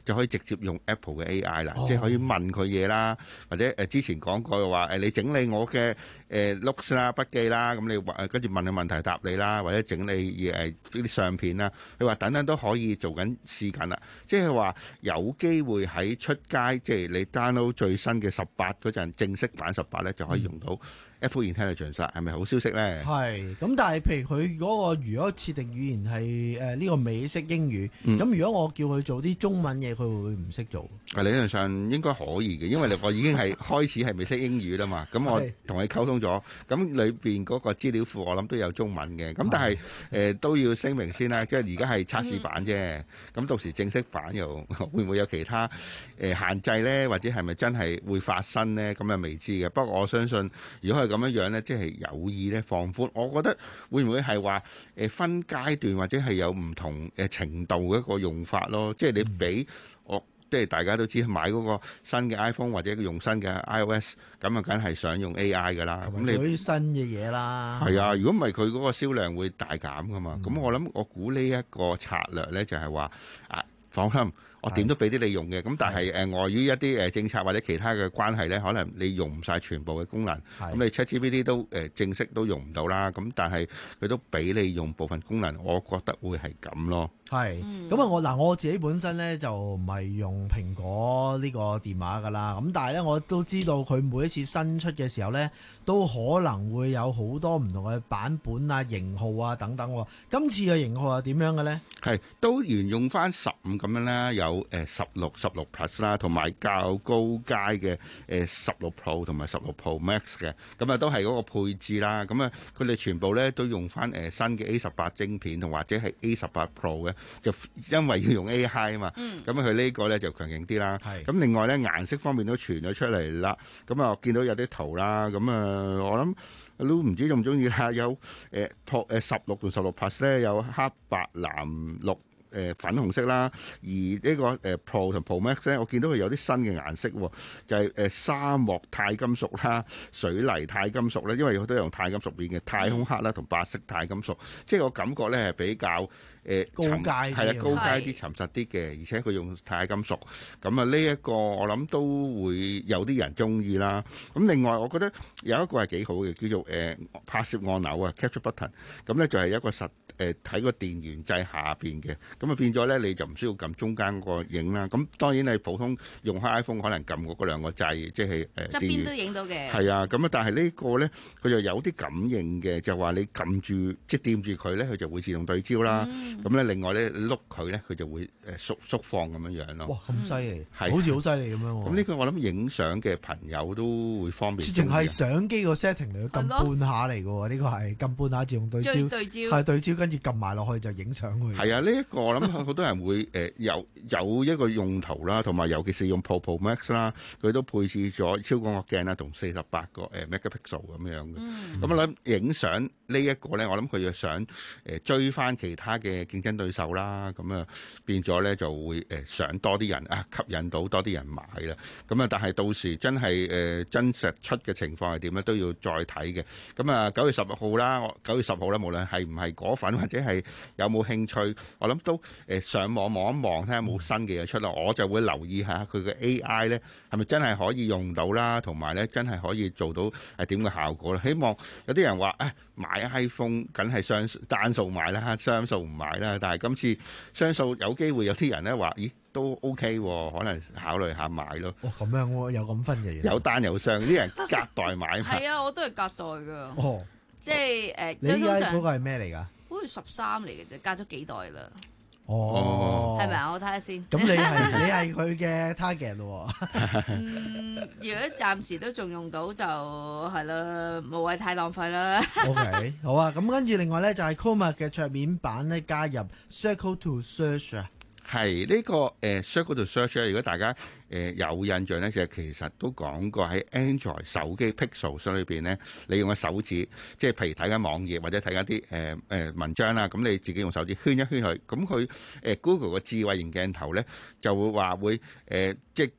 就可以直接用 Apple 嘅 A I 啦， 哦、 即係可以問佢嘢啦，或者誒、呃、之前講過嘅話誒，你整理我嘅誒 notes 啦、筆記啦，咁你誒跟住問佢問題答你啦，或者整理誒呢啲相片啦，你話等等都可以做緊試緊啦，即係話有機會喺出街，即係你 download 最新嘅十八嗰陣正式版十八咧，就可以用到。嗯Apple Intelligence 係咪好消息咧？ 係咁，但係譬如佢嗰個如果設定語言係誒呢個美式英語，咁、嗯、如果我叫佢做啲中文嘢，佢會唔會唔識做？ 理論上應該可以嘅，因為我已經係開始係美式英語啦嘛。咁我同佢溝通咗，咁裏邊嗰個資料庫我諗都有中文嘅。咁但係誒、呃、都要聲明先啦，即係而家係測試版啫。咁、嗯、到時正式版又會唔會有其他誒、呃、限制咧？或者係咪真係會發生咧？咁又未知嘅。不過我相信，如果係咁樣樣咧，即係有意咧放寬，我覺得會唔會係話誒分階段或者係有唔同誒程度嘅一個用法咯？即係你俾我，即係大家都知買嗰個新嘅 iPhone 或者用新嘅 iOS， 咁啊，梗係想用 A I 噶啦。咁你啲新嘅嘢啦， 係啊，如果唔係佢嗰個銷量會大減噶嘛。咁、嗯、我諗我估呢一個策略咧，就係話啊，放心。我點都俾啲你用嘅，咁但係誒礙於一啲誒政策或者其他嘅關係咧，可能你用唔晒全部嘅功能，咁你 ChatGPT 都誒正式都用唔到啦。咁但係佢都俾你用部分功能，我覺得會係咁咯。 係，咁啊我嗱我自己本身咧就唔係用蘋果呢個電話噶啦，咁但係咧我都知道佢每一次新出嘅時候咧，都可能會有好多唔同嘅版本啊、型號啊等等。今次嘅型號係點樣嘅咧？係都沿用翻十五咁樣啦，有誒十六、十六 Plus 啦，同埋較高階嘅誒十六 Pro 同埋十六 Pro Max 嘅，咁啊都係嗰個配置啦。咁啊佢哋全部咧都用翻誒新嘅 A 十八晶片，同或者係 A 十八 Pro 嘅。就因為要用 A I 啊嘛，咁佢、嗯、呢個咧就強勁啲啦。咁另外咧顏色方面都傳咗出嚟啦。咁啊見到有啲圖啦，咁啊我諗都唔知中唔中意啦。有誒 Pro 誒十六同十六 Plus 咧有黑白藍綠。誒粉紅色啦，而呢個誒 Pro 同 Pro Max 咧，我見到佢有啲新嘅顏色喎，就係誒沙漠鈦金屬啦、水泥鈦金屬咧，因為有好多用鈦金屬變嘅太空黑啦同白色鈦金屬，即係我感覺咧係比較誒高階， 係啦高階啲、沉實啲嘅，而且佢用鈦金屬，咁啊呢一個我諗都會有啲人中意啦。咁另外我覺得有一個係幾好嘅，叫做誒拍攝按鈕啊 Capture Button， 咁咧就係一個實誒喺個電源掣下邊嘅。咁啊變咗咧，你就唔需要撳中間個影啦。咁當然你普通用開 iPhone 可能撳嗰兩個掣，即係誒側邊都影到嘅。 係啊，咁啊，但係呢個咧，佢就有啲感應嘅，就話你撳住即係掂住佢咧，佢就會自動對焦啦。咁咧、嗯，另外咧碌佢咧，佢就會誒縮縮放咁樣樣咯。 哇，咁犀利！ 係好似好犀利咁樣喎。 咁呢個我諗影相嘅朋友都會方便。 淨係相機個 setting 嚟，撳半下嚟嘅喎。呢個係撳半下自動對焦， 對焦係對焦，跟住撳埋落去就影相去。 係啊，呢一個我諗好多人會誒有有一個用途啦，同埋尤其是用 Pro Pro Max 啦，佢都配置咗超廣角鏡啦，同四十八個誒 megapixel 咁樣嘅。咁我諗影相呢一個咧，我諗佢就想誒追翻其他嘅競爭對手啦，咁啊變咗咧就會誒想多啲人啊，吸引到多啲人買啦。咁啊，但係到時真係誒真實出嘅情況係點咧，都要再睇嘅。咁啊，九月十號啦，九月十號啦，無論係唔係果粉或者係有冇興趣，我諗都誒上網望一望睇下有冇新嘅嘢出啦。我就會留意下佢嘅 A I 咧係咪真係可以用到啦，同埋咧真係可以做到係點嘅效果啦。希望有啲人話誒買 iPhone 梗係雙單數買啦，雙數唔買啦。但係今次雙數有機會有啲人咧話，咦都 OK 喎，可能考慮下買咯。 哦，咁樣喎，有咁分嘅嘢。 有單有雙，啲人隔代買。 係啊，我都係隔代㗎。 哦， 即係誒。 你而家嗰個係咩嚟㗎？ 好似十三嚟嘅啫，隔咗幾代啦。 哦， 係咪啊？我睇下先。 咁你係你係佢嘅 target 咯。 嗯，如果暫時都仲用到就係啦，無謂太浪費啦。 OK， 好啊。咁跟住另外咧就係 Chroma 嘅桌面版咧加入 Circle to Search 啊。 係呢、這個誒、呃、Circle to Search 咧，如果大家誒、呃、有印象咧，就其實都講過喺 Android 手機 Pixel 裏邊咧，你用個手指，即係譬如睇緊網頁或者睇緊啲誒誒文章啦，咁你自己用手指圈一圈佢，咁佢誒 Google 嘅智慧型鏡頭咧就會話會誒、呃、即係計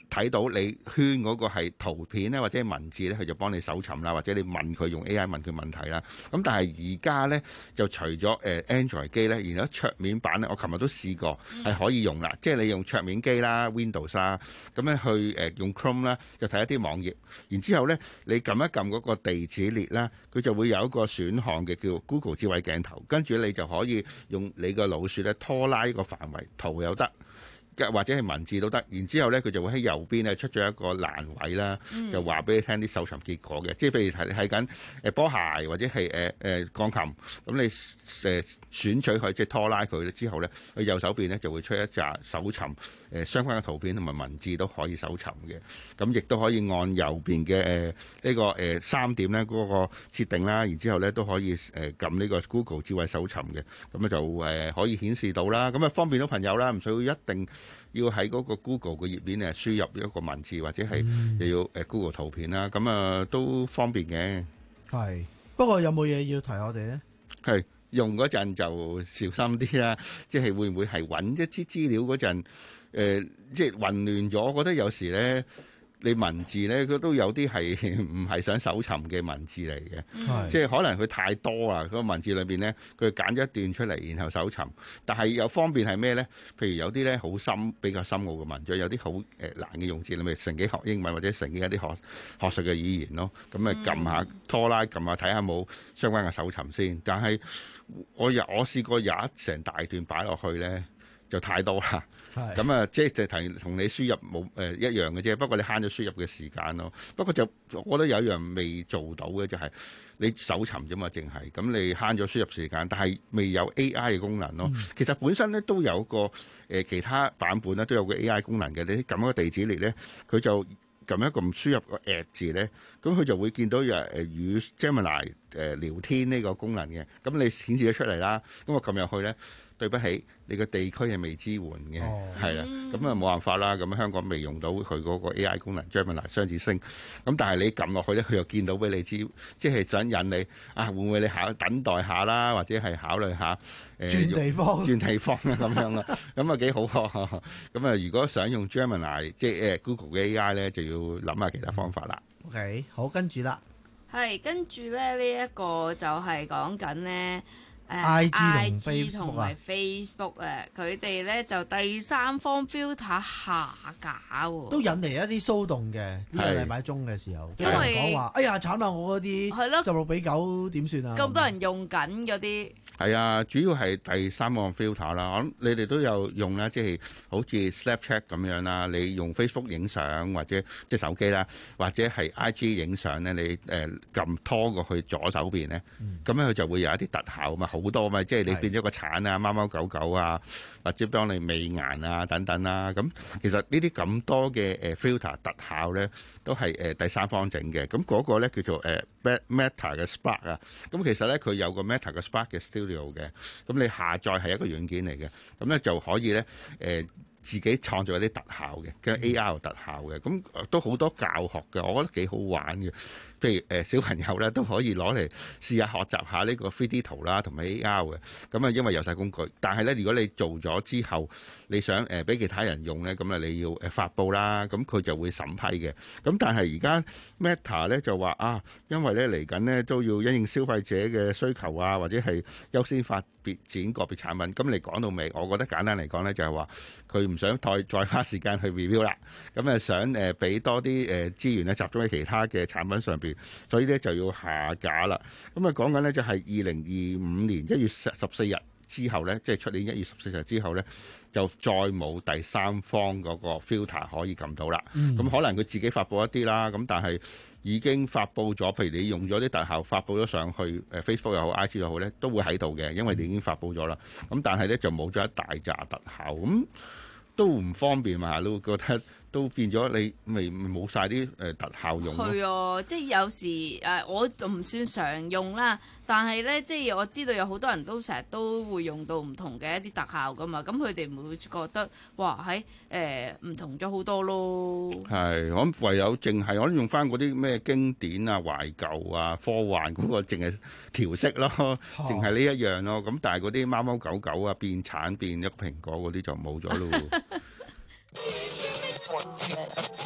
睇到你圈嗰個係圖片咧，或者係文字咧，佢就幫你搜尋啦，或者你問佢用 A I 問佢問題啦。咁但係而家咧就除咗誒、呃、Android 機咧，然後桌面版咧，我琴日都試過係可以用啦。嗯、即係你用桌面機啦 ，Windows 啦，咁咧去誒、呃、用 Chrome 啦，就睇一啲網頁。然之後咧，你撳一撳嗰個地址列啦，佢就會有一個選項嘅叫 Google 智慧鏡頭，跟住你就可以用你個老鼠咧拖拉個範圍，圖又得。或者係文字都得，然之後咧佢就會喺右邊咧出咗一個欄位啦，嗯、就話俾你聽啲搜尋結果嘅，即係譬如睇睇緊誒波鞋或者係誒誒鋼琴，咁你誒、呃、選取佢即係拖拉佢之後咧，佢右手邊咧就會出一紮搜尋誒、呃、相關嘅圖片同埋文字都可以搜尋嘅，咁亦都可以按右邊嘅誒呢個誒、呃、三點咧嗰個設定啦，然之後咧都可以誒撳呢個 Google 智慧搜尋嘅，咁咧就誒、呃、可以顯示到啦，咁啊方便到朋友啦，唔需要一定要喺嗰個 Google 嘅頁面誒輸入一個文字或者係又要誒 Google 圖片啦，咁啊都方便嘅。 係，不過有冇嘢要提我哋咧？ 係用嗰陣就小心啲啦，即係會唔會係揾一啲資料嗰陣誒，即係混亂咗？我覺得有時咧。你文字咧，佢都有啲係唔係想搜尋嘅文字嚟嘅，嗯、即係可能佢太多啊！嗰、嗰個文字裏邊咧，佢揀咗一段出嚟，然後搜尋。但係有方便係咩咧？譬如有啲咧好深、比較深奧嘅文章，有啲好誒難嘅用字，你咪乘幾學英文或者乘幾一啲學學術嘅語言咯。咁咪撳下拖拉，撳下睇下冇相關嘅搜尋先。但係我有我試過有一成大段擺落去咧，就太多啦。咁啊，即係同同你輸入冇誒、呃、一樣嘅啫，不過你慳咗輸入嘅時間咯。不過就我覺得有一樣未做到嘅就係你搜尋啫嘛，淨係咁你慳咗輸入時間，但係未有 A I 嘅功能咯。嗯、其實本身咧都有個誒、呃、其他版本咧都有個 A I 功能嘅，你撳一個地址嚟咧，佢就撳一撳輸入個 at 字咧，咁佢就會見到有誒與 Gemini 誒聊天呢個功能嘅，咁你顯示咗出嚟啦。咁我撳入去咧。對不起，你個地區係未支援嘅，係啦、哦，咁啊冇辦法啦。咁香港未用到佢嗰個 A I 功能 Gemini 雙子星，咁但係你撳落去咧，佢又見到俾你知，即係想引你啊，會唔會你考等待下啦，或者係考慮下誒、呃、 轉地方， 轉地方啊咁樣啦，咁啊幾好喎。咁啊，如果想用 Gemini 即係誒 Google 嘅 A I 咧，就要諗下其他方法啦。 OK，好，跟住啦， 係跟住咧呢一、這個就係講緊咧。 I G 同埋 Facebook 啊，佢哋咧就第三方 filter 下架喎， 都引嚟一啲騷動嘅呢個禮拜中嘅時候， 因為講話哎呀慘啦，我嗰啲十六比九點算啊？ 咁多人用緊嗰啲。 係啊，主要係第三方 filter 啦。我諗你哋都有用啦，即係好似 Snapchat 咁樣啦。你用 Facebook 影相或者即係手機啦，或者係 I G 影相咧，你誒撳拖過去左手邊咧，咁樣佢就會有一啲特效嘛，好多嘛，即係你變咗個鏟啊、貓貓狗狗啊，或者幫你美顏啊等等啦。咁其實呢啲咁多嘅誒 filter 特效咧，都係誒第三方整嘅。咁嗰個咧叫做誒 Meta 嘅 Spark 啊。咁其實咧佢有個 Meta 嘅 Spark 嘅 Studio。嘅，咁你下載係一個軟件嚟嘅，咁咧就可以咧誒、呃、自己創造一啲特效嘅，嘅 A R 特效嘅，咁都好多教學嘅，我覺得幾好玩嘅。譬如誒、呃、小朋友咧都可以攞嚟試下學習下呢個 三 D 圖啦，同埋 A R 嘅。咁啊，因為有晒工具，但係咧如果你做咗之後，你想誒俾、呃、其他人用咧，咁啊你要誒發布啦，咁佢就會審批嘅。咁但係而家 Meta 咧就話啊，因為咧嚟緊咧都要因應消費者嘅需求啊，或者係優先發別展個別產品。咁你講到尾，我覺得簡單嚟講咧就係話佢唔想再再花時間去 review 啦，咁啊想誒俾、呃、多啲誒資源咧集中喺其他嘅產品上邊。所以咧就要下架啦。咁啊講緊咧就係二零二五年一月十四日之後咧，即係出年一月十四日之後咧，就再冇第三方嗰個 filter 可以撳到啦。咁、嗯、可能佢自己發布一啲啦，咁但係已經發布咗，譬如你用咗啲特效發布咗上去，誒 Facebook 又好 I G 又好咧，都會喺度嘅，因為你已經發布咗啦。咁但係咧就冇咗一大紮特效，咁都唔方便嘛，都覺得。都變咗你未冇晒啲誒特效用咯。係啊，即係有時誒、呃，我唔算常用啦，但係咧，即係我知道有好多人都成日都會用到唔同嘅一啲特效噶嘛，咁佢哋唔會覺得哇喺誒唔同咗好多咯。係， 我唯有淨係我用翻嗰啲咩經典啊、懷舊啊、科幻嗰個，淨係調色咯，淨係呢一樣咯。咁但係嗰啲貓貓狗狗啊、變橙變一個蘋果嗰啲就冇咗咯。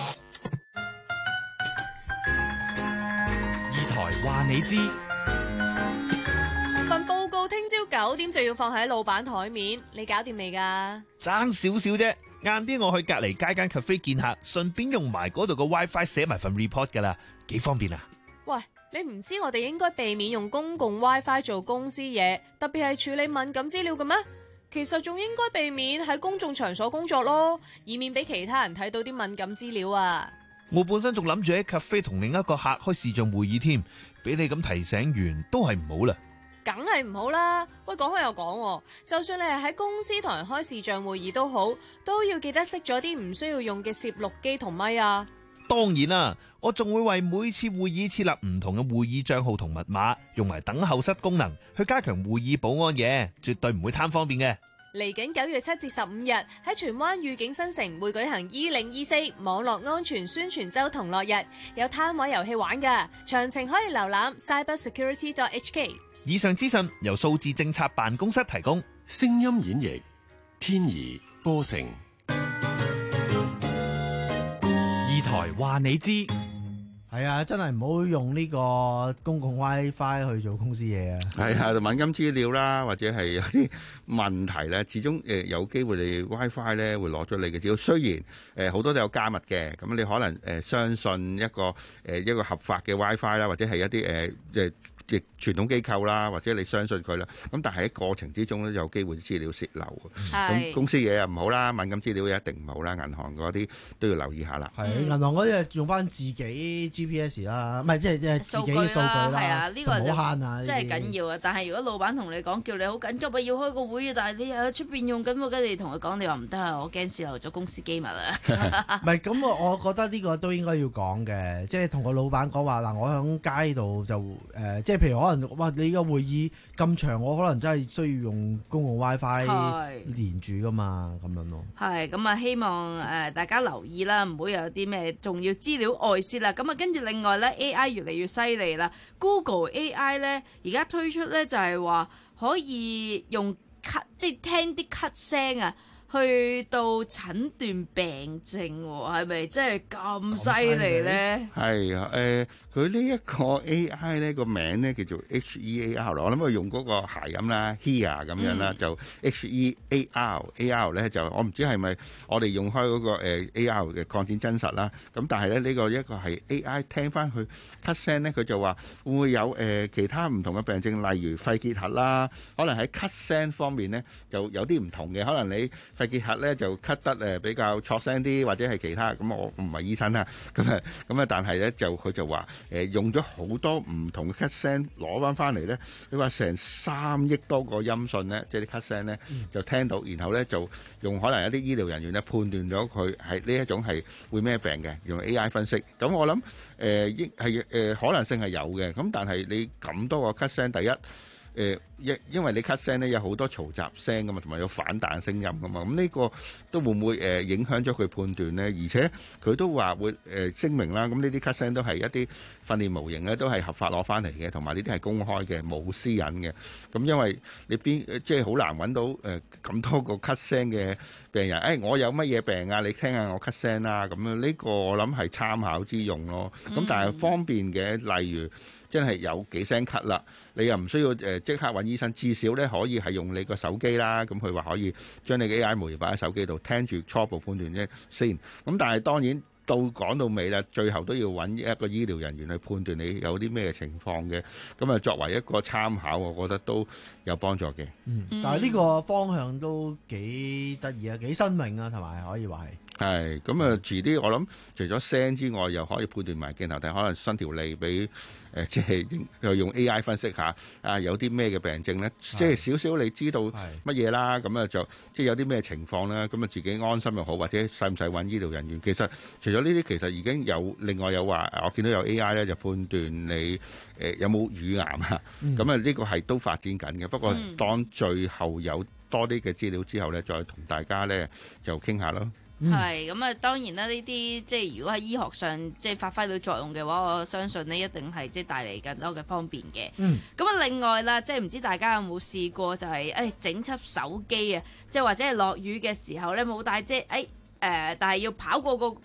話你知。 份報告聽朝九點就要放喺老闆台面，你搞掂未㗎？ 爭少少啫，晏啲我去隔離街間 cafe 見客，順便用埋嗰度個 WiFi 寫埋份 report 㗎啦，幾方便啊！ 喂，你唔知我哋應該避免用公共 WiFi 做公司嘢，特別係處理敏感資料嘅咩？其實仲應該避免喺公眾場所工作咯，以免俾其他人睇到啲敏感資料啊！ 我本身仲諗住喺 cafe 同另一個客開視像會議添，俾你咁提醒完都係唔好啦。 梗係唔好啦！喂，講開又講，就算你係喺公司同人開視像會議都好，都要記得熄咗啲唔需要用嘅攝錄機同咪啊！ 當然啦，我仲會為每次會議設立唔同嘅會議帳號同密碼，用埋等候室功能去加強會議保安嘅，絕對唔會貪方便嘅。 嚟緊九月七至十五日喺荃灣御景新城會舉行二零二四網絡安全宣傳週同樂日，有攤位遊戲玩㗎，詳情可以瀏覽 cyber security dot h k。 以上資訊由數字政策辦公室提供。 聲音演繹天怡波成。 二台話你知， 係啊，真係唔好用呢個公共 WiFi 去做公司嘢啊！ 係啊，敏感資料啦，或者係有啲問題咧，始終誒有機會你 WiFi 咧會攞咗你嘅資料。雖然誒好多都有加密嘅，咁你可能誒相信一個誒一個合法嘅 WiFi 啦，或者係一啲誒誒。亦傳統機構啦，或者你相信佢啦，咁但係喺過程之中咧，有機會資料泄漏。咁公司嘢又唔好啦，敏感資料一定唔好啦，銀行嗰啲都要留意下啦。 係銀行嗰啲用翻自己 G P S 啦，唔係即係即係自己嘅數據啦， 係啊，呢個就唔好慳啊， 真係緊要啊！但係如果老闆同你講叫你好緊急啊，要開個會啊，但係你又喺出邊用緊，跟住你同佢講，你話唔得啊，我驚泄漏咗公司機密啊！ 唔係咁，我我覺得呢個都應該要講嘅，即係同個老闆講話嗱，我喺街度就誒、呃，即係譬如可能哇，你個會議咁長，我可能真係需要用公共 WiFi 連住噶嘛，咁樣咯。 係咁啊，希望誒、呃、大家留意啦，唔好有啲咩重要資料外泄啦。咁啊，跟住另外咧 A I 越嚟越犀利啦 ，Google A I 咧而家推出咧就係話可以用咳，即係聽啲咳聲啊。去到診斷病症喎，係咪真係咁犀利咧？ 係啊，誒，佢呢一個 A I 咧個名咧叫做 H E A R，我諗佢用嗰個諧音啦 ，Hear 咁樣啦，就 H E A R，A R 咧就我唔知係咪我哋用開嗰個誒 A R 嘅擴展真實啦。咁但係咧呢個一個係 A I 聽翻佢咳聲咧，佢就話會唔會有誒其他唔同嘅病症，例如肺結核啦，可能喺咳聲方面咧就有啲唔同嘅，可能你肺結核咧就咳得誒比較錯聲啲，或者係其他咁，我唔係醫生啦，咁啊咁啊，但係咧就佢就話誒用咗好多唔同嘅咳聲攞翻翻嚟咧，佢話成三億多個音訊咧，即係啲咳聲咧就聽到，然後咧就用可能一啲醫療人員咧判斷咗佢係呢一種係會咩病嘅，用 A I 分析。咁我諗誒應係誒可能性係有嘅，咁但係你咁多個咳聲，第一。誒，因因為你咳聲咧有好多嘈雜聲噶嘛，同埋有反彈聲音噶嘛，咁呢個都會唔會誒影響咗佢判斷呢？而且佢都話會誒聲明啦，咁呢啲咳聲都係一啲訓練模型咧，都係合法攞翻嚟嘅，同埋呢啲係公開嘅，冇私隱嘅。咁因為你邊即係好難揾到誒咁多個咳聲嘅病人，誒我有乜嘢病啊？你聽下我咳聲啦，咁樣呢個我諗係參考之用咯。咁但係方便嘅，例如。真係有幾聲咳啦，你又唔需要誒即刻揾醫生，至少咧可以係用你個手機啦。咁佢話可以將你嘅 A I 模擬擺喺手機度，聽住初步判斷啫先。咁但係當然到講到尾啦，最後都要揾一個醫療人員去判斷你有啲咩情況嘅。咁啊作為一個參考，我覺得都有幫助嘅。 嗯，但係呢個方向都幾得意啊，幾新穎啊，同埋可以話係。 係咁啊！遲啲我諗，除咗聲之外，又可以判斷埋鏡頭，但可能伸條脷俾誒，即係又用 A I 分析下啊，有啲咩嘅病症咧？即係少少你知道乜嘢啦，咁啊就即係有啲咩情況咧，咁啊自己安心又好，或者使唔使揾醫療人員？其實除咗呢啲，其實已經有另外有話，我見到有 A I 咧就判斷你誒有冇乳癌啊，咁啊呢個係都發展緊嘅。不過當最後有多啲嘅資料之後咧，再同大家咧就傾下咯。 係咁啊，當然啦，呢啲即係如果喺醫學上即係發揮到作用嘅話，我相信呢一定係即係帶嚟更多嘅方便嘅。嗯，咁啊，另外啦，即係唔知大家有冇試過就係誒整輯手機啊，即係或者係落雨嘅時候咧冇帶遮誒誒，但係要跑過個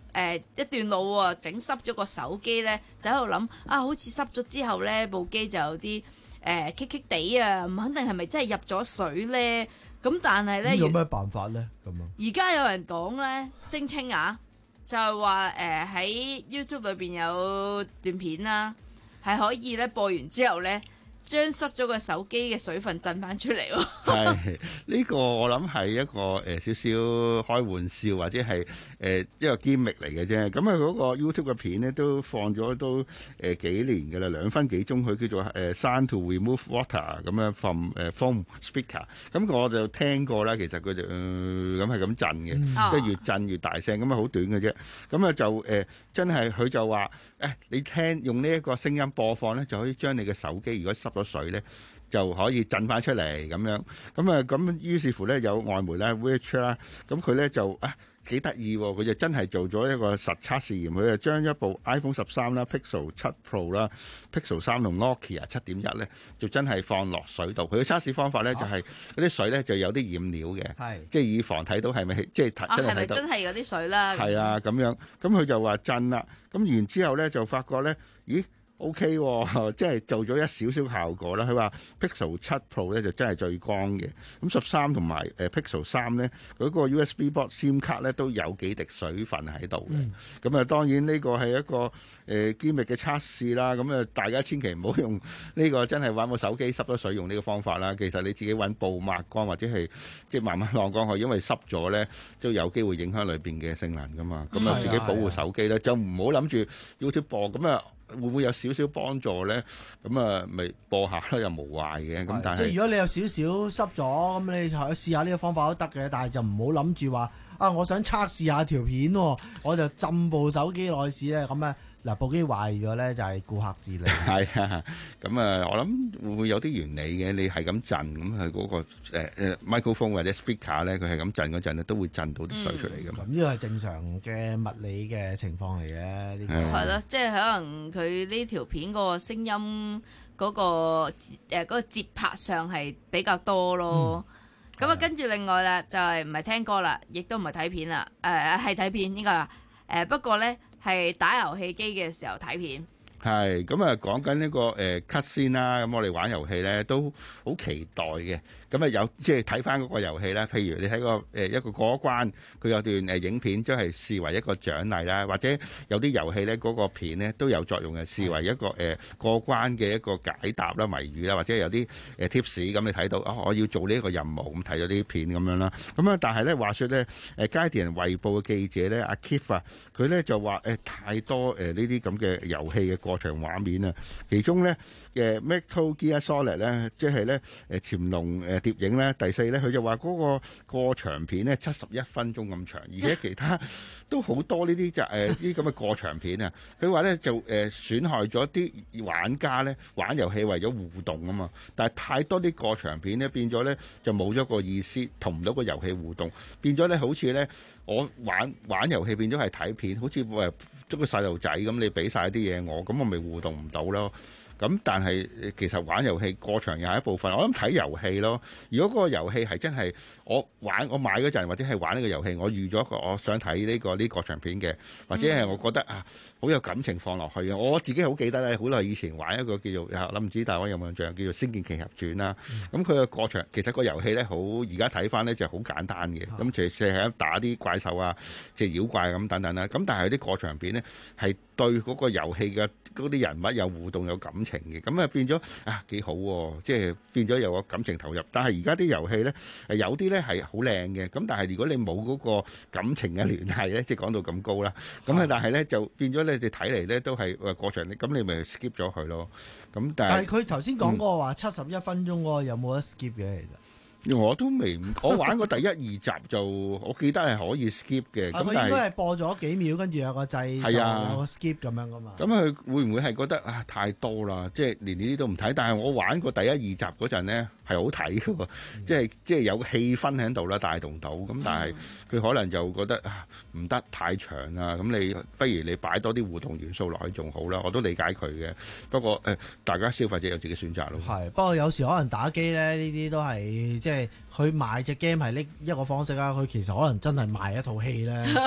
誒一段路喎，整濕咗個手機咧，就喺度諗啊，好似濕咗之後咧，部機就有啲誒棘棘地啊，唔肯定係咪真係入咗水咧？咁但係咧， 有咩辦法咧？咁啊， 而家有人講咧，聲稱啊，就係話誒喺 YouTube 裏邊有段片啦，係可以咧播完之後咧，將濕咗個手機嘅水分震翻出嚟喎。 係呢個我諗係一個誒少少開玩笑或者係誒一個 gimmick 嚟嘅啫。咁啊嗰個 YouTube 嘅片咧都放咗都誒幾年㗎啦，兩分幾鐘，佢叫做誒 Sound to Remove Water 咁樣 from 誒 phone speaker。咁我就聽過啦，其實佢就咁係咁震嘅，即係越震越大聲，咁啊好短嘅啫。咁啊就誒真係佢就話誒你聽用呢一個聲音播放咧，就可以將你嘅手機如果濕咗水咧，就可以震翻出嚟咁樣。咁啊咁於是乎咧，有外媒咧 Which 啦，咁佢咧就啊幾得意喎，佢就真係做咗一個實測試驗，佢就將一部 iPhone 十三啦、Pixel 七 Pro 啦、Pixel 三同 Nokia 七點一咧，就真係放落水度。佢嘅測試方法咧就係嗰啲水咧就有啲染料嘅，即係以防睇到係咪即係真係睇到。啊，係咪真係有啲水啦？係啊，咁樣咁佢就話震啦，咁然之後咧就發覺咧，咦？O K 喎，即係做咗一少少效果啦。佢話 Pixel 七 Pro 咧就真係最光嘅，咁十三同埋誒 Pixel 三咧，佢個 U S B port SIM 卡咧都有幾滴水分喺度嘅。咁啊、嗯，當然呢個係一個誒堅密嘅測試啦。咁啊，大家千祈唔好用呢個真係玩部手機濕咗水用呢個方法啦。其實你自己揾布抹乾或者係即係慢慢晾乾佢，因為濕咗咧都有機會影響裏邊嘅性能噶嘛。咁啊、嗯，自己保護手機咧，就唔好諗住 YouTube 播咁啊。會唔會有少少幫助咧？咁啊，咪播下啦，又冇壞嘅。咁但係， 即係如果你有少少濕咗，咁你試下呢個方法都得嘅。但係就唔好諗住話啊，我想測試下條片喎，我就浸部手機內試咧。咁啊，嗱，部機壞咗咧就係顧客自理。 係啊，咁啊，我諗會唔會有啲原理嘅？你係咁震，咁佢嗰個誒誒 microphone 或者 speaker 咧，佢係咁震嗰陣咧，都會震到啲水出嚟㗎嘛。 咁呢個係正常嘅物理嘅情況嚟嘅。呢個係咯，即係可能佢呢條片嗰個聲音嗰個誒嗰個節拍上係比較多咯。咁啊，跟住另外啦，就係唔係聽歌啦，亦都唔係睇片啦。誒係睇片應該話誒，不過咧係打遊戲機嘅時候睇片。 係咁啊，講緊呢個誒 cut 先啦。咁我哋玩遊戲咧都好期待嘅。咁啊有即係睇翻嗰個遊戲咧，譬如你睇個誒一個過關，佢有段誒影片，即係視為一個獎勵啦。或者有啲遊戲咧嗰個片咧都有作用嘅，視為一個誒過關嘅一個解答啦、謎語啦，或者有啲誒 tips 咁你睇到啊、哦，我要做呢一個任務咁睇咗啲片咁樣啦。咁啊，但係咧話説咧誒《Guardian》衛報嘅記者咧阿 Keith 啊，佢咧就話誒太多誒呢啲咁嘅遊戲嘅過場畫面啊，其中咧誒 Metal Gear Solid 咧，即係咧誒潛龍誒諜影咧，第四咧佢就話嗰個過場片咧七十一分鐘咁長，而且其他都好多呢啲就誒呢啲咁嘅過場片啊。佢話咧就誒損害咗啲玩家咧玩遊戲為咗互動啊嘛，但係太多啲過場片咧變咗咧就冇咗個意思，同唔到個遊戲互動，變咗咧好似咧我玩玩遊戲變咗係睇片，好似誒捉個細路仔咁，你俾晒啲嘢我，咁我咪互動唔到咯。咁但係其實玩遊戲過場又係一部分，我諗睇遊戲咯。如果嗰個遊戲係真係我玩我買嗰陣，或者係玩呢個遊戲，我預咗一個我想睇呢個呢過場片嘅，或者係我覺得啊好有感情放落去嘅。我自己好記得咧，好耐以前玩一個叫做我唔知大家有冇印象，叫做《仙劍奇俠傳》啦。咁佢嘅過場其實個遊戲咧好，而家睇翻咧就好簡單嘅。咁其實係打啲怪獸啊，即係妖怪咁等等啦。咁但係啲過場片咧係對嗰個遊戲嘅嗰啲人物有互動有感情嘅，咁啊變咗啊幾好喎，即係變咗有個感情投入。但係而家啲遊戲咧，有啲咧係好靚嘅，咁但係如果你冇嗰個感情嘅聯繫咧，即係講到咁高啦，咁啊但係咧就變咗你哋睇嚟咧都係話過場，咁你咪 skip 咗佢咯。咁但係但係佢頭先講過話七十一分鐘嗰個有冇得 skip 嘅其實？ 我都未，我玩過第一二集就，我記得係可以 skip 嘅。 咁佢應該係播咗幾秒，跟住有個掣，係啊，有個 skip 咁樣噶嘛。 咁佢會唔會係覺得啊太多啦？即係連呢啲都唔睇。但係我玩過第一二集嗰陣咧係好睇嘅喎，即係即係有氣氛喺度啦，帶動到。咁但係佢可能就覺得啊唔得太長啊。咁你不如你擺多啲互動元素落去仲好啦。我都理解佢嘅。不過誒、呃，大家消費者有自己選擇咯。 係，不過有時可能打機咧，呢啲都係即係佢賣隻 game 係呢一個方式啦。佢其實可能真係賣一套戲咧。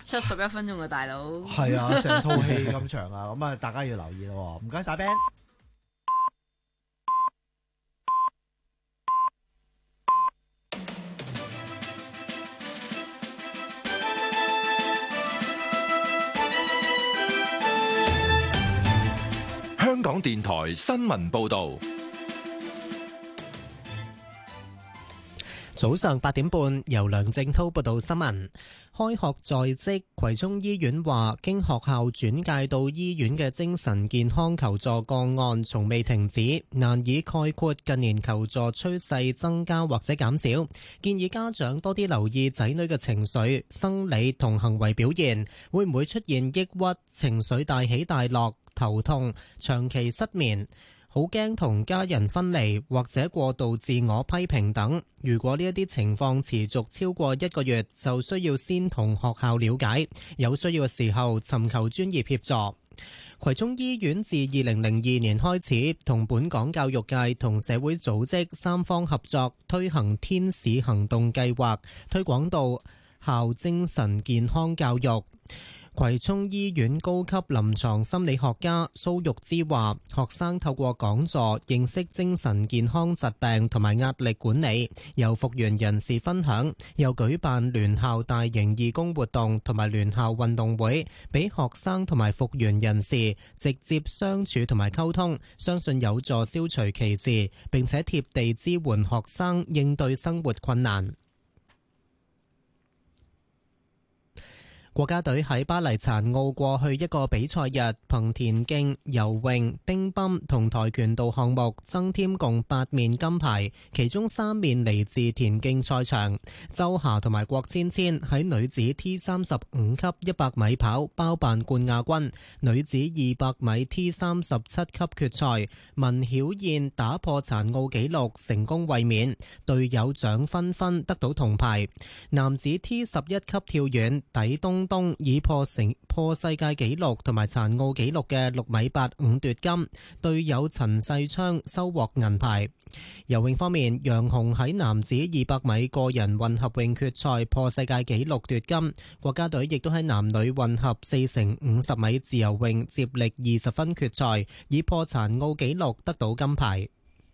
七十一分鐘嘅大佬。 係啊，成套戲咁長啊，咁啊大家要留意咯。唔該晒 Ben。 香港電台新聞報道。 早上八點半，由梁正滔報道新聞。開學在即，葵涌醫院話，經學校轉介到醫院嘅精神健康求助個案從未停止，難以概括近年求助趨勢增加或者減少。建議家長多啲留意仔女嘅情緒、生理同行為表現，會唔會出現抑鬱、情緒大起大落、頭痛、長期失眠、好驚同家人分離或者過度自我批評等。如果呢一啲情況持續超過一個月，就需要先同學校了解，有需要嘅時候尋求專業協助。葵涌醫院自二零零二年開始同本港教育界同社會組織三方合作，推行天使行動計劃，推廣到校精神健康教育。葵涌醫院高級臨床心理學家蘇玉芝話，學生透過講座認識精神健康疾病同埋壓力管理，由復原人士分享，又舉辦聯校大型義工活動同埋聯校運動會，俾學生同埋復原人士直接相處同埋溝通，相信有助消除歧視，並且貼地支援學生應對生活困難。國家隊喺巴黎殘奧過去一個比賽日，憑田徑、游泳、乒乓同跆拳道項目增添共八面金牌，其中三面嚟自田徑賽場。周霞同埋郭芊芊喺女子 T 三十五級一百米跑包辦冠亞軍，女子二百米 T 三十七級決賽，文曉燕打破殘奧紀錄成功衛冕，隊友蔣芬芬得到銅牌。男子 T 十一級跳遠，底東東以破成破世界紀錄同埋殘奧紀錄嘅六米八五奪金，隊友陳世昌收穫銀牌。游泳方面，楊虹喺男子二百米個人混合泳決賽破世界紀錄奪金，國家隊亦都喺男女混合四乘五十米自由泳接力二十分決賽以破殘奧紀錄得到金牌。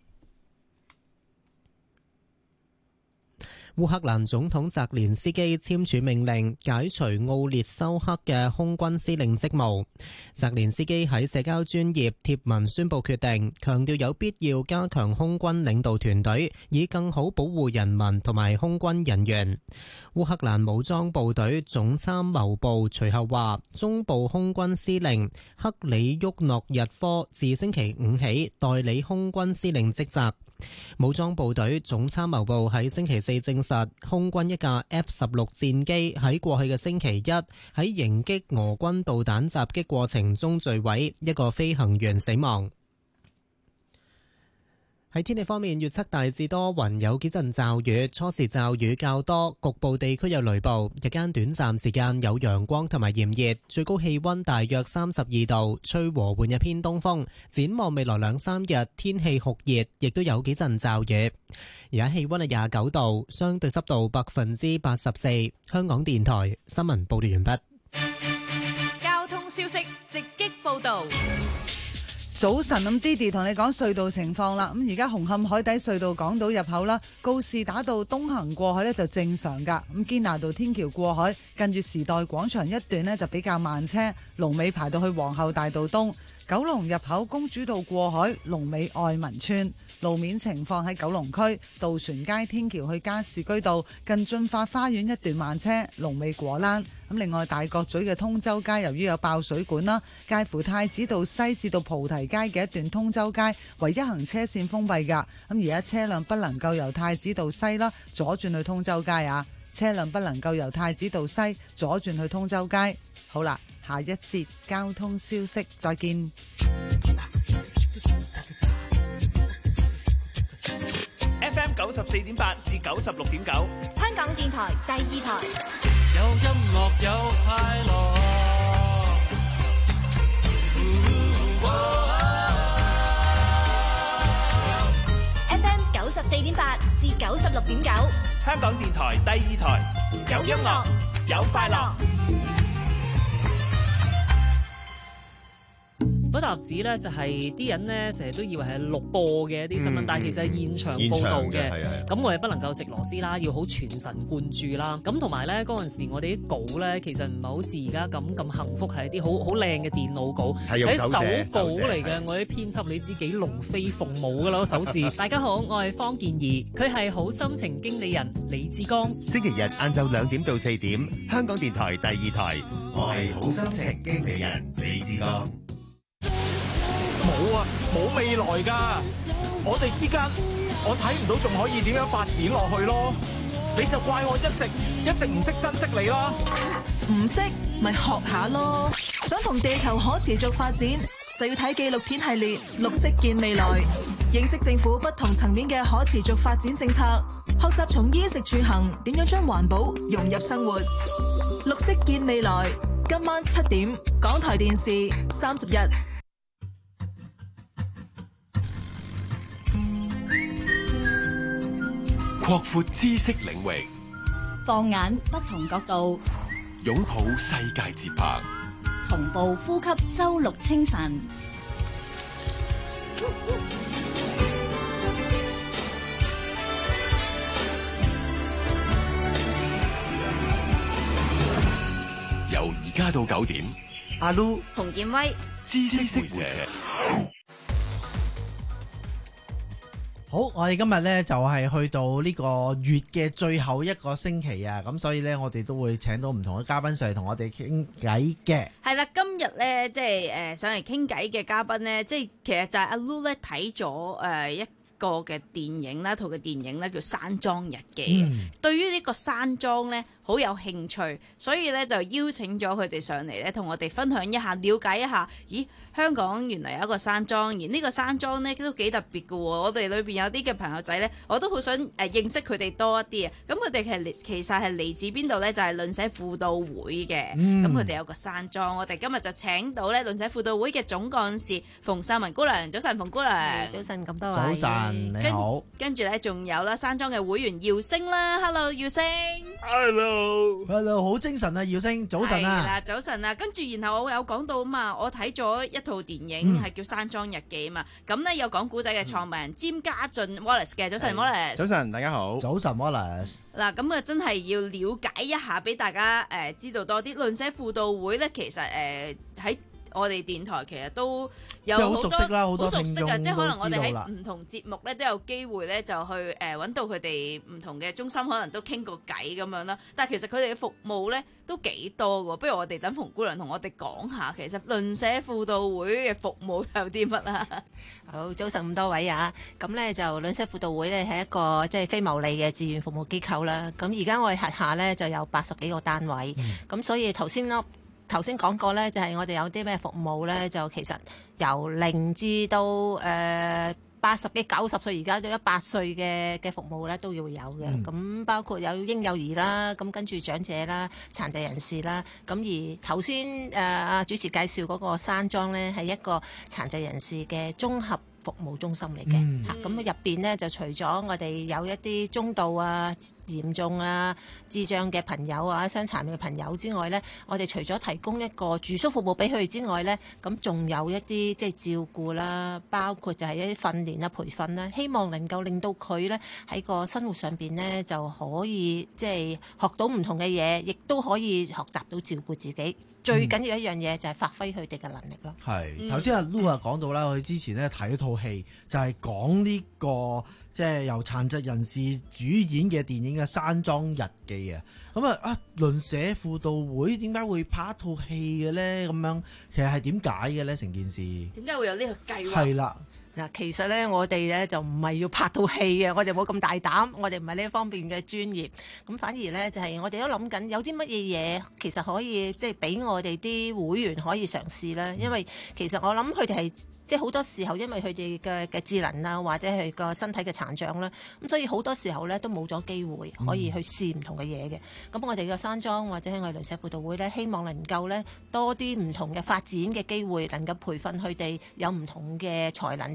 烏克蘭總統澤連斯基簽署命令解除奧列修克嘅空軍司令職務。澤連斯基喺社交專頁貼文宣布決定，強調有必要加強空軍領導團隊，以更好保護人民同埋空軍人員。烏克蘭武裝部隊總參謀部隨後話，中部空軍司令克里沃諾日科自星期五起代理空軍司令職責。武裝部隊總參謀部喺星期四證實，空軍一架 F 十六戰機喺過去嘅星期一喺迎擊俄軍導彈襲擊過程中墜毀，一個飛行員死亡。喺天氣方面，預測大致多雲，有幾陣驟雨，初時驟雨較多，局部地區有雷暴。日間短暫時間有陽光同埋炎熱，最高氣溫大約三十二度，吹和緩一偏東風。展望未來兩三日，天氣酷熱，亦都有幾陣驟雨。而家氣溫係廿九度，相對濕度百分之八十四。香港電台新聞報道完畢。 交通消息直擊報道。 早晨，咁 Didi 同你講隧道情況啦。咁而家紅磡海底隧道港島入口啦，告士打道東行過海呢就正常噶。咁堅拿道天橋過海，近住時代廣場一段呢就比較慢車，龍尾排到去皇后大道東。九龍入口公主道過海，龍尾愛民村。路面情況喺九龍區渡船街天橋去加士居道近駿發花園一段慢車，龍尾果欄。咁另外大角咀嘅通州街由於有爆水管啦，介乎太子道西至到菩提街嘅一段通州街唯一行車線封閉噶。咁而家車輛不能夠由太子道西啦左轉去通州街啊，車輛不能夠由太子道西左轉去通州街。好啦，下一節交通消息再見。 F M 九十四點八至九十六點九， 香港電台第二台。 有音樂有快樂。 F M 九十四點八至九十六點九， 香港電台第二台。有音樂有快樂。 嗰沓紙咧就係啲人咧成日都以為係錄播嘅一啲新聞， 嗯、 但係其實係現場報導嘅。咁我哋不能夠食螺絲啦，要好全神貫注啦。咁同埋咧嗰陣時，我哋啲稿咧其實唔係好似而家咁咁幸福，係一啲好好靚嘅電腦稿，係手稿嚟嘅。我啲編輯你知幾龍飛鳳舞㗎啦，手字。大家好，我係方健儀，佢係好心情經理人李志剛。 星期日晏晝兩點到四點，香港電台第二台，我係好心情經理人李志剛。 冇啊，冇未來㗎。我哋之間，我睇唔到仲可以點樣發展落去咯。你就怪我一直一直唔識珍惜你啦。 唔識咪學下咯。想同地球可持續發展，就要睇紀錄片系列《綠色見未來》，認識政府不同層面嘅可持續發展政策，學習從衣食住行點樣將環保融入生活。綠色見未來，今晚七點，港台電視三十一。 擴闊知識領域， 放眼不同角度， 擁抱世界節拍， 同步呼吸周六清晨。 由而家到九點， 阿 Lu、 洪建威、 知識活者。 好，我哋今日呢就係去到呢個月嘅最後一個星期啊，咁所以呢，我哋都會請到唔同嘅嘉賓上嚟同我哋傾偈嘅。 係啦，今日呢，即係誒上嚟傾偈嘅嘉賓呢，即係其實就係阿 Lu 咧睇咗誒一個嘅電影啦，套嘅電影呢叫《山莊日記》。嗯、對於呢個山莊呢，好有興趣，所以咧就邀請咗佢哋上嚟咧，同我哋分享一下，了解一下。咦，香港原來有一個山莊，而呢個山莊咧都幾特別嘅喎。我哋裏邊有啲嘅朋友仔咧，我都好想誒認識佢哋多一啲啊。咁佢哋係其實係嚟自邊度咧？就係鄰舍輔導會嘅。咁佢哋有個山莊，我哋今日就請到咧鄰舍輔導會嘅總幹事馮秀文姑娘。早晨，馮姑娘。 早晨，咁多位。 早晨，你好。 跟住咧，仲有啦，山莊嘅會員姚星啦。Hello， 姚星。 Hello，Hello， 好精神啊，姚星，早晨啊。 係啦，早晨啊。跟住然後我有講到啊嘛，我睇咗一套電影係、嗯、叫《山莊日記》啊嘛。咁咧有講古仔嘅創辦人詹家俊 Wallace 嘅。早晨 Wallace。 早晨，大家好。 早晨 Wallace。 嗱，咁啊真係要了解一下，俾大家誒、呃、知道多啲。鄰舍輔導會咧，其實誒喺、呃我哋電台其實都有好多好熟悉啊，即係可能我哋喺唔同節目咧都有機會咧就去誒揾、呃、到佢哋唔同嘅中心，可能都傾過偈咁樣啦。但係其實佢哋嘅服務咧都幾多㗎，不如我哋等馮姑娘同我哋講下，其實鄰舍輔導會嘅服務有啲乜啊？ 好，早晨咁多位啊！咁咧就鄰舍輔導會咧係一個即係非牟利嘅志願服務機構啦。咁而家我哋轄下咧就有八十幾個單位，咁、嗯、所以頭先咯。頭先講過咧，就係我哋有啲咩服務咧，就其實由零至到誒八十幾九十歲，而家到一百歲嘅嘅服務咧都要有嘅。咁、嗯、包括有嬰幼兒啦，咁跟住長者啦、殘疾人士啦。咁而頭先誒主持介紹嗰個山莊咧，係一個殘疾人士嘅綜合服務中心嚟嘅嚇，咁入邊咧就除咗我哋有一啲中度啊、嚴重啊、智障嘅朋友啊、傷殘嘅朋友之外咧，我哋除咗提供一個住宿服務俾佢哋之外咧，咁仲有一啲即係照顧啦，包括就係一啲訓練啊、培訓啦，希望能夠令到佢咧喺個生活上邊咧就可以即係學到唔同嘅嘢，亦都可以學習到照顧自己。最緊要一樣嘢就係發揮佢哋嘅能力咯。係頭先阿 Lu 啊講到啦，我哋之前咧睇一套戲，就係講呢個即係由殘疾人士主演嘅電影嘅《山莊日記》啊。咁啊啊，鄰舍輔導會點解會拍一套戲嘅咧？咁樣其實係點解嘅咧？成件事點解會有呢個計劃？ 係啦。 嗱，其實咧，我哋咧就唔係要拍到戲嘅，我哋冇咁大膽，我哋唔係呢一方面嘅專業，咁反而咧就係、是、我哋都諗緊有啲乜嘢嘢，其實可以即係俾我哋啲會員可以嘗試啦。因為其實我諗佢哋係即係好多時候，因為佢哋嘅嘅智能啊，或者係個身體嘅殘障啦，咁所以好多時候咧都冇咗機會可以去試唔同嘅嘢嘅。咁、嗯、我哋嘅山莊或者係我哋鄰舍輔導會咧，希望能夠咧多啲唔同嘅發展嘅機會，能夠培訓佢哋有唔同嘅才能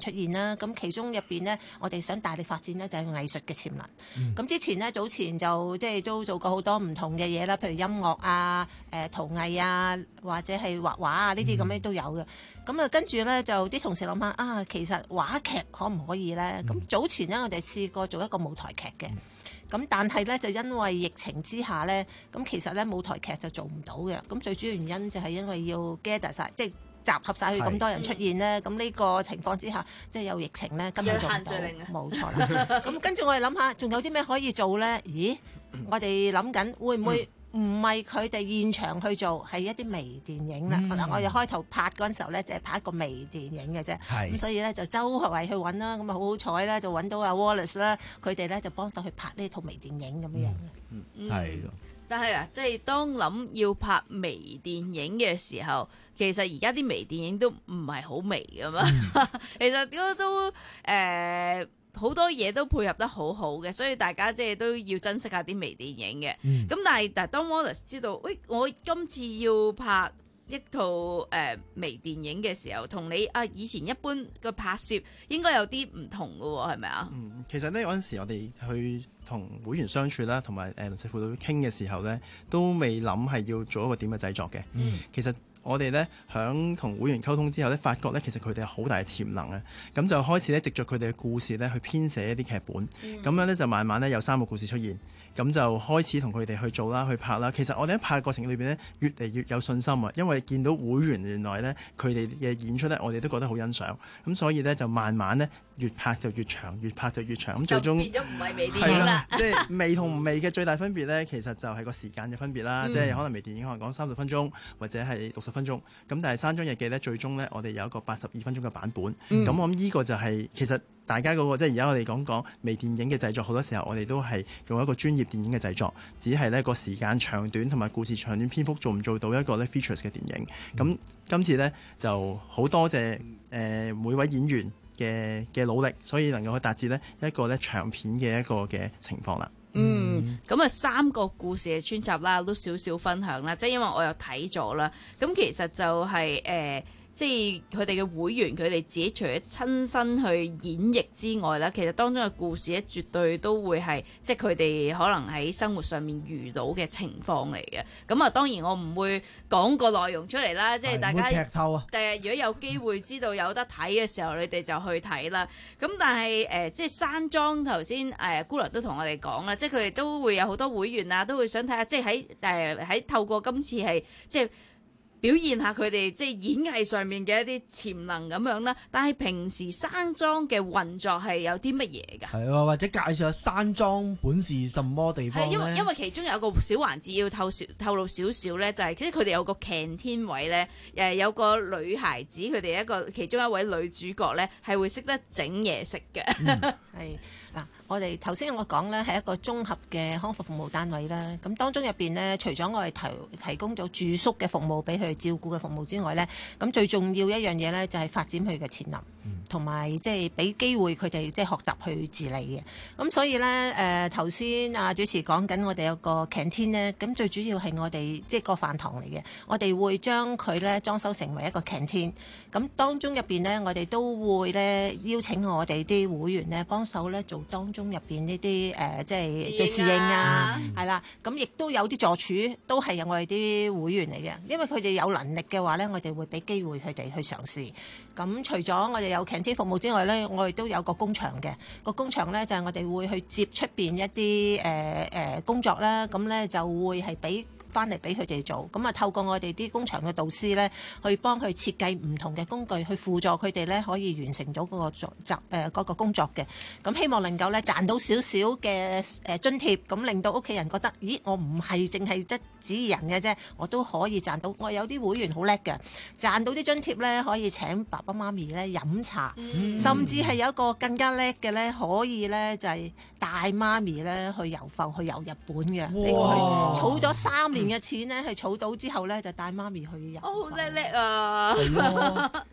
出現啦。咁其中入邊呢，我哋想大力發展呢，就係藝術嘅潛能。咁、嗯、之前呢，早前就即係都做過好多唔同嘅嘢啦，譬如音樂啊、誒陶藝啊，或者係畫畫啊呢啲咁樣都有嘅。咁啊跟住呢，就啲同事諗下啊，其實話劇可唔可以呢？咁、嗯、早前呢，我哋試過做一個舞台劇嘅。咁但係咧就因為疫情之下咧，咁其實咧舞台劇就做唔到嘅。咁最主要原因就係因為要 gather 晒，即係集合晒佢咁多人出現咧。咁呢個情況之下，即係有疫情咧，根本做唔到。冇錯啦。咁跟住我哋諗下，仲有啲咩可以做咧？咦，我哋諗緊會唔會唔係佢哋現場去做，係一啲微電影啦。嗱、嗯，我哋開頭拍嗰陣時候咧，就係拍一個微電影嘅啫。咁所以咧就周圍去揾啦。咁啊好好彩咧，就揾到阿 Wallace 啦，佢哋咧就幫手去拍呢套微電影咁樣嘅。 嗯， 係、嗯。但係啊，即係當諗要拍微電影嘅時候，其實而家啲微電影都唔係好微噶嘛。嗯、其實點解都誒？呃好多嘢都配合得好好嘅，所以大家即係都要珍惜下啲微電影嘅。咁、嗯、但係但係當 Wallace 知道，喂，我今次要拍一套誒、呃、微電影嘅時候，同你啊以前一般嘅拍攝應該有啲唔同㗎喎，係咪啊？ 嗯，其實呢嗰陣時我哋去同會員相處啦，同埋誒鄰舍輔導傾嘅時候呢，都未諗係要做一個點嘅製作嘅。嗯，其實。我哋咧響同會員溝通之後咧，發覺咧其實佢哋有好大嘅潛能啊！咁就開始咧藉著佢哋嘅故事咧去編寫一啲劇本，咁、嗯、樣咧就慢慢咧有三個故事出現，咁就開始同佢哋去做啦，去拍啦。其實我哋喺拍嘅過程裏邊咧，越嚟越有信心啊！因為見到會員原來咧佢哋嘅演出咧，我哋都覺得好欣賞，咁所以咧就慢慢咧越拍就越長，越拍就越長，咁最終變咗唔係微電影啦。 即係微同唔微嘅最大分別咧，其實就係個時間嘅分別啦。嗯、即係可能微電影可能講三十分鐘或者係六十分鐘，咁但係山莊日記咧最終咧我哋有一個八十二分鐘嘅版本。咁、嗯、我諗呢個就係、是、其實大家嗰、那個即係而家我哋講講微電影嘅製作，好多時候我哋都係用一個專業電影嘅製作，只係呢個時間長短同埋故事長短篇幅做唔做到一個咧 features 嘅電影。咁、嗯、今次咧就好多謝誒、呃、每位演員嘅嘅努力，所以能夠去達至呢一個咧長片嘅一個嘅情況啦。 嗯，咁啊三個故事嘅專輯啦，都少少分享啦，即係因為我有睇咗啦。咁其實就係、是、誒。呃即係佢哋嘅會員，佢哋自己除咗親身去演繹之外咧，其實當中嘅故事咧，絕對都會係即係佢哋可能喺生活上面遇到嘅情況嚟嘅。咁啊，當然我唔會講個內容出嚟啦，即係大家劇透啊！ 第日如果有機會知道有得睇嘅時候，你哋就去睇啦。咁但係誒、呃，即係山莊頭先誒姑娘都同我哋講啦，即係佢哋都會有好多會員啊，都會想睇下，即係喺誒喺透過今次係即係。表現下佢哋即係演藝上面嘅一啲潛能咁樣啦，但係平時山莊嘅運作係有啲乜嘢㗎？ 係啊，或者介紹下山莊本是什麼地方咧？ 因為因為其中有個小環節要透少透露少少咧，就係即係佢哋有個 canteen 位咧，誒有個女孩子，佢哋一個其中一位女主角咧係會識得整嘢食嘅。 係嗱。我哋頭先我講咧係一個綜合嘅康復服務單位啦，咁當中入邊呢，除咗我哋提提供咗住宿嘅服務俾佢照顧嘅服務之外呢，咁最重要一樣嘢呢，就係發展佢嘅潛能，同埋即係俾機會佢哋即係學習去自理嘅。咁所以呢，誒頭先啊主持講緊我哋有個 canteen 呢，咁最主要係我哋即係個飯堂嚟嘅，我哋會將佢呢裝修成為一個 canteen。咁當中入邊呢，我哋都會呢邀請我哋啲會員呢幫手呢做當中入邊呢啲誒，即係做侍應啊，係啦、嗯。咁亦都有啲助廚都係我哋啲會員嚟嘅，因為佢哋有能力嘅話咧，我哋會俾機會佢哋去嘗試。咁除咗我哋有 canteen 服務之外咧，我哋都有個工場嘅，個工場咧就係我哋會去接出邊一啲誒誒工作啦，咁咧就會係俾翻嚟俾佢哋做，咁啊透過我哋啲工場嘅導師咧，去幫佢設計唔同嘅工具，去輔助佢哋咧可以完成到嗰個作責誒嗰個工作嘅。咁希望能夠咧賺到少少嘅誒津貼，咁令到屋企人覺得，咦，我唔係淨係得指人嘅啫，我都可以賺到。我有啲會員好叻嘅，賺到啲津貼咧，可以請爸爸媽咪咧飲茶，嗯、甚至係有一個更加叻嘅咧，可以咧就係帶媽咪咧去遊埠去遊日本嘅。呢個係儲咗三年嘅錢咧，係儲到之後咧，就帶媽咪去遊。 哦，好叻叻啊！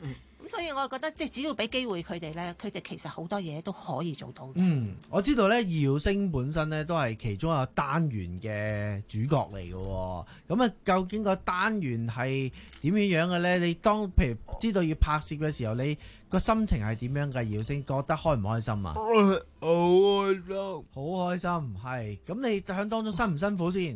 咁所以我覺得即係只要俾機會佢哋咧，佢哋其實好多嘢都可以做到。 嗯，我知道咧，耀星本身咧都係其中一個單元嘅主角嚟嘅喎。咁啊，究竟個單元係點樣樣嘅咧？你當譬如知道要拍攝嘅時候，你個心情係點樣嘅？耀星覺得開唔開心啊？ 好開心， 好開心，係。咁你喺當中辛唔辛苦先？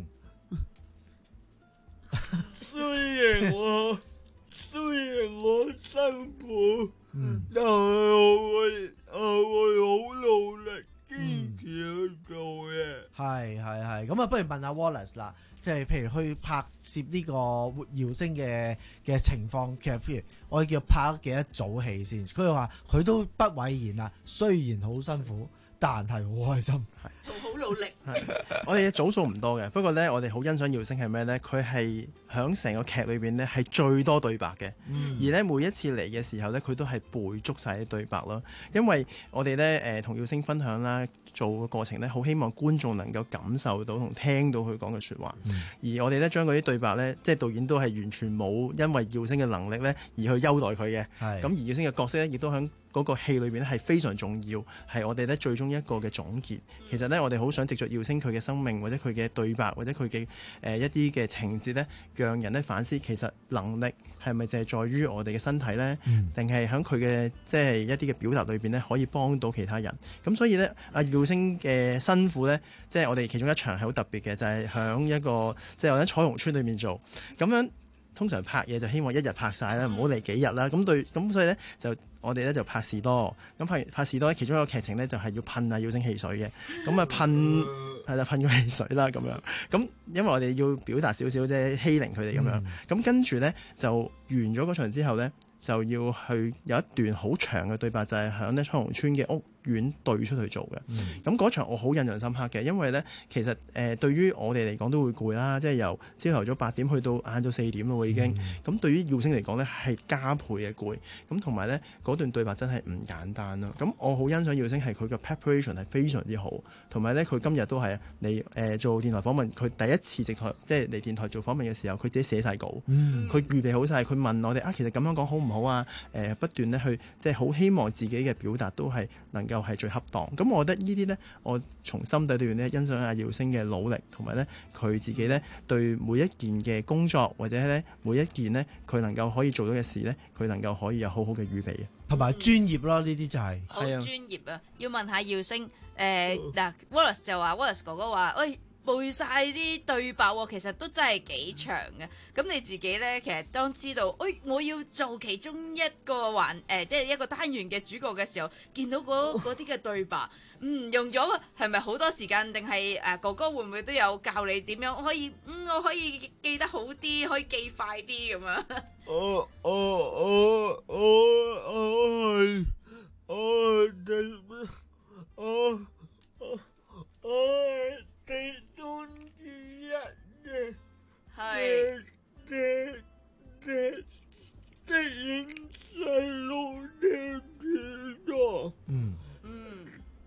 雖然我雖然我辛苦，嗯、但係我會我會好努力堅持去做嘅。 係係係，咁啊，不如問下 Wallace 啦，即係譬如去拍攝呢個耀星嘅嘅情況，其實譬如我哋叫拍咗幾多組戲先？佢話佢都不諱言啦，雖然好辛苦，但係好開心， 好努力。 我哋嘅組數唔多嘅，不過咧，我哋好欣賞耀星係咩咧？佢係響成個劇裏邊咧係最多對白嘅，嗯、而咧每一次嚟嘅時候咧，佢都係背足晒啲對白咯。因為我哋咧誒同耀星分享啦，做嘅過程咧，好希望觀眾能夠感受到同聽到佢講嘅説話。嗯、而我哋咧將嗰啲對白咧，即係導演都係完全冇因為耀星嘅能力咧而去優待佢嘅。咁是而耀星嘅角色咧，亦都響嗰個戲裏邊咧係非常重要，係我哋咧最終一個嘅總結。其實咧，我哋好想藉着耀星佢嘅生命，或者佢嘅對白，或者佢嘅誒一啲嘅情節咧，讓人咧反思，其實能力係咪就係在於我哋嘅身體咧，定係喺佢嘅即係一啲嘅表達裏邊咧，可以幫到其他人。咁所以咧，阿耀星嘅辛苦咧，即係我哋其中一場係好特別嘅，就係響一個即係我喺彩虹村裏面做咁樣。通常拍嘢就希望一日拍晒啦，唔好嚟幾日啦。咁對，咁所以咧就我哋咧就拍士多。咁拍拍士多，其中一個劇情咧就係要噴啊耀星汽水嘅。咁啊噴係啦，噴個汽水啦咁樣。咁因為我哋要表達少少啫，欺凌佢哋咁樣。咁、嗯、跟住咧就完咗嗰場之後咧，就要去有一段好長嘅對白，就係響咧彩虹村嘅屋院對出去做嘅。咁嗰、嗯、場我好印象深刻嘅，因為咧其實誒、呃、對於我哋嚟講都會攰啦，即係由朝頭早八點去到晏晝四點咯已經。咁、嗯、對於耀星嚟講咧係加倍嘅攰。咁同埋咧嗰段對白真係唔簡單咯。咁我好欣賞耀星係佢嘅 preparation 係非常之好，同埋咧佢今日都係嚟誒做電台訪問，佢第一次直台即係嚟電台做訪問嘅時候，佢自己寫晒稿，佢、嗯、預備好晒，佢問我哋啊，其實咁樣講好唔好啊？誒、呃、不斷咧去即係好希望自己嘅表達都係能夠係最恰當。咁我覺得呢啲呢，我從心底裏邊咧欣賞阿耀星嘅努力，同埋呢佢自己呢對每一件嘅工作或者呢每一件呢佢能夠可以做到嘅事呢，佢能夠可以有好好嘅預備， 同埋專業咯。呢啲就係好專業啊！要問下耀星誒嗱、呃、，Wallace 就話 Wallace 哥哥話喂。背晒啲對白喎，其實都真係幾長嘅。咁你自己呢，其實當知道，誒、哎、我要做其中一個環誒、呃，即係一個單元嘅主角嘅時候，見到嗰啲嘅對白，嗯，用咗係咪好多時間？定係誒哥哥會唔會都有教你點樣可以？嗯，我可以記得好啲，可以記快啲咁樣。 我我我我我係我我我我其中之一嘅嘅嘅嘅嘅影細路嘅主角。嗯嗯，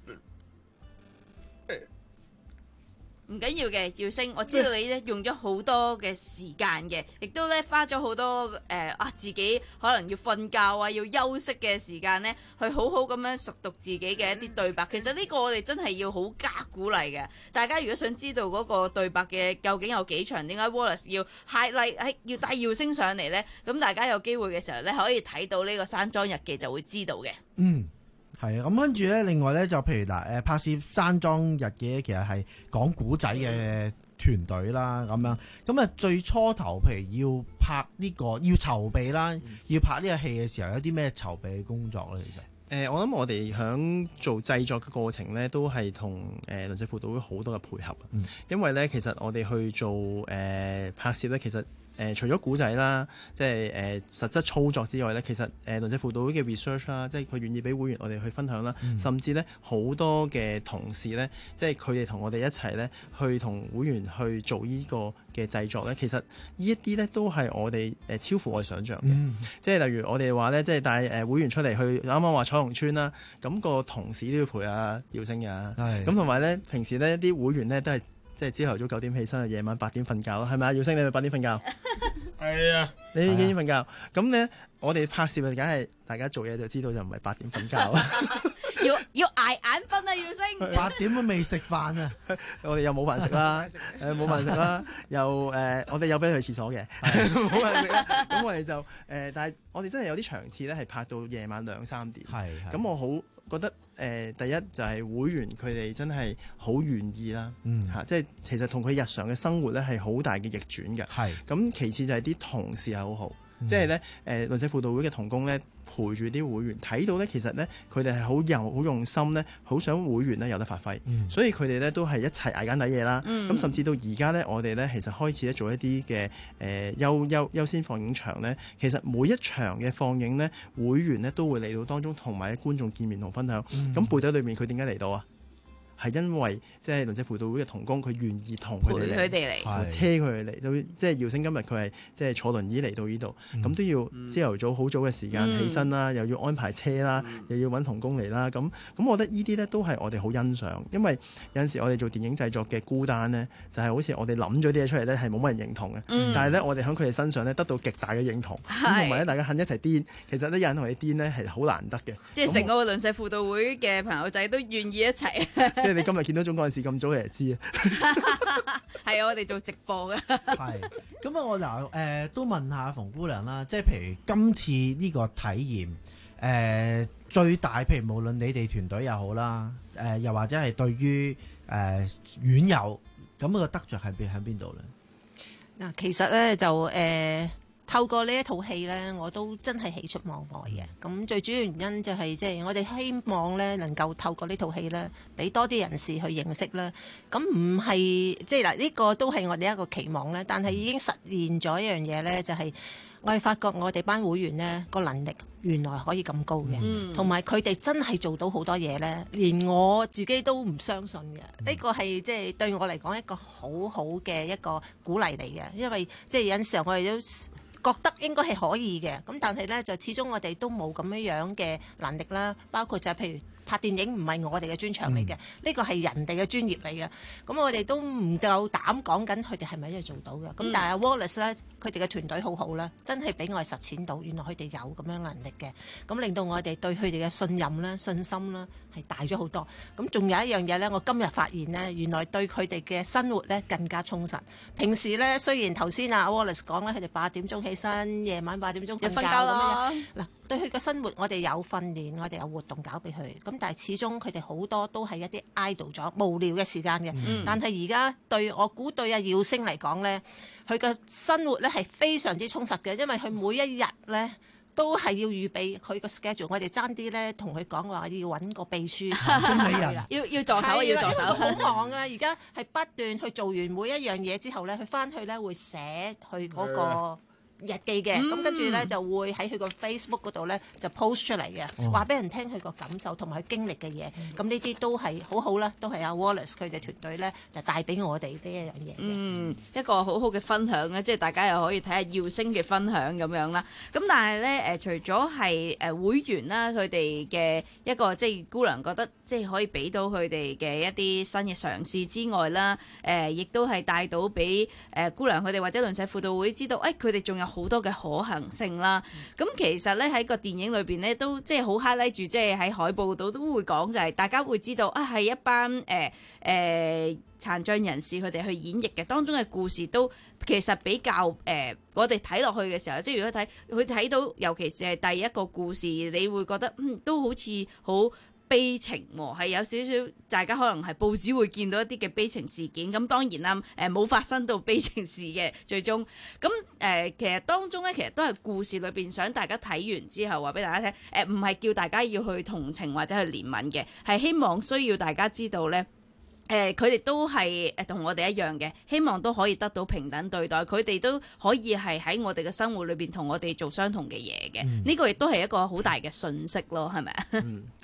唔緊要嘅，耀星，我知道你咧用咗好多嘅時間嘅，亦都咧花咗好多誒、呃、啊自己可能要瞓覺啊，要休息嘅時間咧，去好好咁樣熟讀自己嘅一啲對白。其實呢個我哋真係要好加鼓勵嘅。大家如果想知道嗰個對白嘅究竟有幾長，點解 Wallace 要 highlight 係要帶耀星上嚟咧？咁大家有機會嘅時候咧，可以睇到呢個山莊日記就會知道嘅。 嗯。係啊，咁跟住咧，另外咧就譬如嗱，誒拍攝山莊日記其實係講古仔嘅團隊啦，咁樣咁啊最初頭譬如要拍呢、這個要籌備啦，嗯、要拍呢個戲嘅時候有啲咩籌備嘅工作咧？其實誒、 呃，我諗我哋響做製作嘅過程咧，都係同誒鄰舍輔導會好多嘅配合，嗯、因為咧其實我哋去做誒、呃、拍攝咧，其實。誒、呃、除咗古仔啦，即係誒、呃、實質操作之外咧，其實誒鄰舍輔導會嘅 research 啦，即係佢願意俾會員我哋去分享啦，嗯、甚至咧好多嘅同事咧，即係佢哋同我哋一齊咧去同會員去做呢個嘅製作咧，其實呢一啲咧都係我哋誒超乎我哋想象嘅，嗯、即係例如我哋話咧，即係帶誒會員出嚟去啱啱話彩虹村啦，咁、個同事都要陪阿耀星㗎，咁同埋咧平時咧啲會員咧都係。即係朝頭早九點起身，夜晚八點瞓覺咯，係咪啊？耀星，你咪八點瞓覺？ 係啊， 你幾點瞓覺？咁咧，我哋拍攝就梗係大家做嘢就知道就唔係八點瞓覺。 要要捱眼瞓啊，耀星！ 八點都未食飯啊！ 我哋又冇飯食啦，誒冇飯食啦，又誒、呃、我哋有俾佢去廁所嘅，冇飯食啦。咁我哋就誒、呃，但係我哋真係有啲場次咧係拍到夜晚兩三點。係，咁我好覺得誒、呃，第一就係會員佢哋真係好願意啦，嚇、嗯啊，即係其實同佢日常嘅生活咧係好大嘅逆轉嘅。係，咁其次就係啲同事係好好。即係咧，誒鄰舍輔導會嘅同工咧，陪住啲會員睇到咧，其實咧佢哋係好有好用心咧，好想會員咧有得發揮，嗯、所以佢哋咧都係一齊捱緊底嘢啦。咁、嗯、甚至到而家咧，我哋咧其實開始咧做一啲嘅誒優優優先放映場咧，其實每一場嘅放映咧，會員咧都會嚟到當中同埋觀眾見面同分享。咁、嗯、背底裏面佢點解嚟到啊？係因為即係鄰舍輔導會嘅同工，佢願意同佢哋嚟， 陪佢哋嚟， 車佢哋嚟，都即係耀星今日佢係即係坐輪椅嚟到呢度，咁、嗯、都要朝頭早好早嘅時間起身啦、嗯，又要安排車啦、嗯，又要揾同工嚟啦，咁咁我覺得呢啲咧都係我哋好欣賞，因為有陣時我哋做電影製作嘅孤單咧，就係、是、好似我哋諗咗啲嘢出嚟咧係冇乜人認同嘅、嗯，但係咧我哋喺佢哋身上咧得到極大嘅認同，咁同埋咧大家肯一齊癲，其實咧有人同你癲咧係好難得嘅， 即係成個鄰舍輔導會嘅朋友仔都願意一齊。 即係你今日見到中嗰陣時咁早你就知啊， 係啊，我哋做直播嘅。 係咁啊，我嗱誒、呃、都問下馮姑娘啦，即係譬如今次呢個體驗誒、呃、最大，譬如無論你哋團隊又好啦，誒、呃、又或者係對於誒院友咁個得着係邊喺邊度咧？ 嗱，其實咧就誒。呃透過呢一套戲呢，我都真係喜出望外嘅。咁最主要原因就係即係我哋希望呢能夠透過呢套戲呢，俾多啲人士去認識啦。咁唔係即係嗱，呢個都係我哋一個期望呢，但係已經實現咗一樣嘢呢，就係我哋發覺我哋班會員呢個能力原來可以咁高嘅，同埋佢哋真係做到好多嘢呢，連我自己都唔相信嘅。呢個係即係對我嚟講一個好好嘅一個鼓勵嚟嘅，因為即係有陣時候我哋都覺得應該係可以嘅，咁但係呢，就始終我哋都冇咁樣樣嘅能力啦，包括就係譬如拍電影唔係我哋嘅專長嚟嘅，呢個係人哋嘅專業嚟嘅，咁我哋都唔夠膽講緊佢哋係咪真係做到嘅，咁、嗯、但係 Wallace 呢，佢哋嘅團隊好好啦，真係俾我哋實踐到，原來佢哋有咁樣能力嘅，咁令到我哋對佢哋嘅信任啦、信心啦係大咗好多。咁仲有一樣嘢呢，我今日發現呢，原來對佢哋嘅生活呢更加充實。平時呢，雖然頭先阿 Wallace 講咧，佢哋八點鐘起身，夜晚八點鐘瞓覺咁樣，嗱對佢嘅生活我哋有訓練，我哋有活動搞俾佢，咁但係始終佢哋好多都係一啲 idle 咗無聊嘅時間嘅、嗯。但係而家對我估對阿耀星嚟講呢，佢嘅生活呢係非常之充實嘅，因為佢每一日呢都係要預備佢個 schedule。我哋爭啲呢同佢講話要揾個秘書， 要要助手，要助手， 好忙啊！而家係不斷去做完每一樣嘢之後呢，佢翻去呢會寫佢嗰個日記嘅，咁跟住咧就會喺佢個 Facebook 嗰度咧就 post 出嚟嘅，話、哦、俾人聽佢個感受同埋佢經歷嘅嘢。咁呢啲都係好好啦，都係阿 Wallace 佢哋團隊咧就帶俾我哋呢一樣嘢。 嗯，一個好好嘅分享咧，即係大家又可以睇下耀星嘅分享咁樣啦。咁但係咧誒，除咗係誒會員啦，佢哋嘅一個即係姑娘覺得即係可以俾到佢哋嘅一啲新嘅嘗試之外啦，誒、呃、亦都係帶到俾誒姑娘佢哋或者鄰舍輔導會知道，誒佢哋仲有好多嘅可行性啦，咁、嗯、其實咧喺個電影裏邊咧都即係好 highlight 住，即係喺海報度都會講就係大家會知道啊係一班誒誒殘障人士佢哋去演繹嘅當中嘅故事都其實比較誒、呃、我哋睇落去嘅時候，即係如果睇佢睇到尤其是係第一個故事，你會覺得嗯都好似好悲情喎，係有少少大家可能係報紙會見到一啲嘅悲情事件，咁當然啦，誒、呃、冇發生到悲情事嘅最終，咁誒、呃、其實當中咧其實都係故事裏邊想大家睇完之後話俾大家聽，誒唔係叫大家要去同情或者去憐憫嘅，係希望需要大家知道咧。誒佢哋都係誒同我哋一樣嘅，希望都可以得到平等對待。佢哋都可以係喺我哋嘅生活裏邊同我哋做相同嘅嘢嘅。呢、嗯、個亦都係一個好大嘅訊息咯，係咪啊？ 嗯，係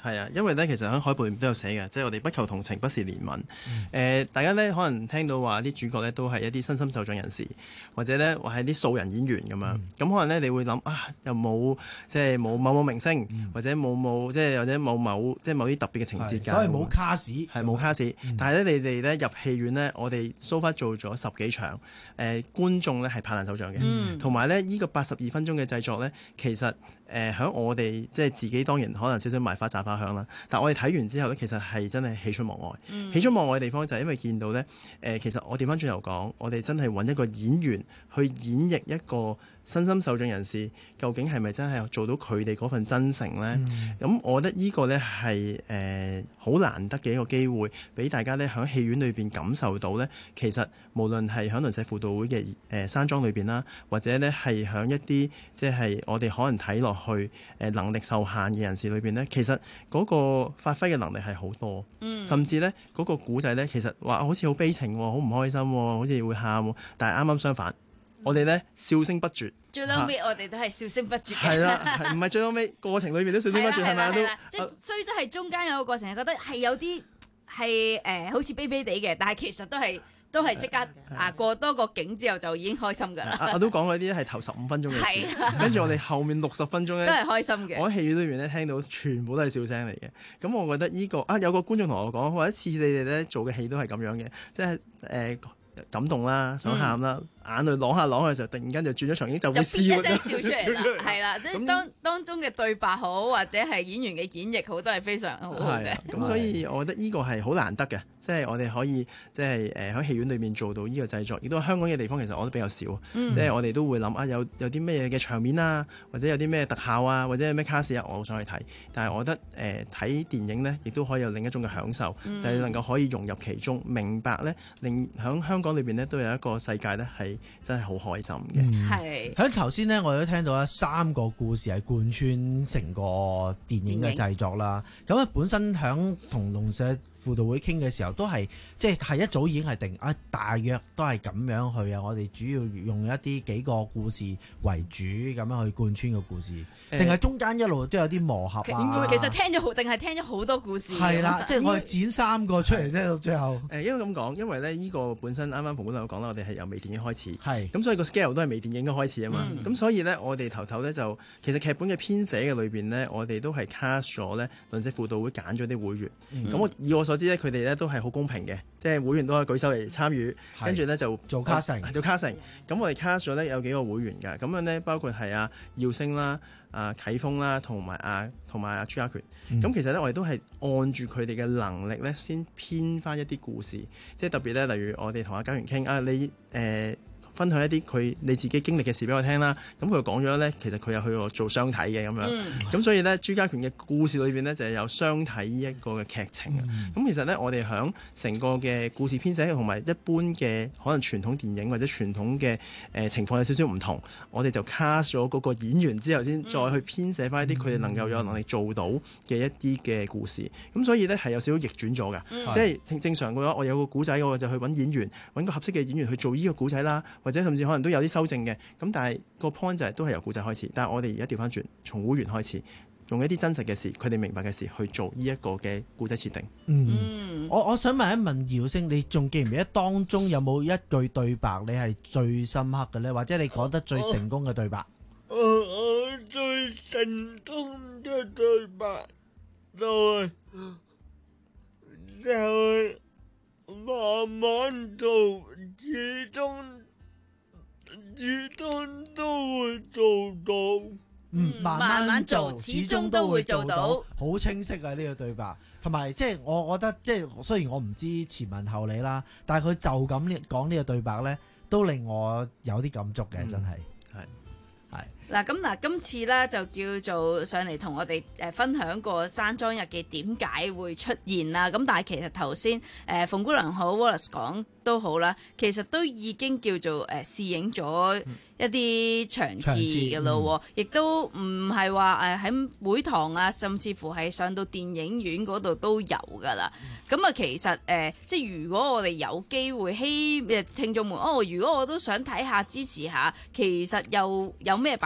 係啊，因為咧其實喺海報裏面都有寫嘅，即係我哋不求同情，不是憐憫。誒、嗯呃，大家咧可能聽到話啲主角咧都係一啲身心受障人士，或者咧話係啲素人演員咁樣。咁、嗯、可能咧你會諗啊，又冇即係冇某某明星，嗯、或者冇冇即係或者某某即係某啲特別嘅情節㗎。 所以冇卡士， 係冇卡士。嗯、但係咧你哋咧入戲院咧，我哋 so far 做咗十幾場，誒、呃、觀眾咧係拍爛手掌嘅，同埋咧呢、這個八十二分鐘嘅製作咧，其實誒喺、呃、我哋即係自己當然可能少少賣花讚花香啦，但我哋睇完之後咧，其實係真係喜出望外。嗯、喜出望外嘅地方就係因為見到咧，誒、呃、其實我調翻轉頭講，我哋真係揾一個演員去演繹一個身心受障人士，究竟係咪真係做到佢哋嗰份真誠咧？咁、嗯、我覺得呢個咧係誒好難得嘅一個機會，俾大家咧喺戲院裏邊感受到咧，其實無論係喺鄰舍輔導會嘅誒、呃、山莊裏邊啦，或者咧係喺一啲即係我哋可能睇落去誒、呃、能力受限嘅人士裏邊咧，其實嗰個發揮嘅能力係好多，嗯、甚至咧嗰、嗰個古仔咧，其實話好似好悲情，好唔開心，好似會喊，但係啱啱相反。我哋咧笑聲不絕， 最後尾我哋都係笑聲不絕嘅。 係啦，唔係最後尾過程裏面都笑聲不絕，係咪啊？都即係雖則係中間有個過程，係覺得係有啲係誒好似悲悲地嘅，但係其實都係都係即刻啊過多個景之後就已經開心㗎啦。 我都講嗰啲係頭十五分鐘嘅事，跟住我哋後面六十分鐘咧都係開心嘅。 我喺戲院裏面咧聽到全部都係笑聲嚟嘅。咁我覺得呢、呢個啊有個觀眾同我講，或者次次你哋咧做嘅戲都係咁樣嘅，即係誒。呃感動啦，想喊啦，嗯、眼淚啷下啷下嘅時候，突然間就轉咗場景就會笑， 就一聲笑出嚟啦，係啦，即係當當中嘅對白好，或者係演員嘅演繹好，都係非常好好嘅。 咁所以我覺得呢個係好難得嘅，即係我哋可以即係誒喺戲院裏面做到呢個製作，亦都香港嘅地方其實我都比較少，嗯、即係我哋都會諗啊有有啲咩嘅場面啊，或者有啲咩特效啊，或者有咩卡士啊，我好想去睇。但係我覺得誒睇、呃、電影呢，亦都可以有另一種嘅享受，嗯、就係能夠可以融入其中，明白呢，令喺香港裏邊呢，都有一個世界呢，係真係好開心嘅。 係喺頭先呢，我哋都聽到咧三個故事係貫穿成個電影嘅製作啦。咁啊，本身響同鄰舍輔導會傾嘅時候，都係即係係一早已經係定啊，大約都係咁樣去啊。我哋主要用一啲幾個故事為主，咁樣去貫穿個故事，定係、呃、中間一路都有啲磨合啊？ 其實聽咗好，定係聽咗好多故事。 係啦，即係我哋剪三個出嚟啫，到最後。誒、 呃，應該咁講，因為咧呢個本身啱啱馮管有講啦，我哋係由微電影開始， 係咁， 所以個 scale 都係微電影嘅開始啊嘛。咁、嗯、所以咧，我哋頭頭咧就其實劇本嘅編寫嘅裏邊咧，我哋都係 cast 咗咧鄰舍輔導會揀咗啲會員。咁、嗯、我以我所知咧，佢哋咧都係係好公平嘅，即係會員都可以舉手嚟參與，跟住咧就做卡成，做卡成。咁我哋卡咗咧有幾個會員㗎，咁樣咧包括係阿耀星啦、阿啟峰啦，同埋阿同埋阿朱家權。咁、嗯、其實咧我哋都係按住佢哋嘅能力咧，先編翻一啲故事，即係特別咧，例如我哋同阿家權傾啊，你誒。呃分享一啲佢你自己經歷嘅事俾我聽啦，咁佢講咗咧，其實佢有去過做雙體嘅咁樣，咁、嗯、所以咧朱家權嘅故事裏邊咧就係有雙體呢一個嘅劇情啊。咁、嗯、其實咧我哋響成個嘅故事編寫同埋一般嘅可能傳統電影或者傳統嘅誒、呃、情況有少少唔同，我哋就 cast 咗嗰個演員之後先再去編寫翻一啲佢哋能夠有能力做到嘅一啲嘅故事。咁所以咧係有少少逆轉咗㗎，嗯、即係正常嘅話，我有個古仔，我就去揾演員，揾個合適嘅演員去做呢個古仔啦。或者甚至可能都有啲修正嘅，咁但係個 point 就係都係由故仔開始，但係我哋而家調翻轉，從會員開始，用一啲真實嘅事，佢哋明白嘅事去做呢一個嘅故仔設定。 嗯，我我想問一問耀星，你仲記唔記得當中有冇一句對白你係最深刻嘅咧，或者你講得最成功嘅對白？ 我我最成功嘅對白就係就係慢慢做，始終始終都會做到。 嗯，慢慢做，始終都會做到。好清晰啊！呢個對白，同埋即係我覺得，即係雖然我唔知前文後理啦，但係佢就咁講呢個對白咧，都令我有啲感觸嘅，嗯、真係係係。 嗱咁嗱，今次咧就叫做上嚟同我哋誒分享個山莊日記點解會出現啦。咁但係其實頭先誒馮姑娘好 Wallace 講都好啦，其實都已經叫做誒試影咗一啲場次嘅咯，亦、嗯、都唔係話誒喺會堂啊，甚至乎係上到電影院嗰度都有噶啦。咁啊、嗯，其實誒、呃，即係如果我哋有機會希誒聽眾們哦，如果我都想睇下支持下，其實又有咩辦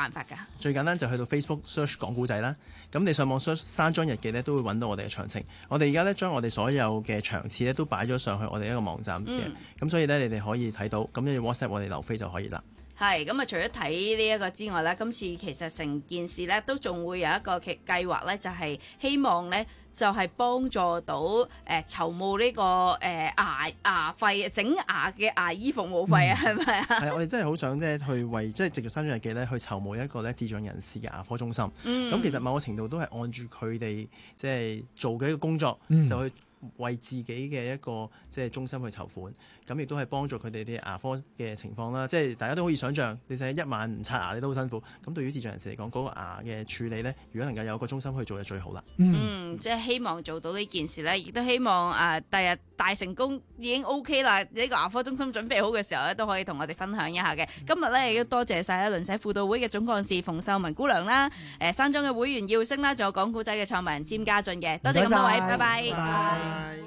辦法㗎？ 最簡單就去到 Facebook search 講古仔啦。咁你上網 search 山莊日記咧，都會揾到我哋嘅詳情。我哋而家咧將我哋所有嘅場次咧都擺咗上去我哋一個網站嘅。咁、嗯、所以咧你哋可以睇到，咁你 WhatsApp 我哋留飛就可以啦。 係咁啊！除咗睇呢一個之外咧，今次其實成件事咧都仲會有一個計計劃咧，就係、是、希望咧就係、是、幫助到誒、呃、籌募呢、這個誒、呃、牙牙費整牙嘅牙醫服務費啊，係咪啊？ 係，我哋真係好想咧去為即係藉住山莊日記咧去籌募一個咧智障人士嘅牙科中心。咁、嗯、其實某個程度都係按住佢哋即係做嘅一個工作，嗯、就去為自己嘅一個即係中心去籌款。咁亦都係幫助佢哋啲牙科嘅情況啦，即係大家都可以想像，你睇一晚唔刷牙你都好辛苦。咁對於智障人士嚟講，嗰、嗰個牙嘅處理呢，如果能夠有一個中心去做就最好啦。 嗯，即係希望做到呢件事呢，亦都希望誒第日大成功已經 OK 啦，呢、呢個牙科中心準備好嘅時候咧，都可以同我哋分享一下嘅。今日呢，亦都多謝晒鄰舍輔導會嘅總幹事馮秀文姑娘啦，誒、呃、山莊嘅會員耀星啦，仲有講古仔嘅創辦人詹家俊嘅，多謝咁多位，拜拜。